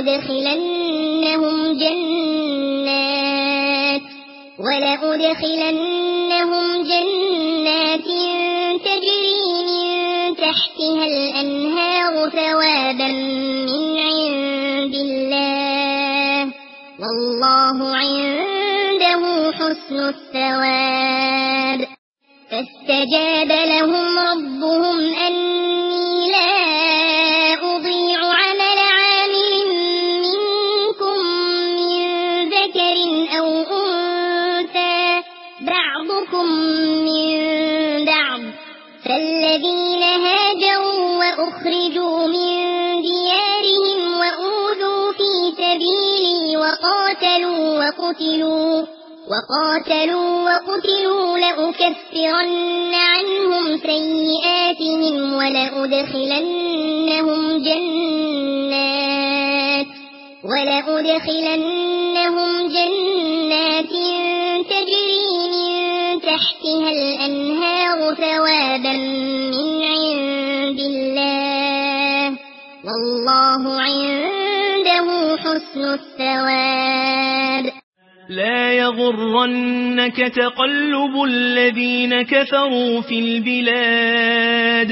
ولأدخلنهم جنات تجري من تحتها الأنهار ثوابا من عند الله والله عنده حسن الثواب. فاستجاب لهم ربهم أني لا أضيع عمل عامل منكم من ذكر أو أنثى بعضكم من بعض، فالذين هاجروا وأخرجوا من ديارهم وأوذوا في سبيلي وقاتلوا وقتلوا لأكفرن عنهم سيئاتهم ولأدخلنهم جنات تجري من تحتها الأنهار ثوابا من عند الله والله عنده حسن الثواب. لا يغرنك تقلب الذين كفروا في البلاد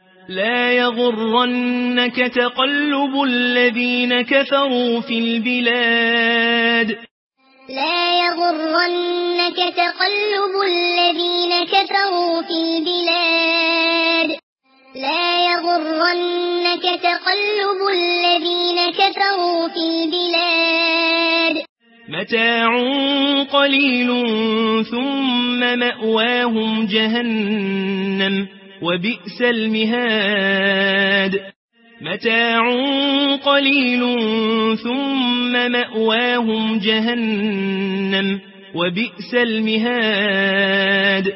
متاع قليل ثم مأواهم جهنم وبئس المهاد.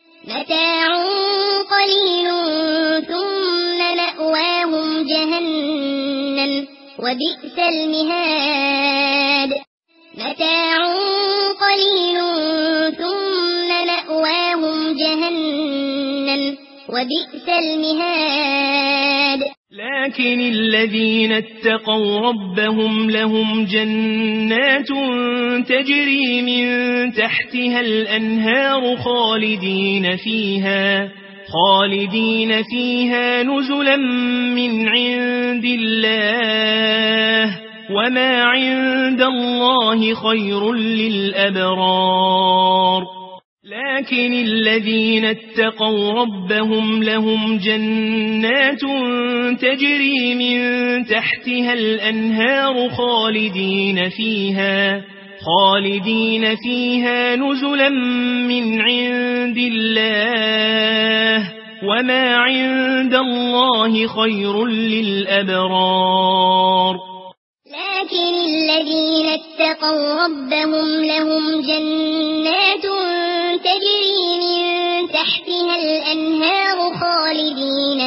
لكن الذين اتقوا ربهم لهم جنات تجري من تحتها الأنهار خالدين فيها نزلا من عند الله وما عند الله خير للأبرار. لكن الذين اتقوا ربهم لهم جنات تجري من تحتها الأنهار خالدين فيها نزلا من عند الله وما عند الله خير للأبرار. لكن الذين اتقوا ربهم لهم جنات تجري من تحتها الأنهار خالدين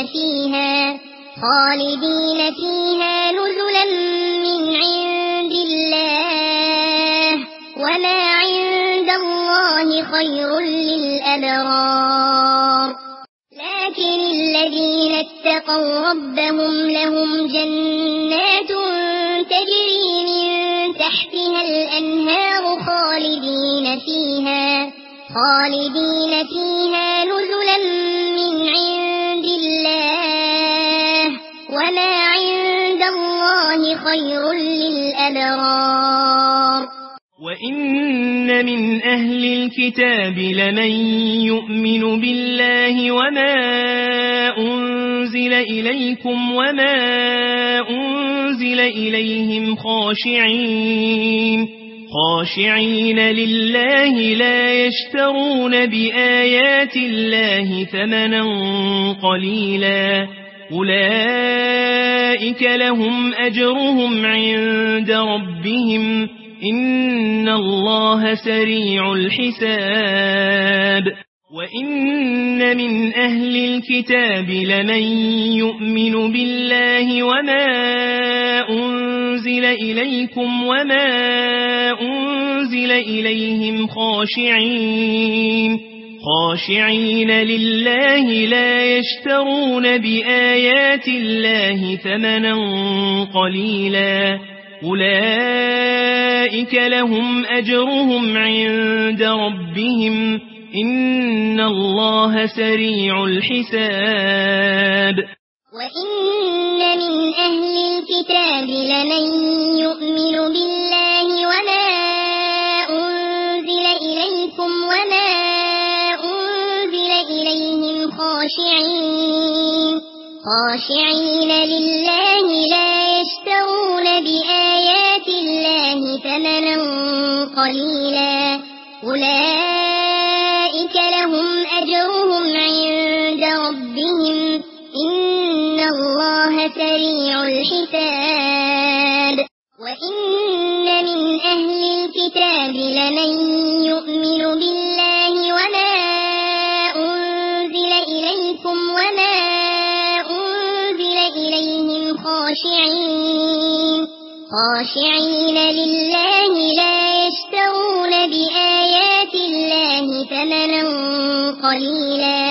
فيها نزلا من عند الله وما عند الله خير للأبرار. لكن الذين اتقوا ربهم لهم جنات تجري من تحتها الأنهار خالدين فيها نزلا من عند الله وما عند الله خير للأبرار. وإن من أهل الكتاب لمن يؤمن بالله وما أنزل إليكم وما أنزل إليهم خاشعين لله لا يشترون بآيات الله ثمنا قليلا أولئك لهم أجرهم عند ربهم إن الله سريع الحساب. وإن من أهل الكتاب لمن يؤمن بالله وما أنزل أنزل إليكم وما أنزل إليهم خاشعين لله لا يشترون بآيات الله ثمنا قليلا أولئك لهم أجرهم عند ربهم إن الله سريع الحساب. وإن من أهل الكتاب لمن يؤمن بالله وما أنزل إليكم وما أنزل إليهم خاشعين لله لا يشترون بآيات الله ثمنا قليلا أولئك لهم أجرهم عند ربهم إن الله سريع الحساب. وإن من أهل الكتاب لمن يؤمن بالله وما أنزل إليكم وما أنزل إليهم خاشعين لله لا يشترون بآيات الله ثمنا قليلا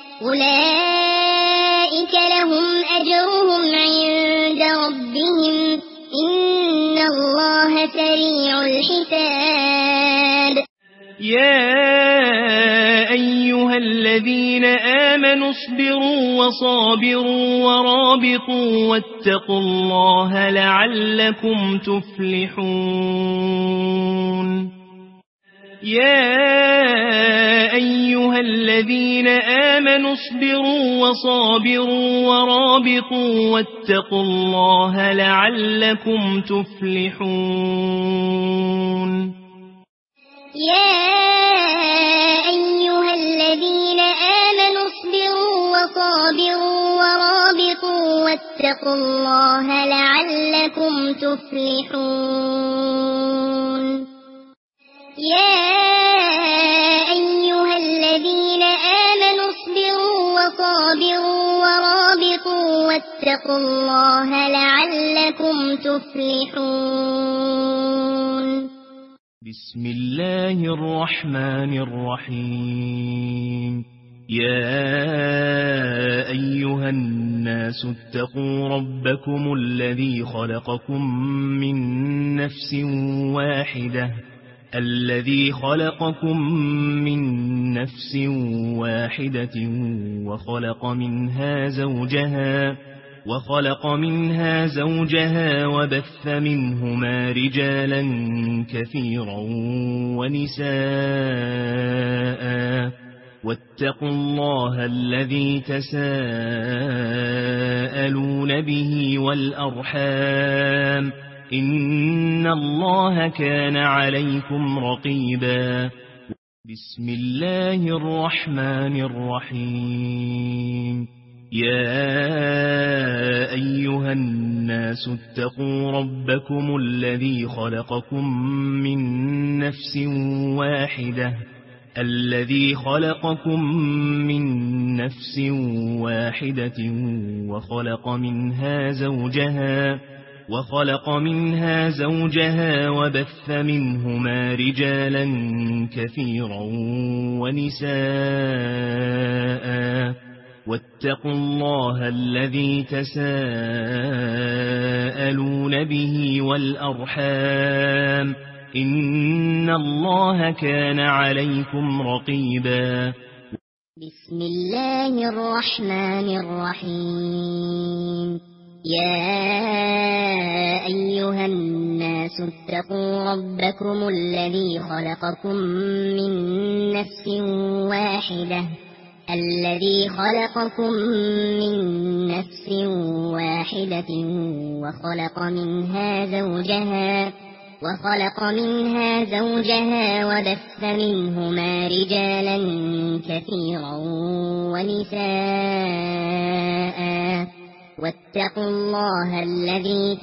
أولئك لهم أجرهم عند ربهم إن الله سريع الحساب. يا أيها الذين آمنوا اصبروا وصابروا ورابطوا واتقوا الله لعلكم تفلحون. يا أيها الذين آمنوا اصبروا وصابروا ورابطوا واتقوا الله لعلكم تفلحون. يا أيها الذين آمنوا اصبروا وصابروا ورابطوا واتقوا الله لعلكم تفلحون. يا أيها الذين آمنوا اصبروا وصابروا ورابطوا واتقوا الله لعلكم تفلحون. بسم الله الرحمن الرحيم. يا أيها الناس اتقوا ربكم الذي خلقكم من نفس واحدة وخلق منها زوجها وبث منهما رجالا كثيرا ونساء واتقوا الله الذي تساءلون به والأرحام إن الله كان عليكم رقيبا. بسم الله الرحمن الرحيم. يا أيها الناس اتقوا ربكم الذي خلقكم من نفس واحدة وخلق منها زوجها وبث منهما رجالا كثيرا ونساء واتقوا الله الذي تساءلون به والأرحام إن الله كان عليكم رقيبا. بسم الله الرحمن الرحيم. يا أيها الناس اتقوا ربكم الذي خلقكم من نفس واحدة وخلق منها زوجها وبث منهما رجالا كثيرا ونساء واتقوا الله الذي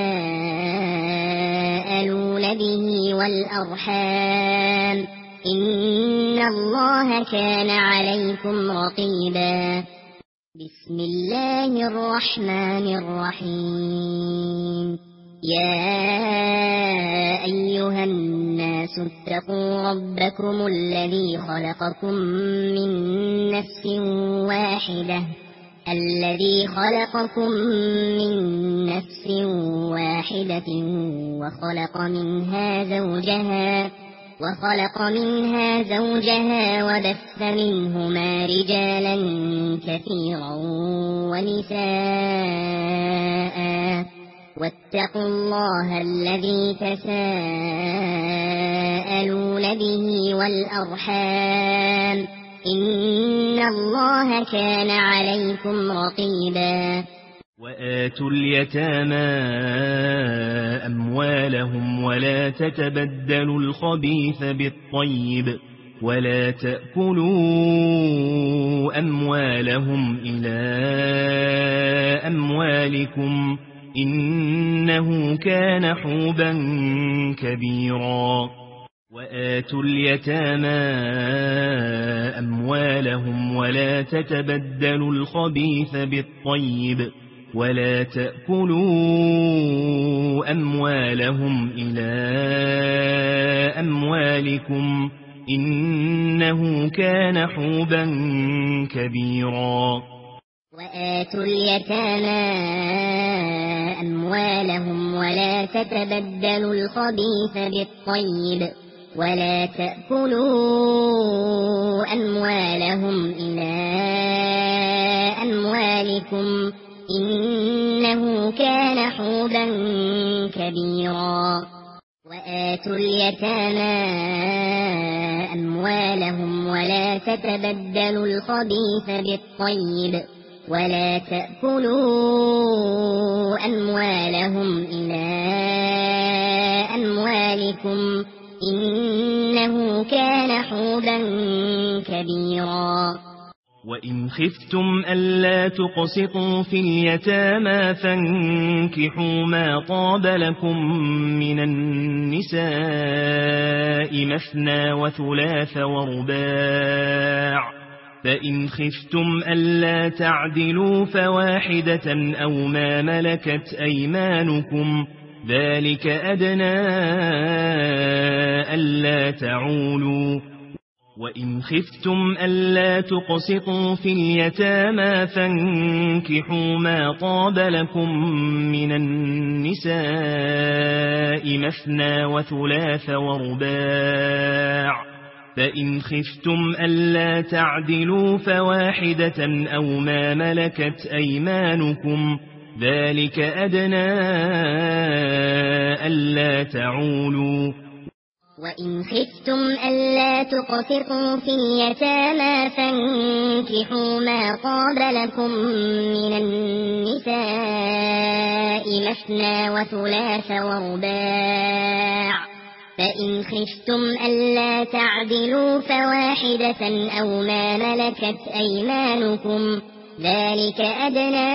تساءلون به والأرحام إن الله كان عليكم رقيبا. بسم الله الرحمن الرحيم. يا أيها الناس اتقوا ربكم الذي خلقكم من نفس واحدة وخلق منها زوجها وبث منهما رجالا كثيرا ونساء واتقوا الله الذي تساءلون به والأرحام إن الله كان عليكم رقيبا وآتوا اليتامى أموالهم ولا تتبدلوا الخبيث بالطيب ولا تأكلوا أموالهم إلى أموالكم إنه كان حوبا كبيرا وآتوا اليتامى أموالهم ولا تتبدلوا الخبيث بالطيب ولا تأكلوا أموالهم إلى أموالكم إنه كان حوبا كبيرا وآتوا اليتامى أموالهم ولا تتبدلوا الخبيث بالطيب ولا تأكلوا أموالهم إلى أموالكم إنه كان حوبا كبيرا وآتوا اليتامى أموالهم ولا تتبدلوا الخبيث بالطيب ولا تأكلوا أموالهم إلى أموالكم إنه كان حوبا كبيرا وإن خفتم ألا تقسطوا في اليتامى فانكحوا ما طاب لكم من النساء مثنى وثلاث ورباع فإن خفتم ألا تعدلوا فواحدة أو ما ملكت أيمانكم ذلك أدنى ألا تعولوا وإن خفتم ألا تقسطوا في اليتامى فانكحوا ما طاب لكم من النساء مثنى وثلاث ورباع فإن خفتم ألا تعدلوا فواحدة أو ما ملكت أيمانكم ذلك أدنى ألا تعولوا وإن خفتم ألا تقسطوا في اليتامى فانكحوا ما طاب لكم من النساء مثنى وثلاث ورباع فإن خفتم ألا تعدلوا فواحدة أو ما ملكت أيمانكم ذلك أدنى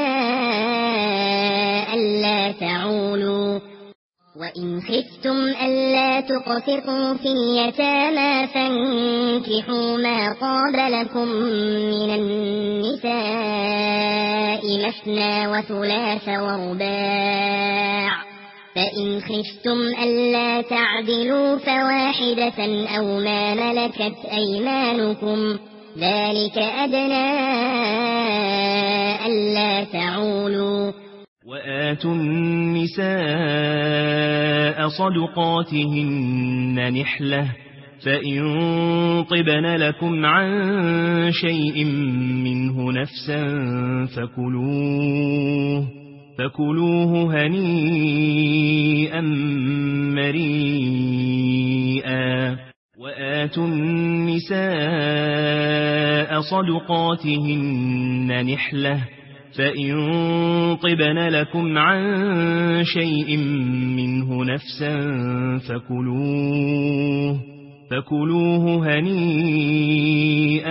ألا تعولوا وإن خفتم ألا تقسطوا في اليتامى فانكحوا ما طاب لكم من النساء مثنى وثلاث ورباع فإن خفتم ألا تعدلوا فواحدة أو ما ملكت أيمانكم ذلك أدنى ألا تعولوا وآتوا النساء صدقاتهن نحلة فإن طبن لكم عن شيء منه نفسا فكلوه هنيئا مريئا وآتوا النساء صدقاتهن نحلة فإن طبن لكم عن شيء منه نفسا فكلوه هنيئا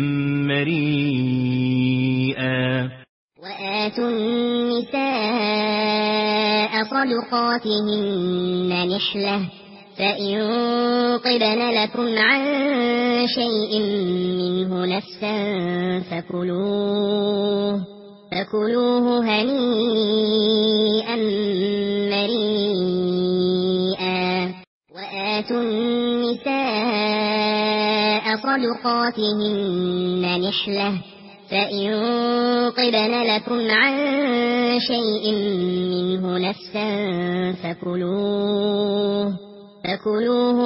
مريئا وآتوا النساء صدقاتهن نحلة فإن طبن لكم عن شيء منه نفسا فكلوه هنيئا مريئا وآتوا النساء صدقاتهن نحلة فإن طبن لكم عن شيء منه نفسا فكلوه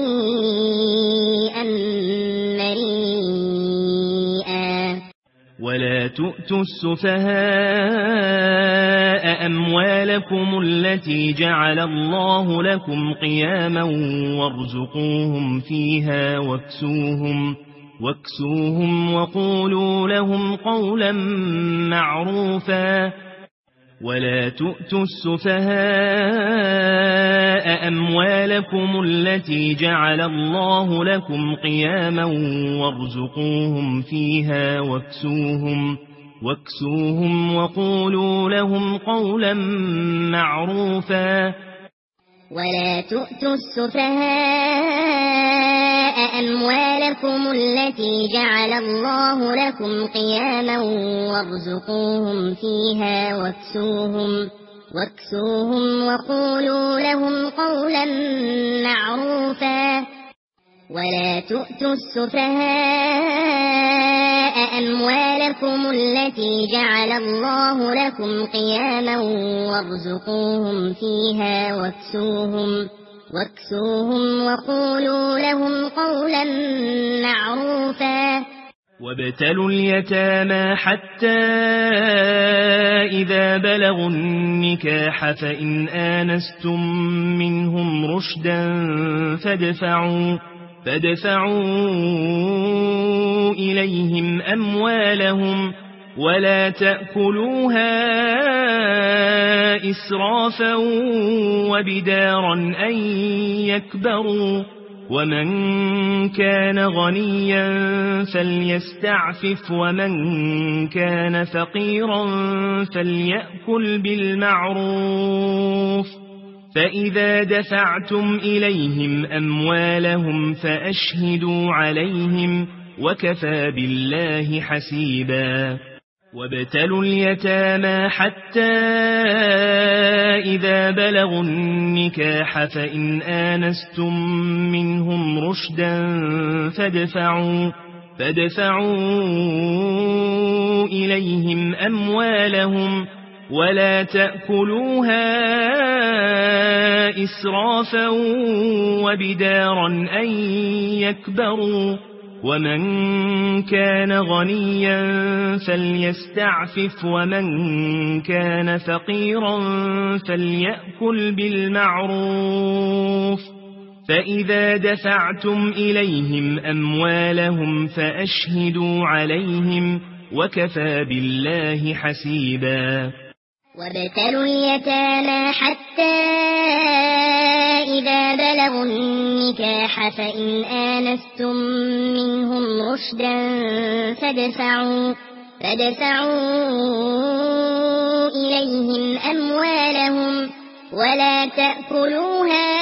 هنيئا مريئا ولا تؤتوا السفهاء أموالكم التي جعل الله لكم قياما وارزقوهم فيها واكسوهم وقولوا لهم قولا معروفا ولا تؤتوا السفهاء أموالكم التي جعل الله لكم قياما وارزقوهم فيها واكسوهم وقولوا لهم قولا معروفا ولا تؤتوا السفهاء أموالكم التي جعل الله لكم قياما وارزقوهم فيها واكسوهم وقولوا لهم قولا معروفا ولا تؤتوا السفهاء أموالكم التي جعل الله لكم قياما وارزقوهم فيها واكسوهم وقولوا لهم قولا معروفا وابتلوا اليتامى حتى إذا بلغوا النكاح فإن آنستم منهم رشدا فادفعوا إليهم أموالهم ولا تأكلوها إسرافا وبدارا أن يكبروا ومن كان غنيا فليستعفف ومن كان فقيرا فليأكل بالمعروف فإذا دفعتم إليهم أموالهم فأشهدوا عليهم وكفى بالله حسيبا وابتلوا اليتامى حتى إذا بلغوا النكاح فإن آنستم منهم رشدا فادفعوا إليهم أموالهم ولا تأكلوها إسرافا وبدارا أن يكبروا ومن كان غنيا فليستعفف ومن كان فقيرا فليأكل بالمعروف فإذا دفعتم إليهم أموالهم فأشهدوا عليهم وكفى بالله حسيبا وابتلوا اليتامى حتى إذا بلغوا النكاح فإن آنستم منهم رشدا فادفعوا إليهم أموالهم ولا تأكلوها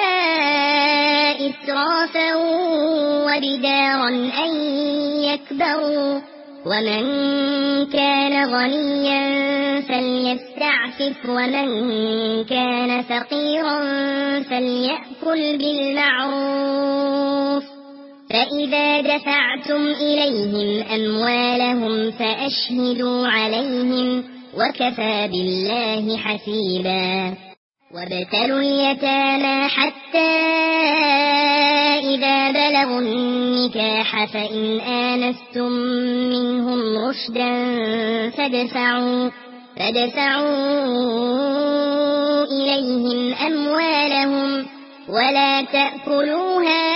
إسرافا وبدارا أن يكبروا ومن كان غنيا فليستعفف ومن كان فقيرا فليأكل بالمعروف فإذا دفعتم إليهم أموالهم فأشهدوا عليهم وكفى بالله حسيبا وابتلوا اليتامى حتى إذا بلغوا النكاح فإن آنستم منهم رشدا فادفعوا إليهم أموالهم ولا تأكلوها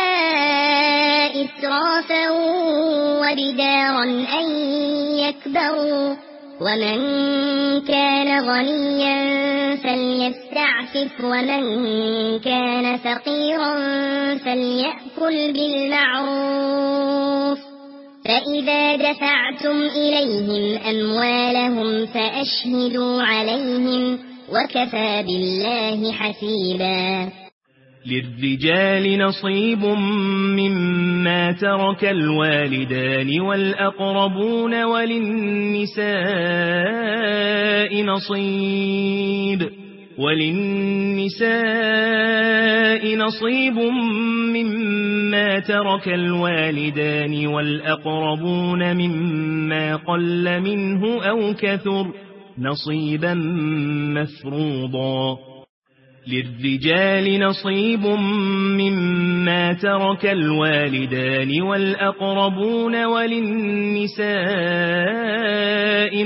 إسرافا وبدارا أن يكبروا ومن كان غنيا فليستعفف ومن كان فقيرا فليأكل بالمعروف فإذا دفعتم إليهم أموالهم فأشهدوا عليهم وكفى بالله حسيبا للرجال نصيب مما ترك الوالدان والأقربون وللنساء نصيب وللنساء نصيب مما ترك الوالدان والأقربون مما قل منه أو كثر نصيبا مفروضا للرجال نصيب مما ترك الوالدان والأقربون وللنساء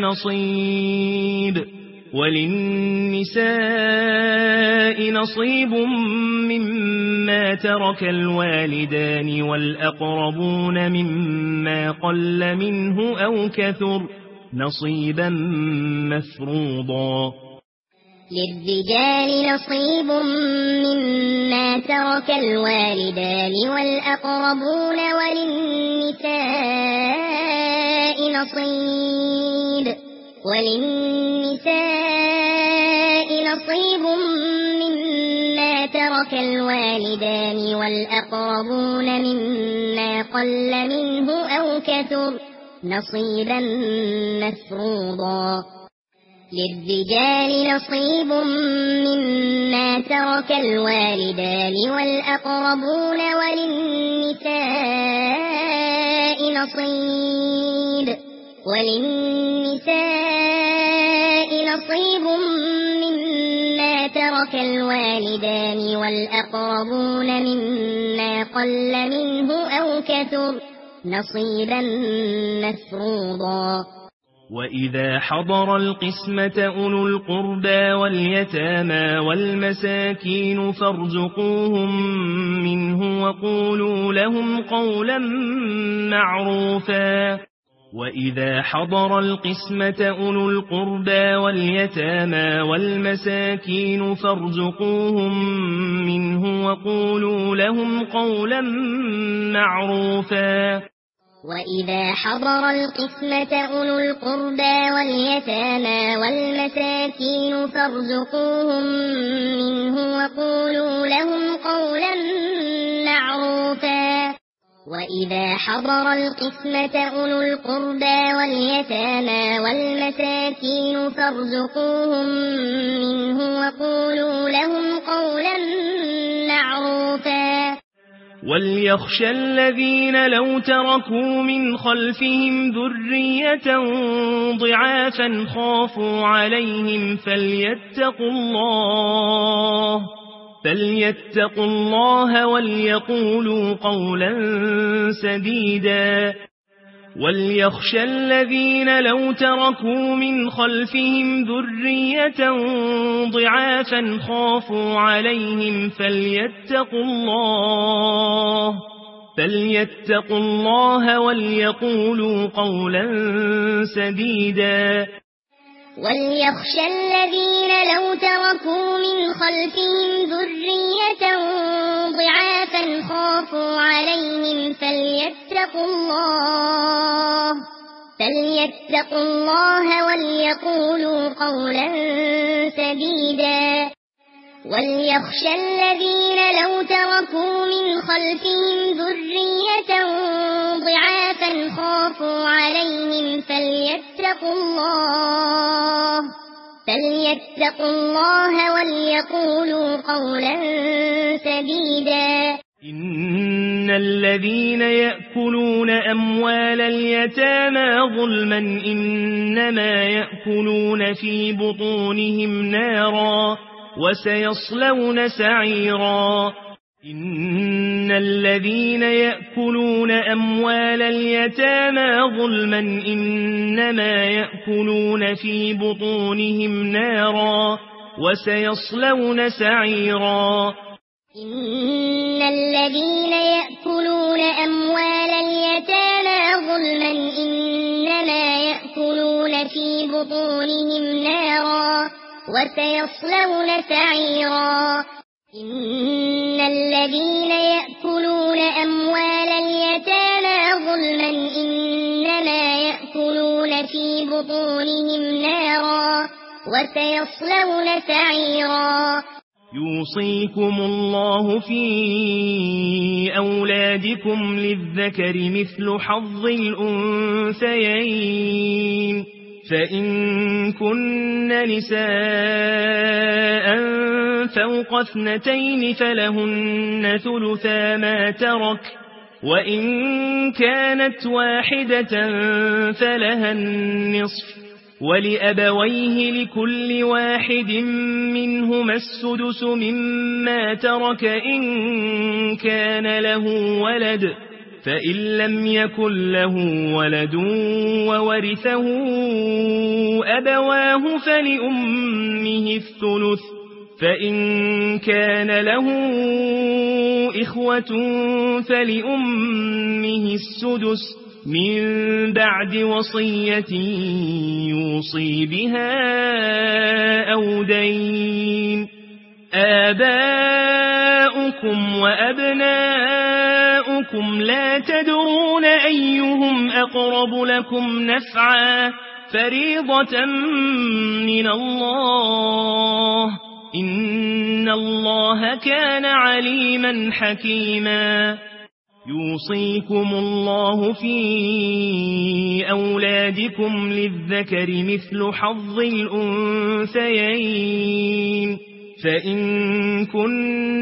نصيب مما ترك الوالدان والأقربون مما قل منه أو كثر نصيبا مفروضا للرجال نصيب مما ترك الوالدان والأقربون وللنساء نصيب مما ترك الوالدان والأقربون مما قل منه أو كثر نصيبا مفروضا للرجال نصيب مما ترك الوالدان والأقربون وللنساء نصيب مما ترك الوالدان والأقربون مما قل منه أو كثر نصيبا مفروضا وإذا حضر القسمة أولو القربى واليتامى والمساكين فارزقوهم منه وقولوا لهم قولا معروفا وإذا حضر القسمة أولو القربى واليتامى والمساكين فارزقوهم منه وقولوا لهم قولا معروفا وإذا حضر القسمة أولو القربى واليتامى والمساكين فارزقوهم منه وقولوا لهم قولا معروفا وإذا حضر القسمة أولو القربى واليتامى والمساكين فارزقوهم منه وقولوا لهم قولا معروفا وليخشى الذين لو تركوا من خلفهم ذرية ضعافا خافوا عليهم فليتقوا الله وليقولوا قولا سديدا وليخشى الذين لو تركوا من خلفهم ذرية ضعافا خافوا عليهم فليتقوا الله وليقولوا قولا سديدا وليخشى الذين لو تركوا من خلفهم ذرية ضعافا خافوا عليهم فليتقوا الله وليقولوا قولا سديدا وليخشى الذين لو تركوا من خلفهم ذرية ضعافا خافوا عليهم فليتقوا الله وليقولوا قولا سديدا إن الذين يأكلون أموال اليتامى ظلما إنما يأكلون في بطونهم نارا وسيصلون سعيرا إن الذين يأكلون أموال اليتامى ظلما إنما يأكلون في بطونهم نارا وسيصلون سعيرا إن الذين يأكلون أموال اليتامى ظلما إنما يأكلون في بطونهم نارا وسيصلون سعيرا إن الذين يأكلون أموال اليتامى ظلما إنما يأكلون في بطونهم نارا وسيصلون سعيرا يوصيكم الله في أولادكم للذكر مثل حظ الأنثيين فإن كن نساء فوق 2 فلهن ثلثا ما ترك، وإن كانت واحدة فلها النصف، ولأبويه لكل واحد منهما السدس مما ترك إن كان له ولد، فإن لم يكن له ولد وورثه أبواه فلأمه الثلث، فإن كان له إخوة فلأمه السدس من بعد وصية يوصي بها أو دين. آباؤكم وأبناؤكم لا تدرون أيهم أقرب لكم نفعا، فريضة من الله، إن الله كان عليما حكيما. يوصيكم الله في أولادكم للذكر مثل حظ الأنثيين، فإن كن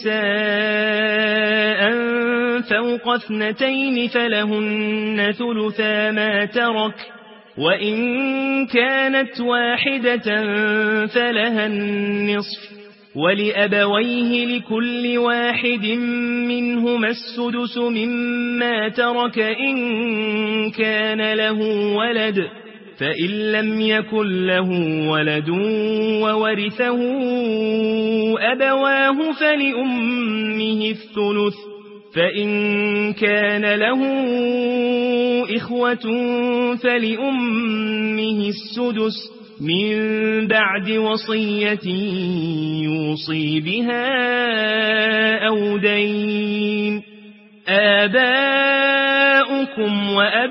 نساء فوق 2 فلهن ثلثا ما ترك، وإن كانت واحدة فلها النصف، ولأبويه لكل واحد منهما السدس مما ترك إن كان له ولد، فإن لم يكن له ولد وورثه أبواه فلأمه الثلث، فإن كان له إخوة فلأمه السدس من بعد وصية يوصي بها أو دين. آباؤكم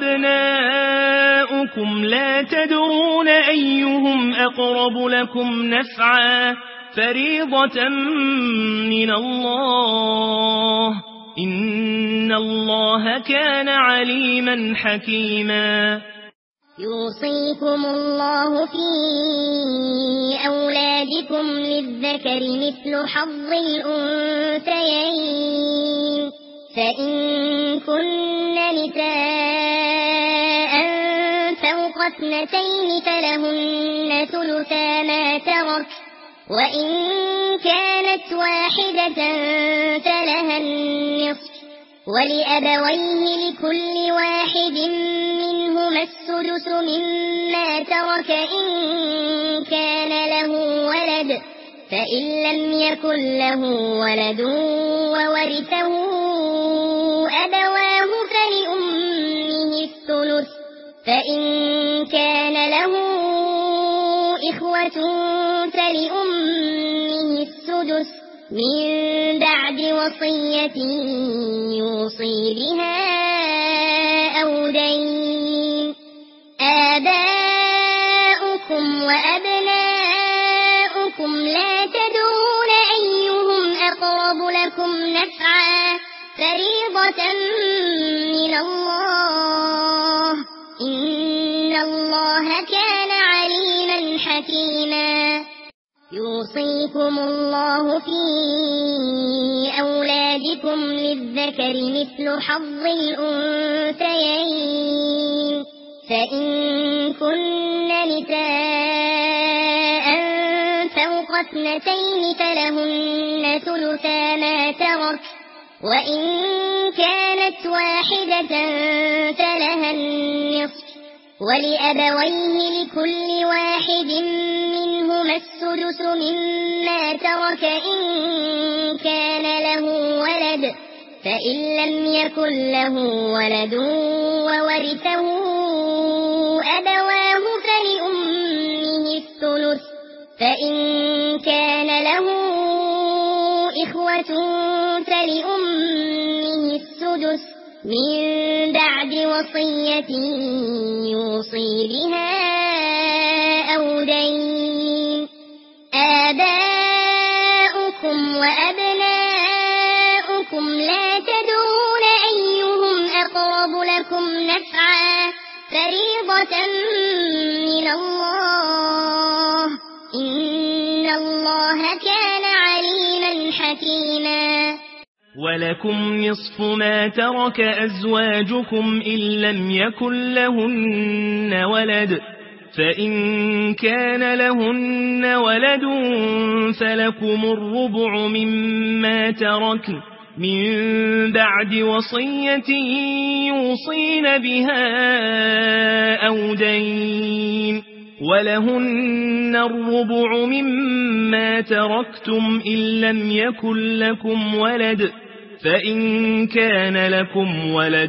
وأبناؤكم لا تدرون أيهم أقرب لكم نفعا، فريضة من الله، إن الله كان عليما حكيما. يوصيكم الله في أولادكم للذكر مثل حظ الأنثيين، فإن كن نساء فوق 2 فلهن ثلثا ما ترك، وإن كانت واحدة فلها النصف، ولأبويه لكل واحد منهما السدس مما ترك إن كان له ولد، فإن لم يكن له ولد وورثه أبواه فلأمه الثلث، فإن كان له إخوة فلأمه السدس من بعد وصية يوصي بها أو دين. آباؤكم وأبناؤكم لا تدرون أيهم أقرب لكم نفعا، فريضة من الله، إن الله كان عليما حكيما. يوصيكم الله في أولادكم للذكر مثل حظ الأنثيين، فإن كن نساء فوق 2 فلهن ثلثا ما ترك، وإن كانت واحدة فلها النصف، ولأبويه لكل واحد منهما السدس مما ترك إن كان له ولد، فإن لم يكن له ولد وورثه أبواه فلأمه الثلث، فإن كان له إخوة فلأمه السدس من بعد وصية يوصي بها أو دين. آباؤكم وأبناؤكم لا تدرون أيهم أقرب لكم نفعا، فريضة من الله إن الله كان عليما حكيما ولكم نصف ما ترك أزواجكم إن لم يكن لهن ولد فإن كان لهن ولد فلكم الربع مما تركن من بعد وصية يوصين بها أو دين ولهن الربع مما تركتم إن لم يكن لكم ولد فإن كان لكم ولد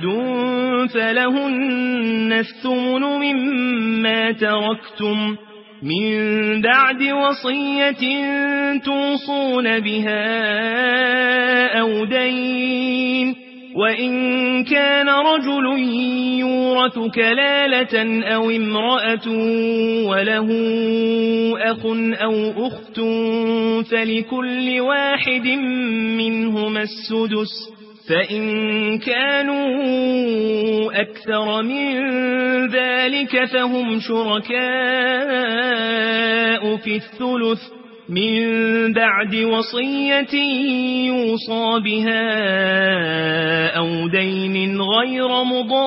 فلهن الثمن مما تركتم من بعد وصية توصون بها أو دين وإن كان رجل يورث كلالة أو امرأة وله أخ أو أخت فلكل واحد منهما السدس فإن كانوا أكثر من ذلك فهم شركاء في الثلث من بعد وصية يوصى بها أو دين غير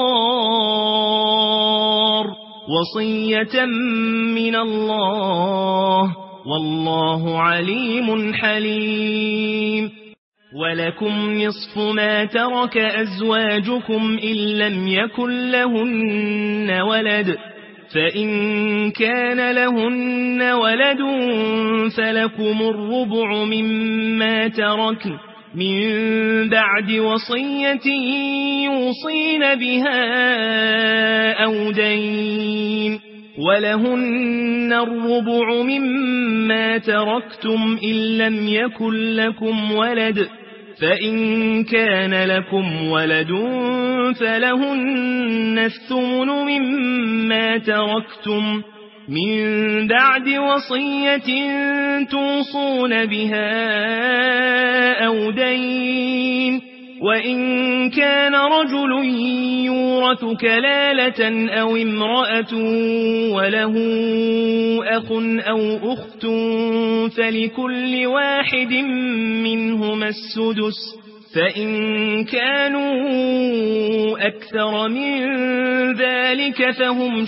مضار وصية من الله والله عليم حليم ولكم نصف ما ترك أزواجكم إن لم يكن لهن ولد فإن كان لهن ولد فلكم الربع مما تركن من بعد وصية يوصين بها أو دين ولهن الربع مما تركتم إن لم يكن لكم ولد فإن كان لكم ولد فلهن الثمن مما تركتم من بعد وصية توصون بها أو دين وإن كان رجل يورث كلالة أو امرأة وله أخ أو أخت فلكل واحد منهما السدس فإن كانوا أكثر من ذلك فهم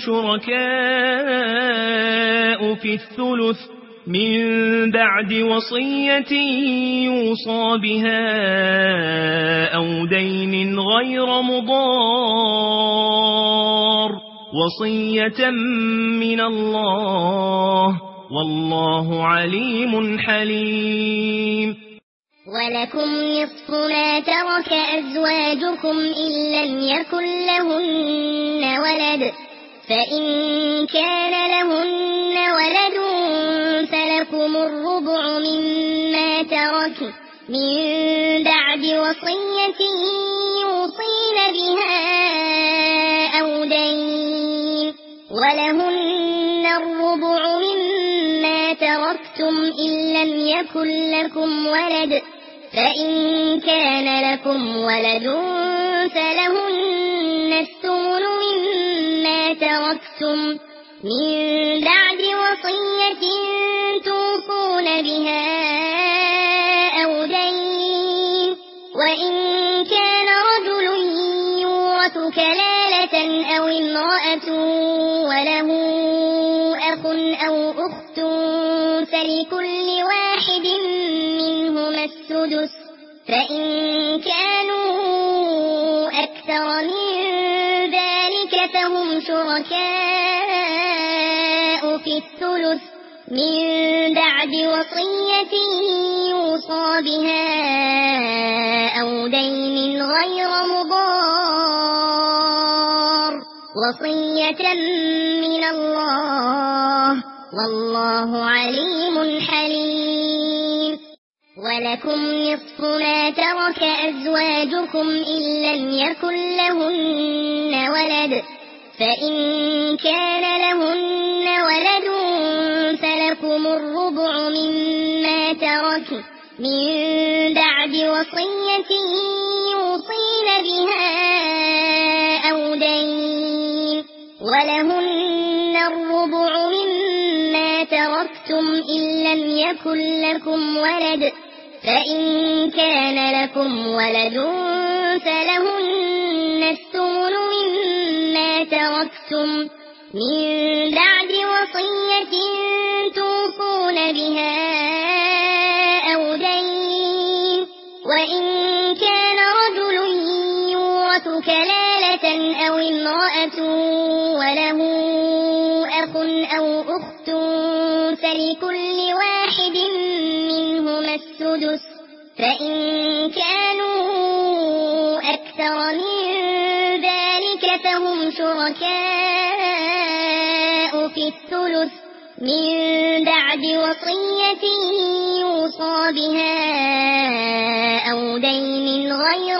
شركاء في الثلث من بعد وصية يوصى بها أو دين غير مضار وصية من الله والله عليم حليم ولكم نصف ما ترك أزواجكم إن لم يكن لهن ولد فإن كان لهن ولد فلكم الربع مما تركن من بعد وصية يوصين بها أو دين ولهن الربع مما تركتم إن لم يكن لكم ولد فإن كان لكم ولد فلهن الثمن مما تركتم من بعد وصية توصون بها أو دين وإن كان رجل يورث كلالة أو امرأة وله أخ أو أخت فلكل واحد منهما السدس فإن كانوا أكثر من ذلك فهم شركاء في الثلث من بعد وصية يوصى بها أو دين غير مضار وصية من الله والله عليم حليم ولكم نصف ما ترك أزواجكم إن لم يكن لهن ولد فإن كان لهن ولد فلكم الربع مما تركن من بعد وصية يوصين بها أو دين ولهن الربع مما تركتم إن لم يكن لكم ولد فإن كان لكم ولد فلهن الثمن مما تركتم من بعد وصية توصون بها أو دين وإن كان رجل يورث كلالة أو امرأة وله أخ أو أخت فلكل واحد منهما السدس فإن كانوا أكثر من ذلك فهم شركاء في الثلث من بعد وصية يوصى بها أو دين غير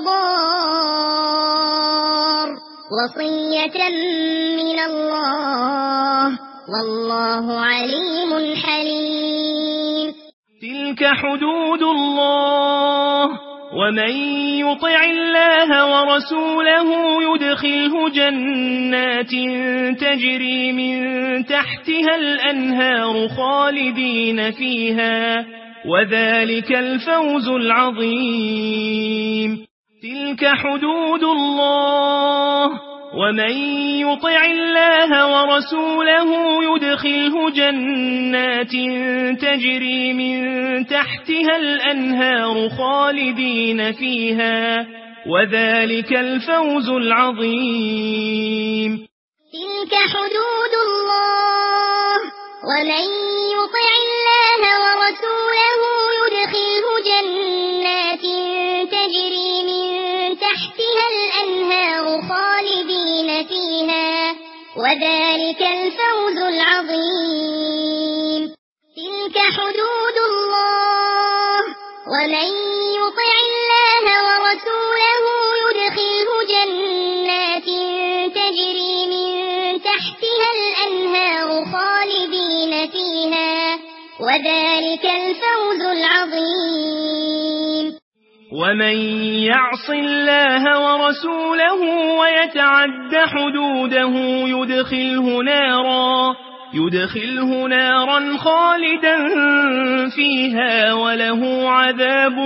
مضار وصية من الله والله عليم حليم. تلك حدود الله ومن يطع الله ورسوله يدخله جنات تجري من تحتها الأنهار خالدين فيها وذلك الفوز العظيم. تلك حدود الله ومن يطع الله ورسوله يدخله جنات تجري من تحتها الأنهار خالدين فيها وذلك الفوز العظيم. تلك حدود الله ومن يطع الله ورسوله يدخله جنات تجري من تحتها الأنهار خالدين فيها وذلك الفوز العظيم. تلك حدود الله ومن يطع الله ورسوله يدخله جنات تجري من تحتها الأنهار خالدين فيها وذلك الفوز العظيم. ومن يعص الله ورسوله ويتعد حدوده يدخله نارا خالدا فيها وله عذاب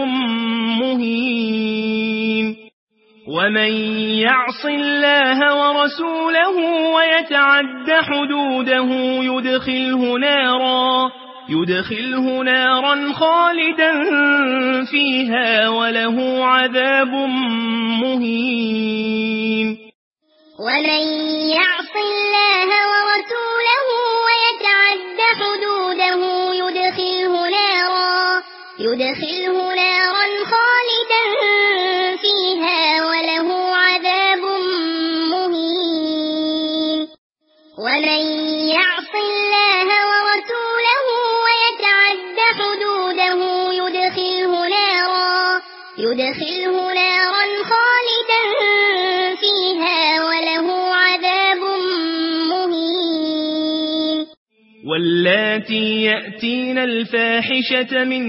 مهين. ومن يعص الله ورسوله ويتعد حدوده يدخله نارا خالدا فيها وله عذاب مهين. ومن يعص الله ورسوله ويتعد حدوده يدخله نارا خالدا فيها وله عذاب مهين. ومن يعص الله ورسوله ويتعد حدوده يدخله نارا خالدا فيها وله عذاب مهين. واللاتي يأتين الفاحشة من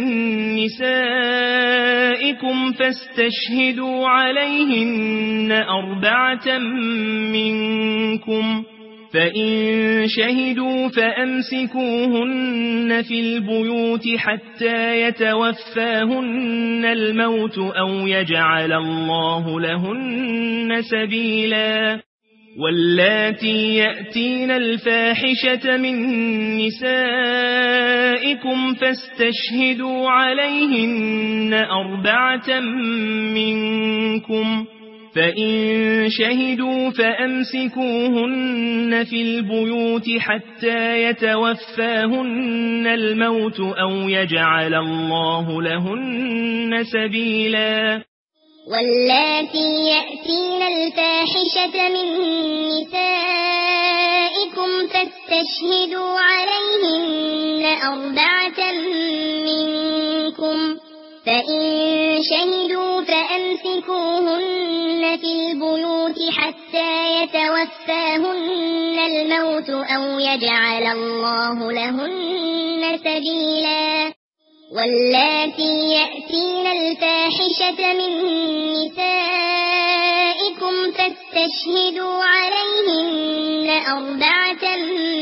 نسائكم فاستشهدوا عليهن 4 منكم فإن شهدوا فأمسكوهن في البيوت حتى يتوفاهن الموت أو يجعل الله لهن سبيلا. واللاتي يأتين الفاحشة من نسائكم فاستشهدوا عليهن 4 منكم فإن شهدوا فأمسكوهن في البيوت حتى يتوفاهن الموت أو يجعل الله لهن سبيلا. واللاتي يأتين الفاحشة من نسائكم فاستشهدوا عليهن 4 منكم فإن شهدوا فأمسكوهن في البيوت حتى يتوفاهن الموت أو يجعل الله لهن سبيلا. واللاتي يأتين الفاحشة من نسائكم فاستشهدوا عليهن 4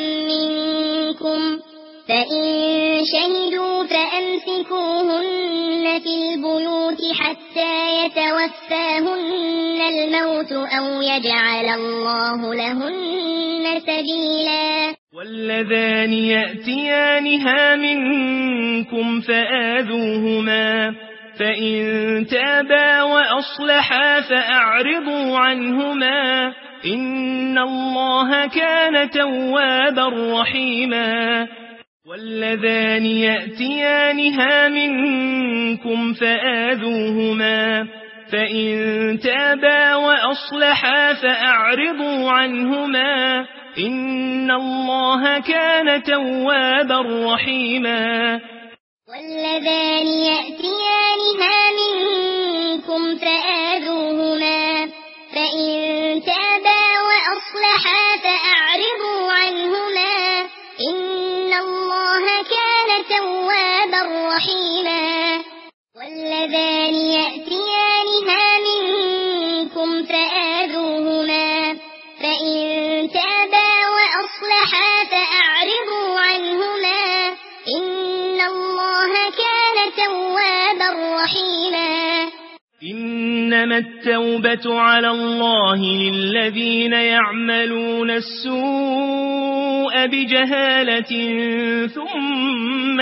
منكم، فإن شهدوا فأمسكوهن في البيوت حتى يتوفاهن الموت أو يجعل الله لهن سبيلا. واللذان يأتيانها منكم فآذوهما، فإن تابا وأصلحا فأعرضوا عنهما، إن الله كان توابا رحيما. واللذان يأتيانها منكم فآذوهما، فإن تابا وأصلحا فأعرضوا عنهما، إن الله كان توابا رحيما. واللذان يأتيانها منكم فآذوهما، فإن تابا وأصلحا فأعرضوا عنهما، إن الله كان توابا رحيما. واللذان يأتيانها منكم فآذوهما، فإن تابا وأصلحا فأعرضوا عنهما، إن الله كان توابا رحيما. إنما التوبة على الله للذين يعملون السوء بجهالة ثم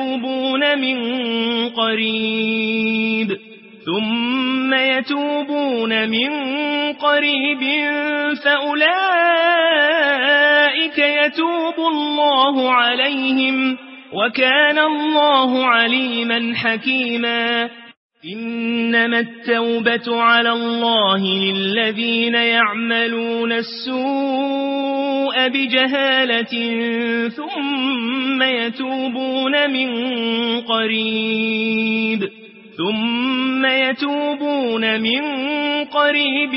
يتوبون من قريب فأولئك يتوب الله عليهم، وكان الله عليما حكيما. إنما التوبة على الله للذين يعملون السوء بجهالة ثم يتوبون من قريب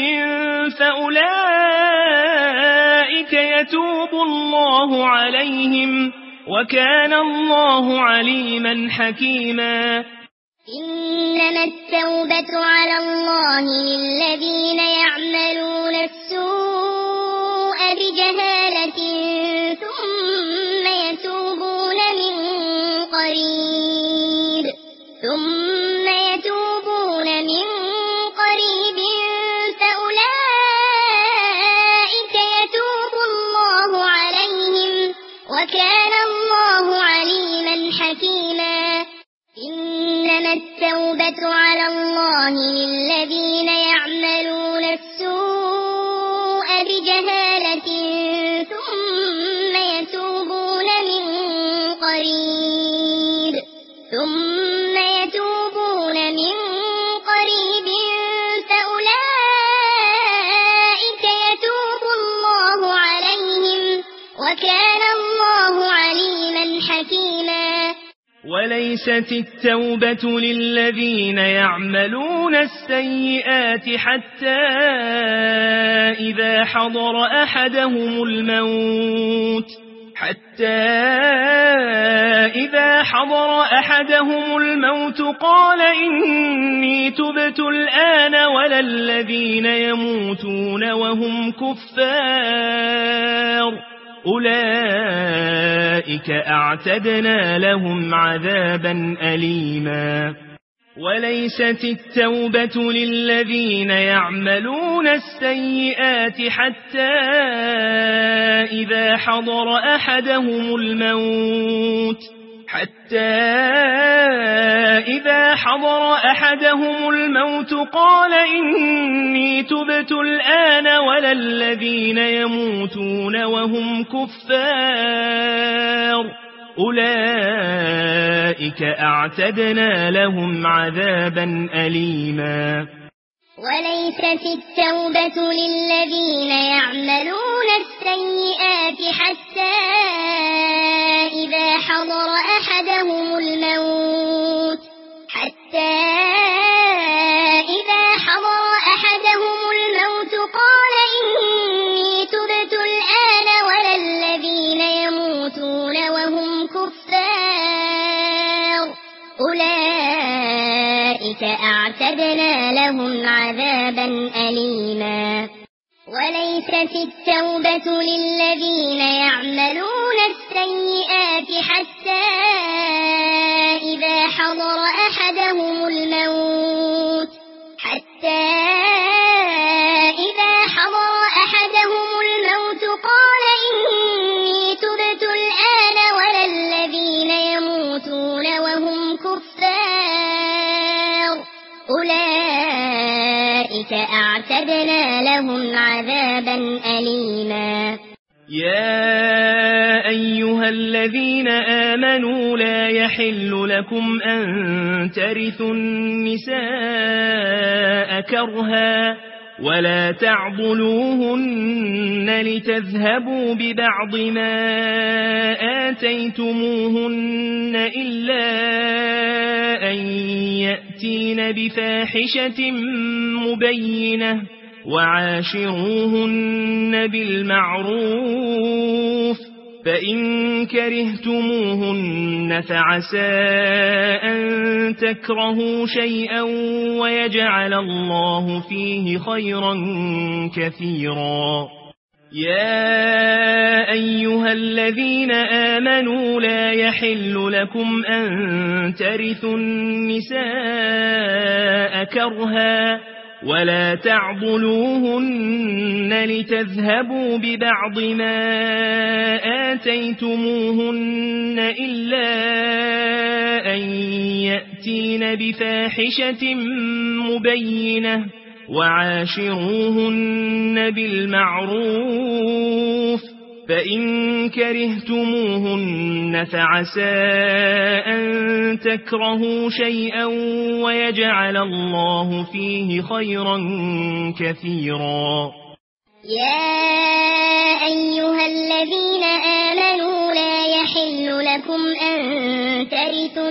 فأولئك يتوب الله عليهم، وكان الله عليما حكيما. إنما التوبة على الله للذين يعملون السوء بجهالة ثم يتوبون من قريب فأولئك يتوب الله عليهم، وكان الله عليما حكيما. إنما التوبة على الله للذين يعملون السوء بجهالة ثم يتوبون من قريب فأولئك يتوب الله عليهم، وكان الله عليما حكيما. وليست التوبة للذين يعملون السيئات حتى إذا حضر أحدهم الموت قال إني تبت الآن ولا الذين يموتون وهم كفار، أولئك أعتدنا لهم عذابا أليما. وليست التوبة للذين يعملون السيئات حتى إذا حضر أحدهم الموت قال إني تبت الآن ولا الذين يموتون وهم كفار، أولئك أعتدنا لهم عذابا أليما. وليست التوبة للذين يعملون السيئات حتى إذا حضر أحدهم الموت قال إني تبت الآن ولا الذين يموتون وهم كفار، أولئك أعتدنا لهم عذابا أليما. وليست التوبة للذين يعملون السيئات حتى إذا حضر أحدهم الموت قال إني تبت الآن ولا الذين يموتون وهم كفار أولئك أعتدنا لهم عذابا أليما. يا أيها الذين آمنوا لا يحل لكم أن ترثوا النساء كرها ولا تعضلوهن لتذهبوا ببعض ما آتيتموهن إلا أن يأتين بفاحشة مبينة وعاشروهن بالمعروف فإن كرهتموهن فعسى أن تكرهوا شيئا ويجعل الله فيه خيرا كثيرا. يا أيها الذين آمنوا لا يحل لكم أن ترثوا النساء كرها ولا تعضلوهن لتذهبوا ببعض ما آتيتموهن إلا أن يأتين بفاحشة مبينة وعاشروهن بالمعروف فإن كرهتموهن فعسى أن تكرهوا شيئا ويجعل الله فيه خيرا كثيرا. يا أيها الذين آمنوا لا يحل لكم أن ترثوا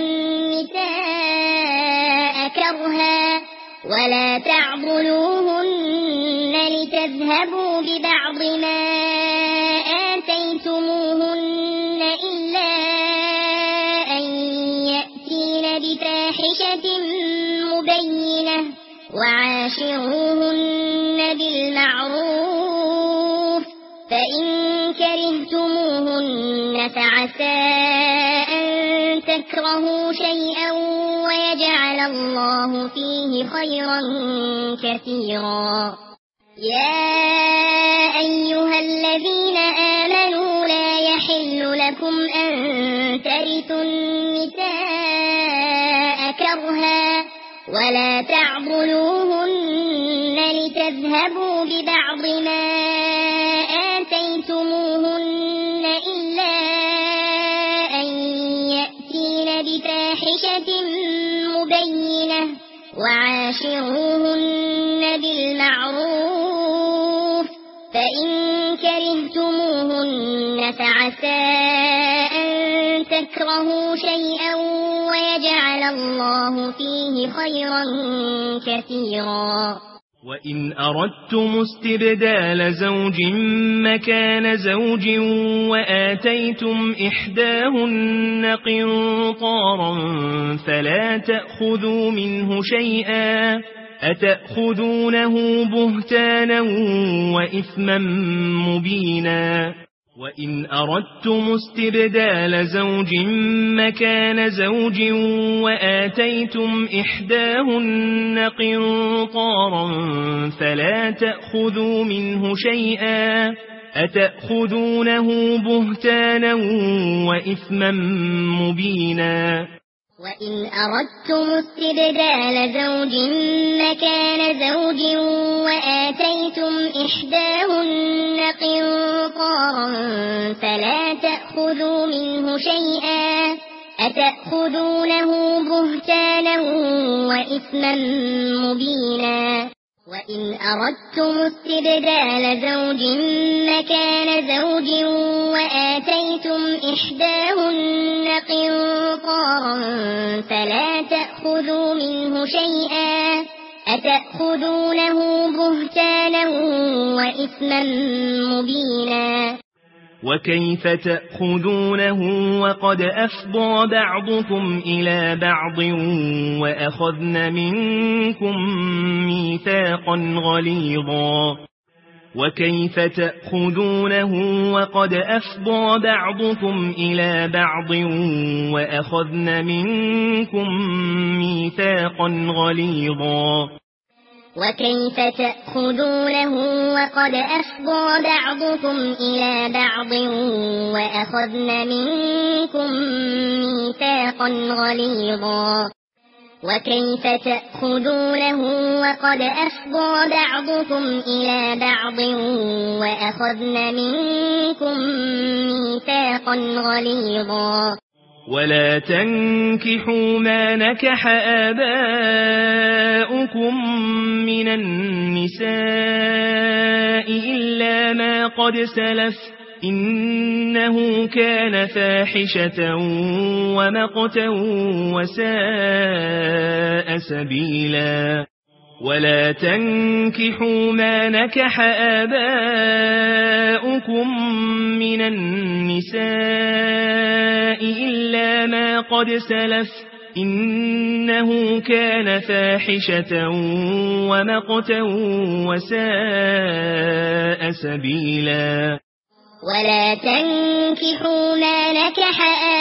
النساء كرها ولا تعضلوهن لتذهبوا ببعض ما آتيتموهن إلا أن يأتين بفاحشة مبينة وعاشروهن بالمعروف فإن كرهتموهن فعسى أن تكرهوا شيئا ويجعل الله فيه خيرا كثيرا. يا أيها الذين آمنوا لا يحل لكم أن ترثوا النساء كرها ولا تعضلوهن لتذهبوا ببعض ما آتيتموهن إلا أن يأتين بفاحشة مبينة وعاشروهن بالمعروف فإن كرهتموهن فعسى أن تكرهوا شيئا ويجعل الله فيه خيرا كثيرا. وإن أردتم استبدال زوج مكان زوج وآتيتم إحداهن قنطارا فلا تأخذوا منه شيئا أتأخذونه بهتانا وإثما مبينا. وإن أردتم استبدال زوج مكان زوج وآتيتم إحداهن قنطارا فلا تأخذوا منه شيئا أتأخذونه بهتانا وإثما مبينا. وإن أردتم استبدال زوج مكان زوج وآتيتم إحداهن قنطارا فلا تأخذوا منه شيئا أتأخذونه بهتانا وإثما مبينا. وإن أردتم استبدال زوج مكان زوج وآتيتم إحداهن قنطارا فلا تأخذوا منه شيئا أتأخذونه بهتانا وإثما مبينا. وكيف تأخذونه وقد أفضى بعضكم إلى بعض وأخذن منكم ميثاقا غليظا. وكيف تأخذونه وقد أفضى بعضكم إلى بعض وأخذن منكم ميثاقا غليظا وكيف تأخذونه وقد أفضى بعضكم إلى بعض وأخذن منكم ميثاقا غليظا وكيف تأخذونه وقد أفضى بعضكم إلى بعض وأخذن منكم ميثاقا غليظا ولا تنكحوا ما نكح آباؤكم من النساء إلا ما قد سلف إنه كان فاحشة ومقتا وساء سبيلا ولا تنكحوا ما نكح آباؤكم من النساء إلا ما قد سلف إنه كان فاحشة ومقتا وساء سبيلا ولا تنكحوا ما نكح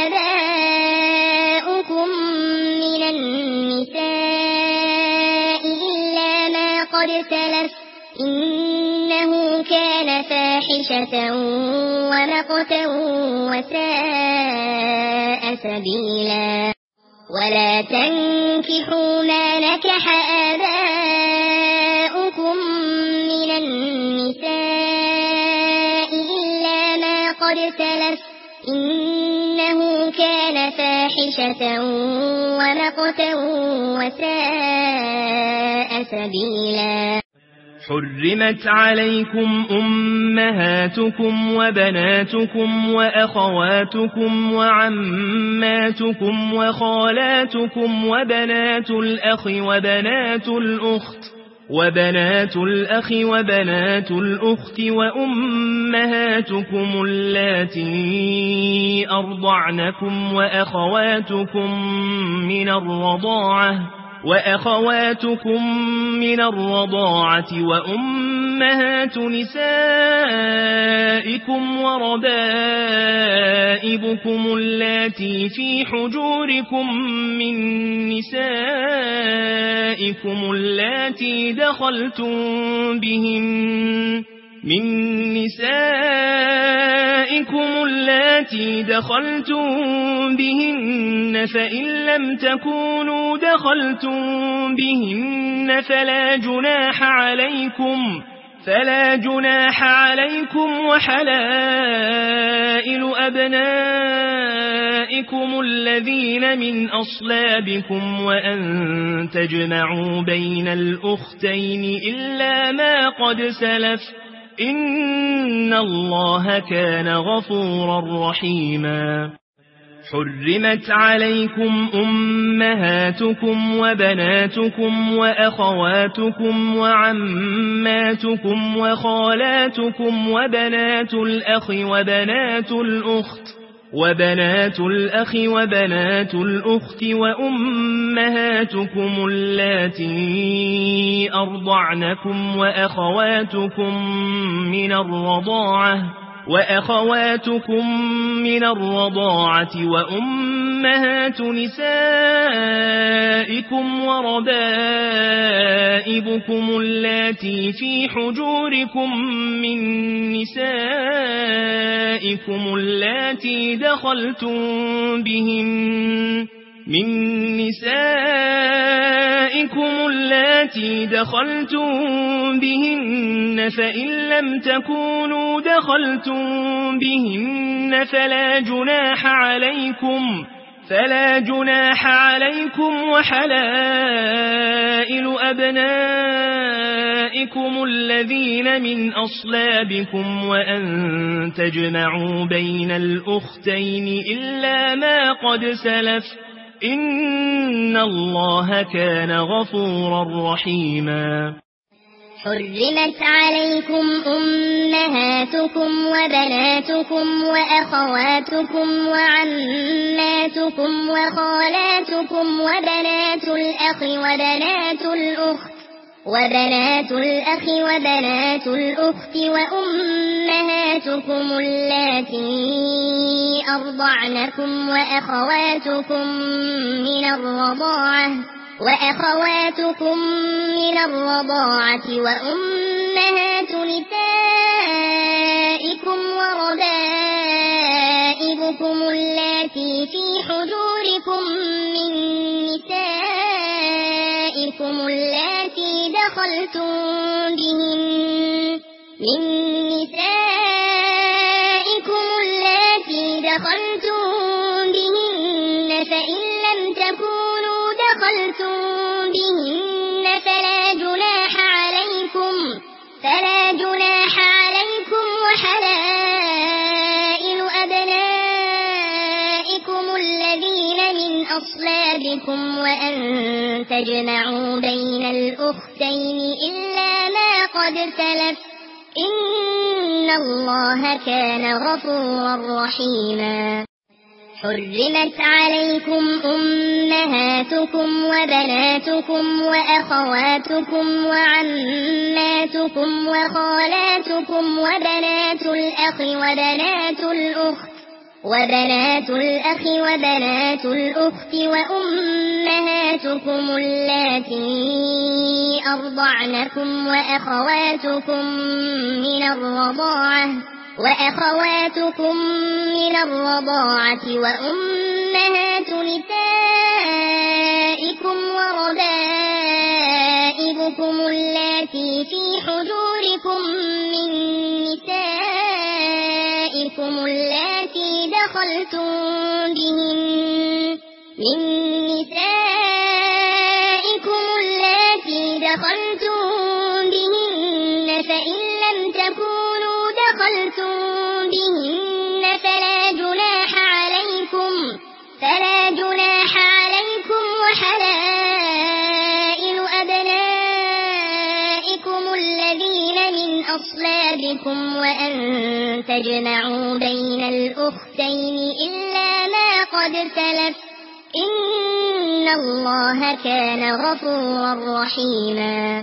آباؤكم من النساء إلا ما قد سلف إنه كان فاحشة ومقتا وساء سبيلا ولا تنكحوا ما نكح آباؤكم من النساء إلا ما قد سلف إنه كان فاحشة ومقتا وساء سبيلا حرمت عليكم أمهاتكم وبناتكم وأخواتكم وعماتكم وخالاتكم وبنات الأخ وبنات الأخت وأمهاتكم اللاتي أرضعنكم وأخواتكم من الرضاعة وأمهات نسائكم وربائبكم اللاتي في حجوركم من نسائكم اللاتي دخلتم بهن فإن لم تكونوا دخلتم بهن فلا جناح عليكم وحلائل أبنائكم الذين من أصلابكم وأن تجمعوا بين الأختين إلا ما قد سلف إن الله كان غفورا رحيما حرمت عليكم أمهاتكم وبناتكم وأخواتكم وعماتكم وخالاتكم وبنات الأخ وبنات الأخت وأمهاتكم اللاتي أرضعنكم وأخواتكم من الرضاعة وأمهات نسائكم وربائبكم اللاتي في حجوركم من نسائكم اللاتي دخلتم بهن فإن لم تكونوا دخلتم بهن فلا جناح عليكم وحلائل أبنائكم الذين من أصلابكم وأن تجمعوا بين الأختين إلا ما قد سلف إن الله كان غفورا رحيما حرمت عليكم أمهاتكم وبناتكم وأخواتكم وعماتكم وخالاتكم وبنات الأخ وبنات الأخ وبنات الأخت وأمهاتكم اللاتي أرضعنكم وأخواتكم من الرضاعة وأمهات نسائكم وربائبكم اللاتي في حجوركم من نسائكم اللاتي دخلتم بهن فإن لم تكونوا دخلتم بهن فلا جناح عليكم وحلائل أبنائكم الذين من أصلابكم وأن تجمعوا بين الأختين إلا ما قد سلف إن الله كان غفورا رحيما. حرمت عليكم أمهاتكم وبناتكم وأخواتكم وعماتكم وخالاتكم وبنات الأخ وبنات الأخت وأمهاتكم اللاتي أرضعنكم وأخواتكم من الرضاعة وأمهات نسائكم وربائبكم اللاتي في حجوركم من نسائكم اللاتي دخلتم بهن فإن لم تكونوا دخلتم بهن فلا جناح عليكم وحلائل أبنائكم الذين من أصلابكم وأن تجمعوا بين الأختين إلا ما قد سلف إن الله كان غفورا رحيما.